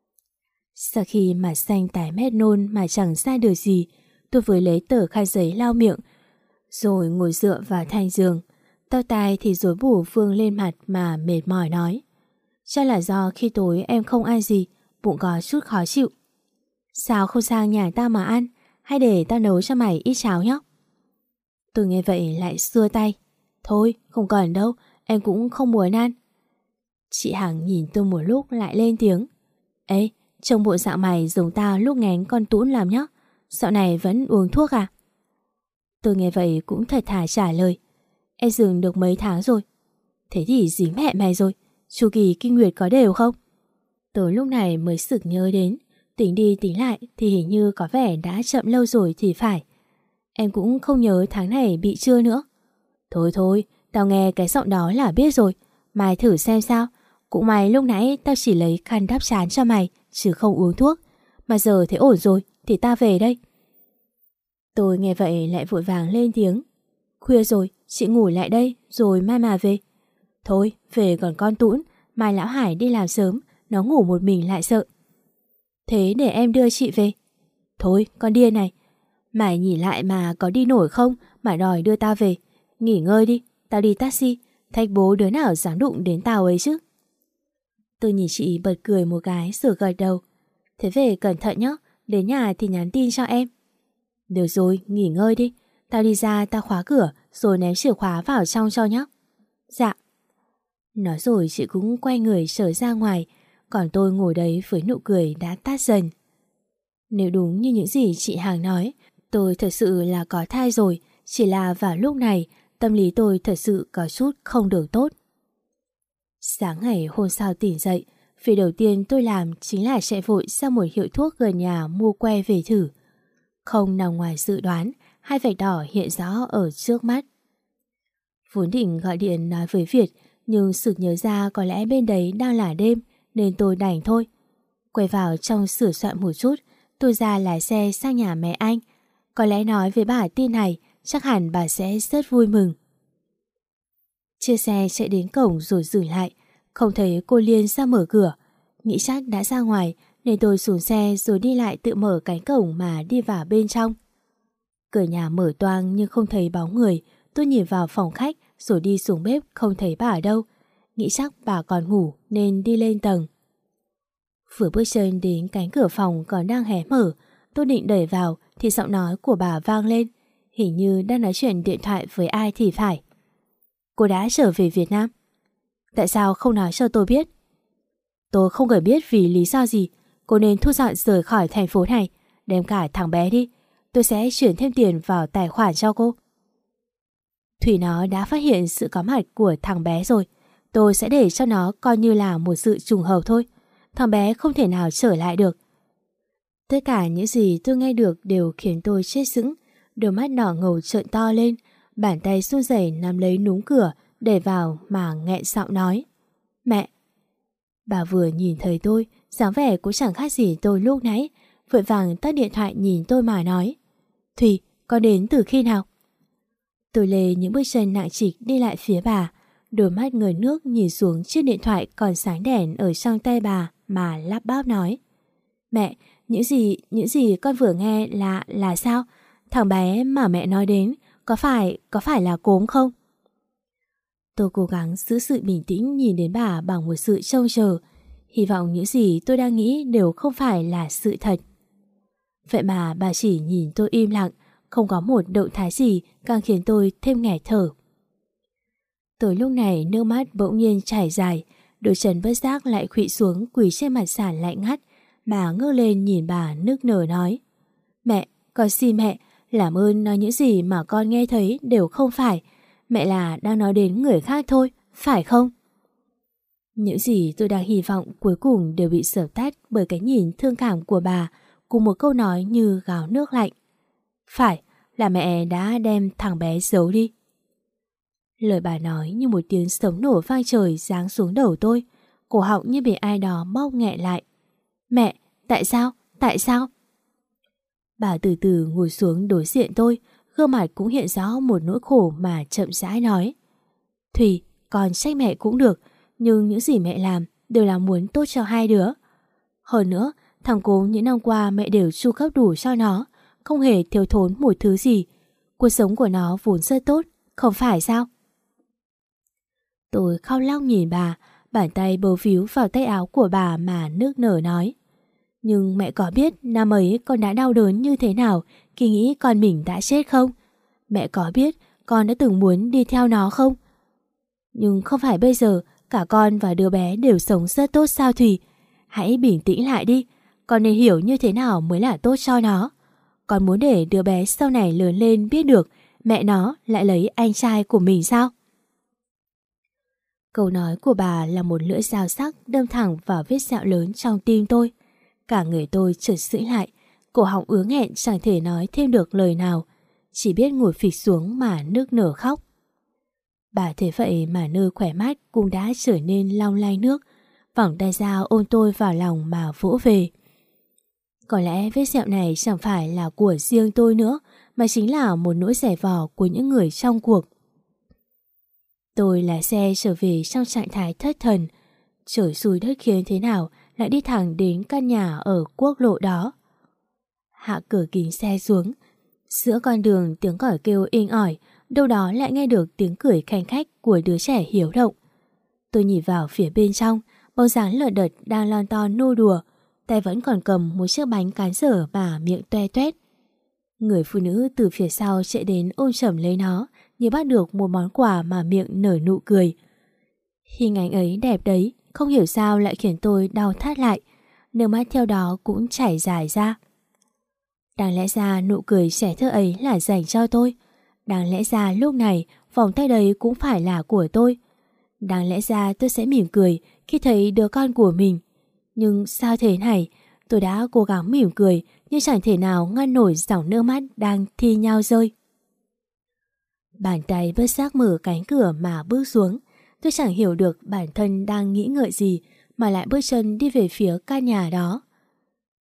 Sau khi mặt xanh tái mét nôn mà chẳng ra được gì, tôi vừa lấy tờ khăn giấy lau miệng rồi ngồi dựa vào thành giường. Tóc tai thì rối bù vương lên mặt mà mệt mỏi nói. Chắc là do khi tối em không ăn gì, bụng có chút khó chịu. Sao không sang nhà tao mà ăn, hay để tao nấu cho mày ít cháo nhé? Tôi nghe vậy lại xua tay. Thôi, không cần đâu, em cũng không muốn ăn. Chị Hằng nhìn tôi một lúc lại lên tiếng. Ê, trông bộ dạng mày giống tao lúc ngén con Tún làm nhá. Dạo này vẫn uống thuốc à? Tôi nghe vậy cũng thật thà trả lời. Em dừng được mấy tháng rồi. Thế thì dính mẹ mày rồi. Chu kỳ kinh nguyệt có đều không? Tôi lúc này mới sực nhớ đến. Tính đi tính lại thì hình như có vẻ đã chậm lâu rồi thì phải. Em cũng không nhớ tháng này bị chưa nữa. Thôi, tao nghe cái giọng đó là biết rồi. Mày thử xem sao. Cũng may lúc nãy tao chỉ lấy khăn đắp trán cho mày, chứ không uống thuốc. Mà giờ thấy ổn rồi thì tao về đây. Tôi nghe vậy lại vội vàng lên tiếng. Khuya rồi, chị ngủ lại đây rồi mai mà về. Thôi, về còn con Tún, mai lão Hải đi làm sớm, nó ngủ một mình lại sợ. Thế để em đưa chị về. Thôi, con điên này. Mày nhìn lại mà có đi nổi không mà đòi đưa tao về. Nghỉ ngơi đi, tao đi taxi. Thách bố đứa nào dám đụng đến tao ấy chứ. Tôi nhìn chị bật cười một cái rồi gật đầu. Thế về cẩn thận nhé, đến nhà thì nhắn tin cho em. Được rồi, nghỉ ngơi đi. Tao đi ra tao khóa cửa rồi ném chìa khóa vào trong cho nhé. Dạ. Nói rồi chị cũng quay người trở ra ngoài, còn tôi ngồi đấy với nụ cười đã tắt dần. Nếu đúng như những gì chị Hằng nói, tôi thật sự là có thai rồi, chỉ là vào lúc này tâm lý tôi thật sự có chút không được tốt. Sáng ngày hôm sau tỉnh dậy, việc đầu tiên tôi làm chính là chạy vội ra một hiệu thuốc gần nhà mua que về thử. Không nằm ngoài dự đoán, hai vạch đỏ hiện rõ ở trước mắt. Vốn định gọi điện nói với Việt, nhưng sực nhớ ra có lẽ bên đấy đang là đêm nên tôi đành thôi. Quay vào trong sửa soạn một chút, tôi ra lái xe sang nhà mẹ anh. Có lẽ nói với bà tin này, chắc hẳn bà sẽ rất vui mừng. Chiếc xe chạy đến cổng rồi dừng lại, không thấy cô Liên ra mở cửa. Nghĩ chắc đã ra ngoài nên tôi xuống xe rồi đi lại tự mở cánh cổng mà đi vào bên trong. Cửa nhà mở toang nhưng không thấy bóng người. Tôi nhìn vào phòng khách rồi đi xuống bếp, không thấy bà ở đâu. Nghĩ chắc bà còn ngủ nên đi lên tầng. Vừa bước chân đến cánh cửa phòng còn đang hé mở, tôi định đẩy vào thì giọng nói của bà vang lên. Hình như đang nói chuyện điện thoại với ai thì phải. Cô đã trở về Việt Nam? Tại sao không nói cho tôi biết? Tôi không cần biết vì lý do gì. Cô nên thu dọn rời khỏi thành phố này. Đem cả thằng bé đi. Tôi sẽ chuyển thêm tiền vào tài khoản cho cô. Thủy nó đã phát hiện sự có mặt của thằng bé rồi. Tôi sẽ để cho nó coi như là một sự trùng hợp thôi. Thằng bé không thể nào trở lại được. Tất cả những gì tôi nghe được đều khiến tôi chết sững. Đôi mắt đỏ ngầu trợn to lên. Bàn tay run rẩy nắm lấy núm cửa đẩy vào mà nghẹn giọng nói. Mẹ! Bà vừa nhìn thấy tôi, dáng vẻ cũng chẳng khác gì tôi lúc nãy, vội vàng tắt điện thoại nhìn tôi mà nói. Thùy, con đến từ khi nào? Tôi lê những bước chân nặng trịch đi lại phía bà, đôi mắt ngời nước nhìn xuống chiếc điện thoại còn sáng đèn ở trong tay bà mà lắp bắp nói. Mẹ, những gì con vừa nghe là sao? Thằng bé mà mẹ nói đến có phải là cốm không? Tôi cố gắng giữ sự bình tĩnh nhìn đến bà bằng một sự trông chờ, hy vọng những gì tôi đang nghĩ đều không phải là sự thật. Vậy mà bà chỉ nhìn tôi im lặng, không có một động thái gì càng khiến tôi thêm nghẹt thở. Tới lúc này nước mắt bỗng nhiên chảy dài, đôi chân bất giác lại khuỵu xuống quỳ trên mặt sàn lạnh ngắt. Bà ngước lên nhìn bà nức nở nói. Mẹ, con xin mẹ, làm ơn nói những gì mà con nghe thấy đều không phải. Mẹ là đang nói đến người khác thôi, phải không? Những gì tôi đang hy vọng cuối cùng đều bị dập tắt bởi cái nhìn thương cảm của bà cùng một câu nói như gáo nước lạnh. Phải, là mẹ đã đem thằng bé giấu đi. Lời bà nói như một tiếng sấm nổ vang trời giáng xuống đầu tôi, cổ họng như bị ai đó bóp nghẹn lại. Mẹ, tại sao? Tại sao? Bà từ từ ngồi xuống đối diện tôi, gương mặt cũng hiện rõ một nỗi khổ mà chậm rãi nói. Thùy, con trách mẹ cũng được, nhưng những gì mẹ làm đều là muốn tốt cho hai đứa. Hơn nữa, thằng Cố những năm qua mẹ đều chu cấp đủ cho nó, không hề thiếu thốn một thứ gì. Cuộc sống của nó vốn rất tốt, không phải sao? Tôi khóc lóc nhìn bà, bàn tay bấu víu vào tay áo của bà mà nức nở nói. Nhưng mẹ có biết năm ấy con đã đau đớn như thế nào khi nghĩ con mình đã chết không? Mẹ có biết con đã từng muốn đi theo nó không? Nhưng không phải bây giờ cả con và đứa bé đều sống rất tốt sao Thùy? Hãy bình tĩnh lại đi, con nên hiểu như thế nào mới là tốt cho nó. Con muốn để đứa bé sau này lớn lên biết được mẹ nó lại lấy anh trai của mình sao? Câu nói của bà là một lưỡi dao sắc đâm thẳng vào vết sẹo lớn trong tim tôi. Cả người tôi chợt sững lại, cổ họng ứa nghẹn chẳng thể nói thêm được lời nào, chỉ biết ngồi phịch xuống mà nức nở khóc. Bà thấy vậy mà nơi khỏe mắt cũng đã trở nên long lanh nước, vòng tay ra ôm tôi vào lòng mà vỗ về. Có lẽ vết sẹo này chẳng phải là của riêng tôi nữa, mà chính là một nỗi dày vò của những người trong cuộc. Tôi lái xe trở về trong trạng thái thất thần, trời xui đất khiến thế nào lại đi thẳng đến căn nhà ở quốc lộ đó. Hạ cửa kính xe xuống, giữa con đường tiếng còi kêu inh ỏi, đâu đó lại nghe được tiếng cười khanh khách của đứa trẻ hiếu động. Tôi nhìn vào phía bên trong, bóng dáng lợn đợt đang lon ton nô đùa, tay vẫn còn cầm một chiếc bánh cán dở mà miệng toe toét. Người phụ nữ từ phía sau chạy đến ôm chầm lấy nó, như bắt được một món quà mà miệng nở nụ cười. Hình ảnh ấy đẹp đấy, không hiểu sao lại khiến tôi đau thắt lại, nước mắt theo đó cũng chảy dài ra. Đáng lẽ ra nụ cười trẻ thơ ấy là dành cho tôi. Đáng lẽ ra lúc này vòng tay đấy cũng phải là của tôi. Đáng lẽ ra tôi sẽ mỉm cười khi thấy đứa con của mình. Nhưng sao thế này, tôi đã cố gắng mỉm cười nhưng chẳng thể nào ngăn nổi dòng nước mắt đang thi nhau rơi. Bàn tay bất giác mở cánh cửa mà bước xuống. Tôi chẳng hiểu được bản thân đang nghĩ ngợi gì mà lại bước chân đi về phía căn nhà đó.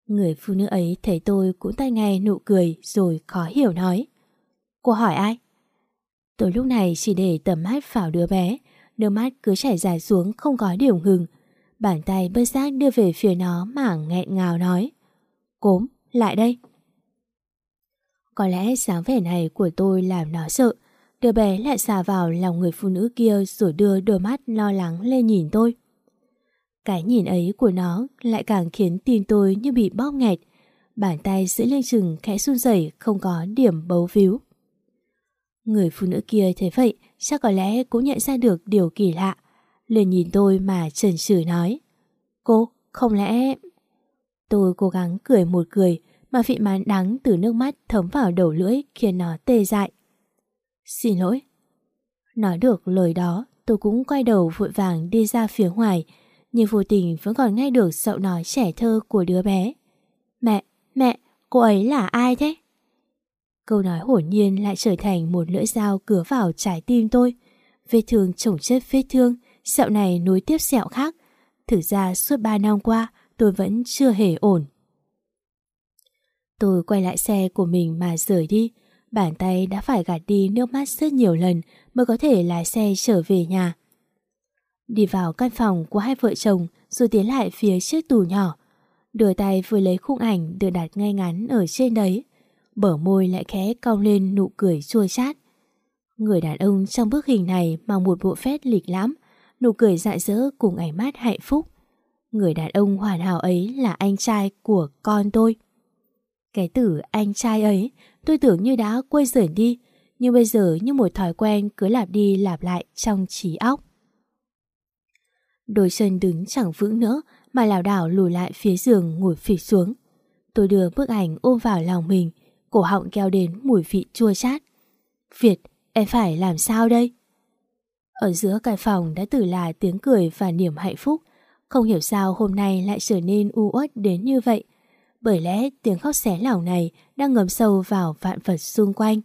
Người phụ nữ ấy thấy tôi cũng tai nghe nụ cười rồi khó hiểu nói: Cô hỏi ai? Tôi lúc này chỉ để tầm mắt vào đứa bé, nước mắt cứ chảy dài xuống không có điểm ngừng. Bàn tay bất giác đưa về phía nó mà nghẹn ngào nói: Cốm, lại đây. Có lẽ dáng vẻ này của tôi làm nó sợ. Đứa bé lại xà vào lòng người phụ nữ kia rồi đưa đôi mắt lo lắng lên nhìn tôi. Cái nhìn ấy của nó lại càng khiến tim tôi như bị bóp nghẹt. Bàn tay giữ lên chừng khẽ run rẩy không có điểm bấu víu. Người phụ nữ kia thấy vậy chắc có lẽ cũng nhận ra được điều kỳ lạ. Liền nhìn tôi mà chần chừ nói: Cô, không lẽ... Tôi cố gắng cười một cười mà vị mán đắng từ nước mắt thấm vào đầu lưỡi khiến nó tê dại. Xin lỗi. Nói được lời đó, tôi cũng quay đầu vội vàng đi ra phía ngoài, nhưng vô tình vẫn còn nghe được giọng nói trẻ thơ của đứa bé. Mẹ, cô ấy là ai thế? Câu nói hồn nhiên lại trở thành một lưỡi dao cứa vào trái tim tôi. Vết thương chồng chất vết thương, sẹo này nối tiếp sẹo khác. Thực ra suốt 3 năm qua tôi vẫn chưa hề ổn. Tôi quay lại xe của mình mà rời đi. Bàn tay đã phải gạt đi nước mắt rất nhiều lần mới có thể lái xe trở về nhà. Đi vào căn phòng của hai vợ chồng rồi tiến lại phía chiếc tủ nhỏ. Đưa tay vừa lấy khung ảnh được đặt ngay ngắn ở trên đấy. Bờ môi lại khẽ cong lên nụ cười chua chát. Người đàn ông trong bức hình này mang một bộ vest lịch lãm, nụ cười rạng rỡ cùng ánh mắt hạnh phúc. Người đàn ông hoàn hảo ấy là anh trai của con tôi. Cái từ anh trai ấy tôi tưởng như đã quên dần đi, nhưng bây giờ như một thói quen cứ lặp đi lặp lại trong trí óc. Đôi chân đứng chẳng vững nữa mà lảo đảo lùi lại phía giường ngồi phịch xuống. Tôi đưa bức ảnh ôm vào lòng mình, cổ họng kéo đến mùi vị chua chát. Việt, em phải làm sao đây? Ở giữa căn phòng đã từ là tiếng cười và niềm hạnh phúc. Không hiểu sao hôm nay lại trở nên u uất đến như vậy. Bởi lẽ tiếng khóc xé lòng này đang ngấm sâu vào vạn vật xung quanh.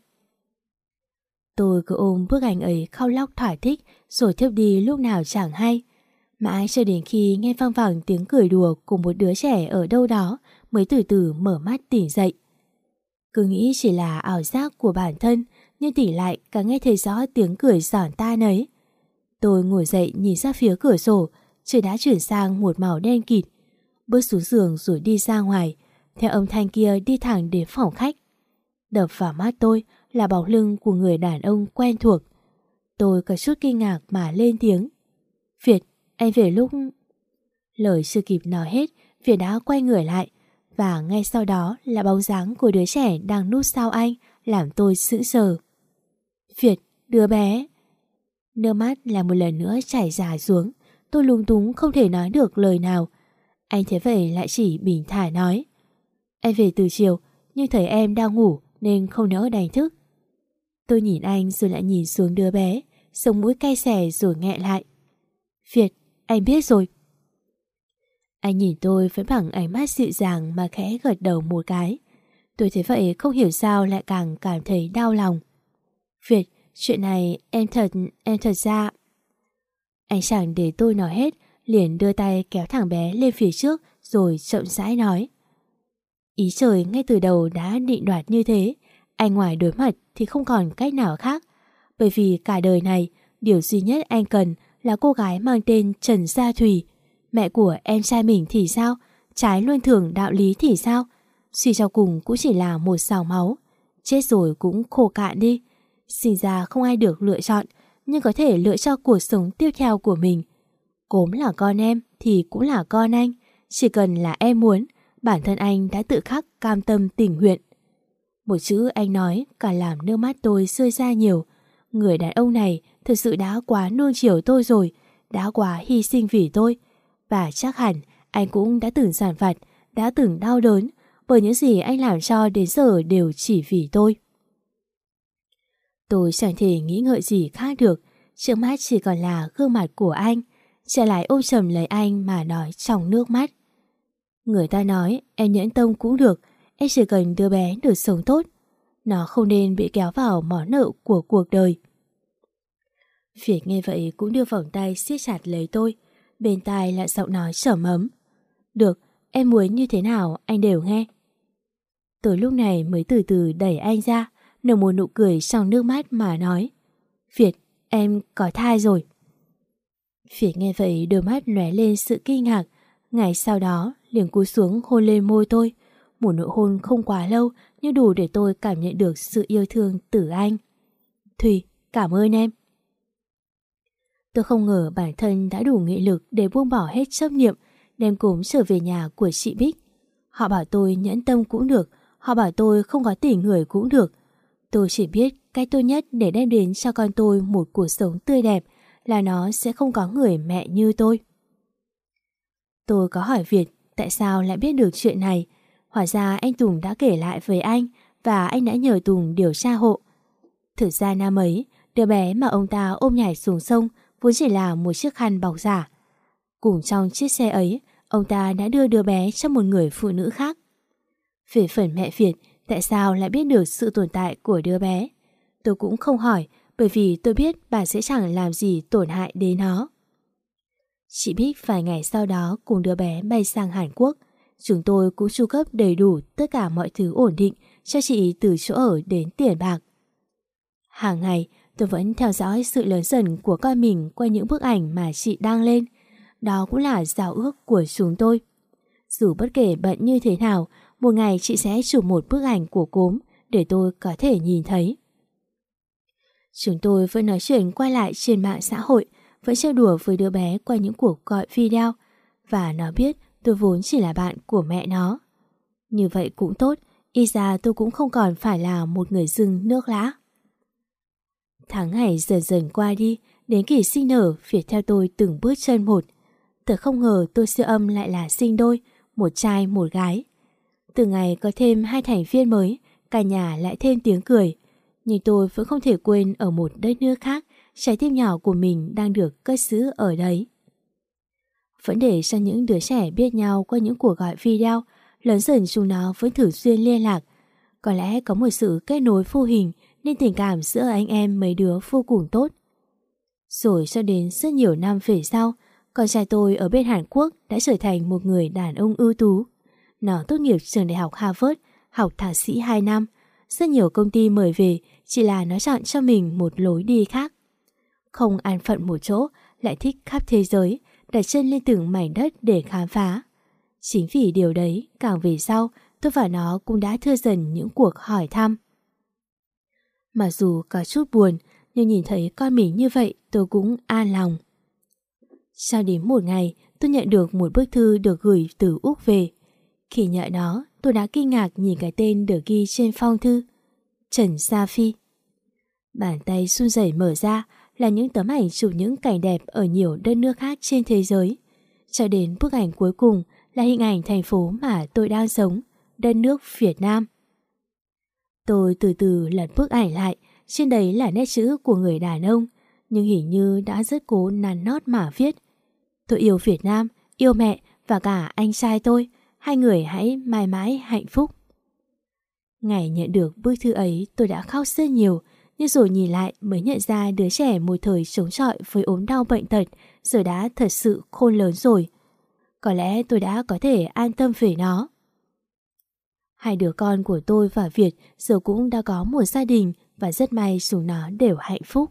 Tôi cứ ôm bức ảnh ấy khóc lóc thỏa thích rồi thiếp đi lúc nào chẳng hay. Mãi cho đến khi nghe vang vẳng tiếng cười đùa của một đứa trẻ ở đâu đó mới từ từ mở mắt tỉnh dậy. Cứ nghĩ chỉ là ảo giác của bản thân, nhưng tỉnh lại càng nghe thấy rõ tiếng cười giòn tai nấy. Tôi ngồi dậy nhìn ra phía cửa sổ, trời đã chuyển sang một màu đen kịt. Bước xuống giường rồi đi ra ngoài, theo âm thanh kia đi thẳng đến phòng khách. Đập vào mắt tôi là bóng lưng của người đàn ông quen thuộc. Tôi có chút kinh ngạc mà lên tiếng: Việt, anh về lúc... Lời chưa kịp nói hết, Việt đã quay người lại, và ngay sau đó là bóng dáng của đứa trẻ đang núp sau anh, làm tôi sững sờ. Việt, đứa bé... Nước mắt là một lần nữa chảy dài xuống. Tôi lúng túng không thể nói được lời nào. Anh thế vậy lại chỉ bình thản nói: Anh về từ chiều, nhưng thấy em đang ngủ nên không nỡ đánh thức. Tôi nhìn anh rồi lại nhìn xuống đứa bé, sống mũi cay xè rồi nghẹn lại. Việt, anh biết rồi. Anh nhìn tôi với bằng ánh mắt dịu dàng mà khẽ gật đầu một cái. Tôi thế vậy không hiểu sao lại càng cảm thấy đau lòng. Việt, chuyện này em thật ra... Anh chẳng để tôi nói hết, liền đưa tay kéo thằng bé lên phía trước rồi chậm rãi nói: Ý trời ngay từ đầu đã định đoạt như thế. Anh ngoài đối mặt thì không còn cách nào khác. Bởi vì cả đời này, điều duy nhất anh cần là cô gái mang tên Trần Gia Thùy. Mẹ của em trai mình thì sao? Trái luân thường đạo lý thì sao? Suy cho cùng cũng chỉ là một xào máu. Chết rồi cũng khô cạn đi. Sinh ra không ai được lựa chọn, nhưng có thể lựa cho cuộc sống tiếp theo của mình. Cốm là con em thì cũng là con anh. Chỉ cần là em muốn, bản thân anh đã tự khắc cam tâm tình nguyện. Một chữ anh nói cả làm nước mắt tôi rơi ra nhiều. Người đàn ông này thực sự đã quá nuông chiều tôi rồi, đã quá hy sinh vì tôi. Và chắc hẳn anh cũng đã từng giàn vặt, đã từng đau đớn, bởi những gì anh làm cho đến giờ đều chỉ vì tôi. Tôi chẳng thể nghĩ ngợi gì khác được, trước mắt chỉ còn là gương mặt của anh. Trở lại ôm chầm lấy anh mà nói trong nước mắt: Người ta nói em nhẫn tâm cũng được, em chỉ cần đứa bé được sống tốt. Nó không nên bị kéo vào món nợ của cuộc đời. Việt nghe vậy cũng đưa vòng tay siết chặt lấy tôi. Bên tai là giọng nói trầm ấm: Được, em muốn như thế nào anh đều nghe. Tôi lúc này mới từ từ đẩy anh ra, nở một nụ cười trong nước mắt mà nói: Việt, em có thai rồi. Việt nghe vậy đôi mắt lóe lên sự kinh ngạc, ngày sau đó liền cúi xuống hôn lên môi tôi. Một nụ hôn không quá lâu nhưng đủ để tôi cảm nhận được sự yêu thương từ anh. Thùy, cảm ơn em. Tôi không ngờ bản thân đã đủ nghị lực để buông bỏ hết chấp niệm, đem cốm trở về nhà của chị Bích. Họ bảo tôi nhẫn tâm cũng được, họ bảo tôi không có tỉ người cũng được. Tôi chỉ biết cách tốt nhất để đem đến cho con tôi một cuộc sống tươi đẹp là nó sẽ không có người mẹ như tôi. Tôi có hỏi Việt tại sao lại biết được chuyện này. Hóa ra anh Tùng đã kể lại với anh và anh đã nhờ Tùng điều tra hộ. Thực ra năm ấy, đứa bé mà ông ta ôm nhảy xuống sông vốn chỉ là một chiếc khăn bọc giả. Cùng trong chiếc xe ấy, ông ta đã đưa đứa bé cho một người phụ nữ khác. Về phần mẹ Việt, tại sao lại biết được sự tồn tại của đứa bé? Tôi cũng không hỏi, bởi vì tôi biết bà sẽ chẳng làm gì tổn hại đến nó. Chị Bích vài ngày sau đó cùng đứa bé bay sang Hàn Quốc. Chúng tôi cũng chu cấp đầy đủ tất cả mọi thứ ổn định cho chị từ chỗ ở đến tiền bạc. Hàng ngày, tôi vẫn theo dõi sự lớn dần của con mình qua những bức ảnh mà chị đăng lên. Đó cũng là giao ước của chúng tôi. Dù bất kể bận như thế nào, một ngày chị sẽ chụp một bức ảnh của cốm để tôi có thể nhìn thấy. Chúng tôi vẫn nói chuyện quay lại trên mạng xã hội, vẫn trêu đùa với đứa bé qua những cuộc gọi video, và nó biết tôi vốn chỉ là bạn của mẹ nó. Như vậy cũng tốt, ít ra tôi cũng không còn phải là một người dưng nước lã. Tháng ngày dần dần qua đi, đến kỳ sinh nở Việt theo tôi từng bước chân một. Thật không ngờ tôi siêu âm lại là sinh đôi, một trai một gái. Từ ngày có thêm 2 thành viên mới, cả nhà lại thêm tiếng cười. Nhưng tôi vẫn không thể quên ở một đất nước khác, trái tim nhỏ của mình đang được cất giữ ở đấy. Vẫn để cho những đứa trẻ biết nhau qua những cuộc gọi video, lớn dần chúng nó vẫn thường xuyên liên lạc. Có lẽ có một sự kết nối vô hình nên tình cảm giữa anh em mấy đứa vô cùng tốt. Rồi cho đến rất nhiều năm về sau, con trai tôi ở bên Hàn Quốc đã trở thành một người đàn ông ưu tú. Nó tốt nghiệp trường đại học Harvard, học thạc sĩ 2 năm. Rất nhiều công ty mời về, chỉ là nó chọn cho mình một lối đi khác. Không an phận một chỗ, lại thích khắp thế giới, đặt chân lên từng mảnh đất để khám phá. Chính vì điều đấy, càng về sau, tôi và nó cũng đã thưa dần những cuộc hỏi thăm. Mặc dù có chút buồn, nhưng nhìn thấy con mình như vậy tôi cũng an lòng. Sau đến một ngày, tôi nhận được một bức thư được gửi từ Úc về. Khi nhận nó, tôi đã kinh ngạc nhìn cái tên được ghi trên phong thư: Trần Sa Phi. Bàn tay run rẩy mở ra là những tấm ảnh chụp những cảnh đẹp ở nhiều đất nước khác trên thế giới. Cho đến bức ảnh cuối cùng là hình ảnh thành phố mà tôi đang sống, đất nước Việt Nam. Tôi từ từ lật bức ảnh lại, trên đấy là nét chữ của người đàn ông, nhưng hình như đã rất cố nắn nót mà viết: Tôi yêu Việt Nam, yêu mẹ và cả anh trai tôi, hai người hãy mãi mãi hạnh phúc. Ngày nhận được bức thư ấy tôi đã khóc rất nhiều, nhưng rồi nhìn lại mới nhận ra đứa trẻ một thời chống chọi với ốm đau bệnh tật giờ đã thật sự khôn lớn rồi. Có lẽ tôi đã có thể an tâm về nó. Hai đứa con của tôi và Việt giờ cũng đã có một gia đình và rất may chúng nó đều hạnh phúc.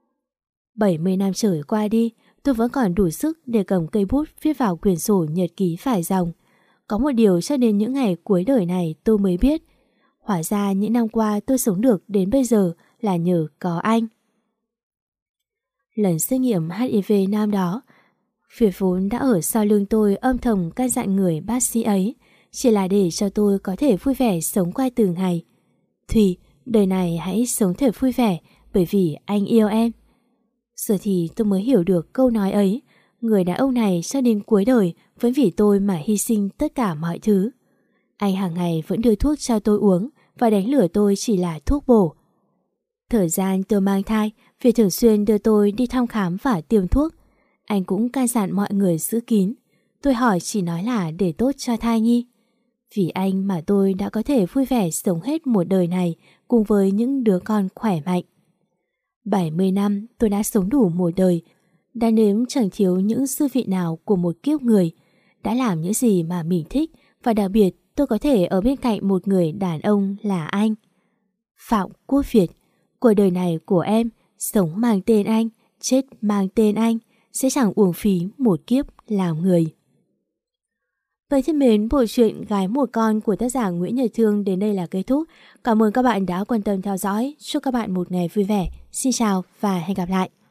70 năm trời qua đi, tôi vẫn còn đủ sức để cầm cây bút viết vào quyển sổ nhật ký vài dòng. Có một điều cho đến những ngày cuối đời này tôi mới biết. Hóa ra những năm qua tôi sống được đến bây giờ là nhờ có anh. Lần xét nghiệm HIV năm đó, Việt vốn đã ở sau lưng tôi âm thầm căn dặn người bác sĩ ấy, chỉ là để cho tôi có thể vui vẻ sống qua từng ngày. Thùy, đời này hãy sống thật vui vẻ bởi vì anh yêu em. Giờ thì tôi mới hiểu được câu nói ấy. Người đàn ông này cho đến cuối đời vẫn vì tôi mà hy sinh tất cả mọi thứ. Anh hàng ngày vẫn đưa thuốc cho tôi uống và đánh lừa tôi chỉ là thuốc bổ. Thời gian tôi mang thai, Việt thường xuyên đưa tôi đi thăm khám và tiêm thuốc. Anh cũng can dặn mọi người giữ kín. Tôi hỏi chỉ nói là để tốt cho thai nhi. Vì anh mà tôi đã có thể vui vẻ sống hết một đời này cùng với những đứa con khỏe mạnh. 70 năm tôi đã sống đủ một đời, đã nếm chẳng thiếu những dư vị nào của một kiếp người. đã làm những gì mà mình thích, và đặc biệt tôi có thể ở bên cạnh một người đàn ông là anh. Phạm Quốc Việt, cuộc đời này của em, sống mang tên anh, chết mang tên anh, sẽ chẳng uổng phí một kiếp làm người. Vậy thân mến, bộ truyện Gái Một Con của tác giả Nguyễn Nhật Thương đến đây là kết thúc. Cảm ơn các bạn đã quan tâm theo dõi. Chúc các bạn một ngày vui vẻ. Xin chào và hẹn gặp lại.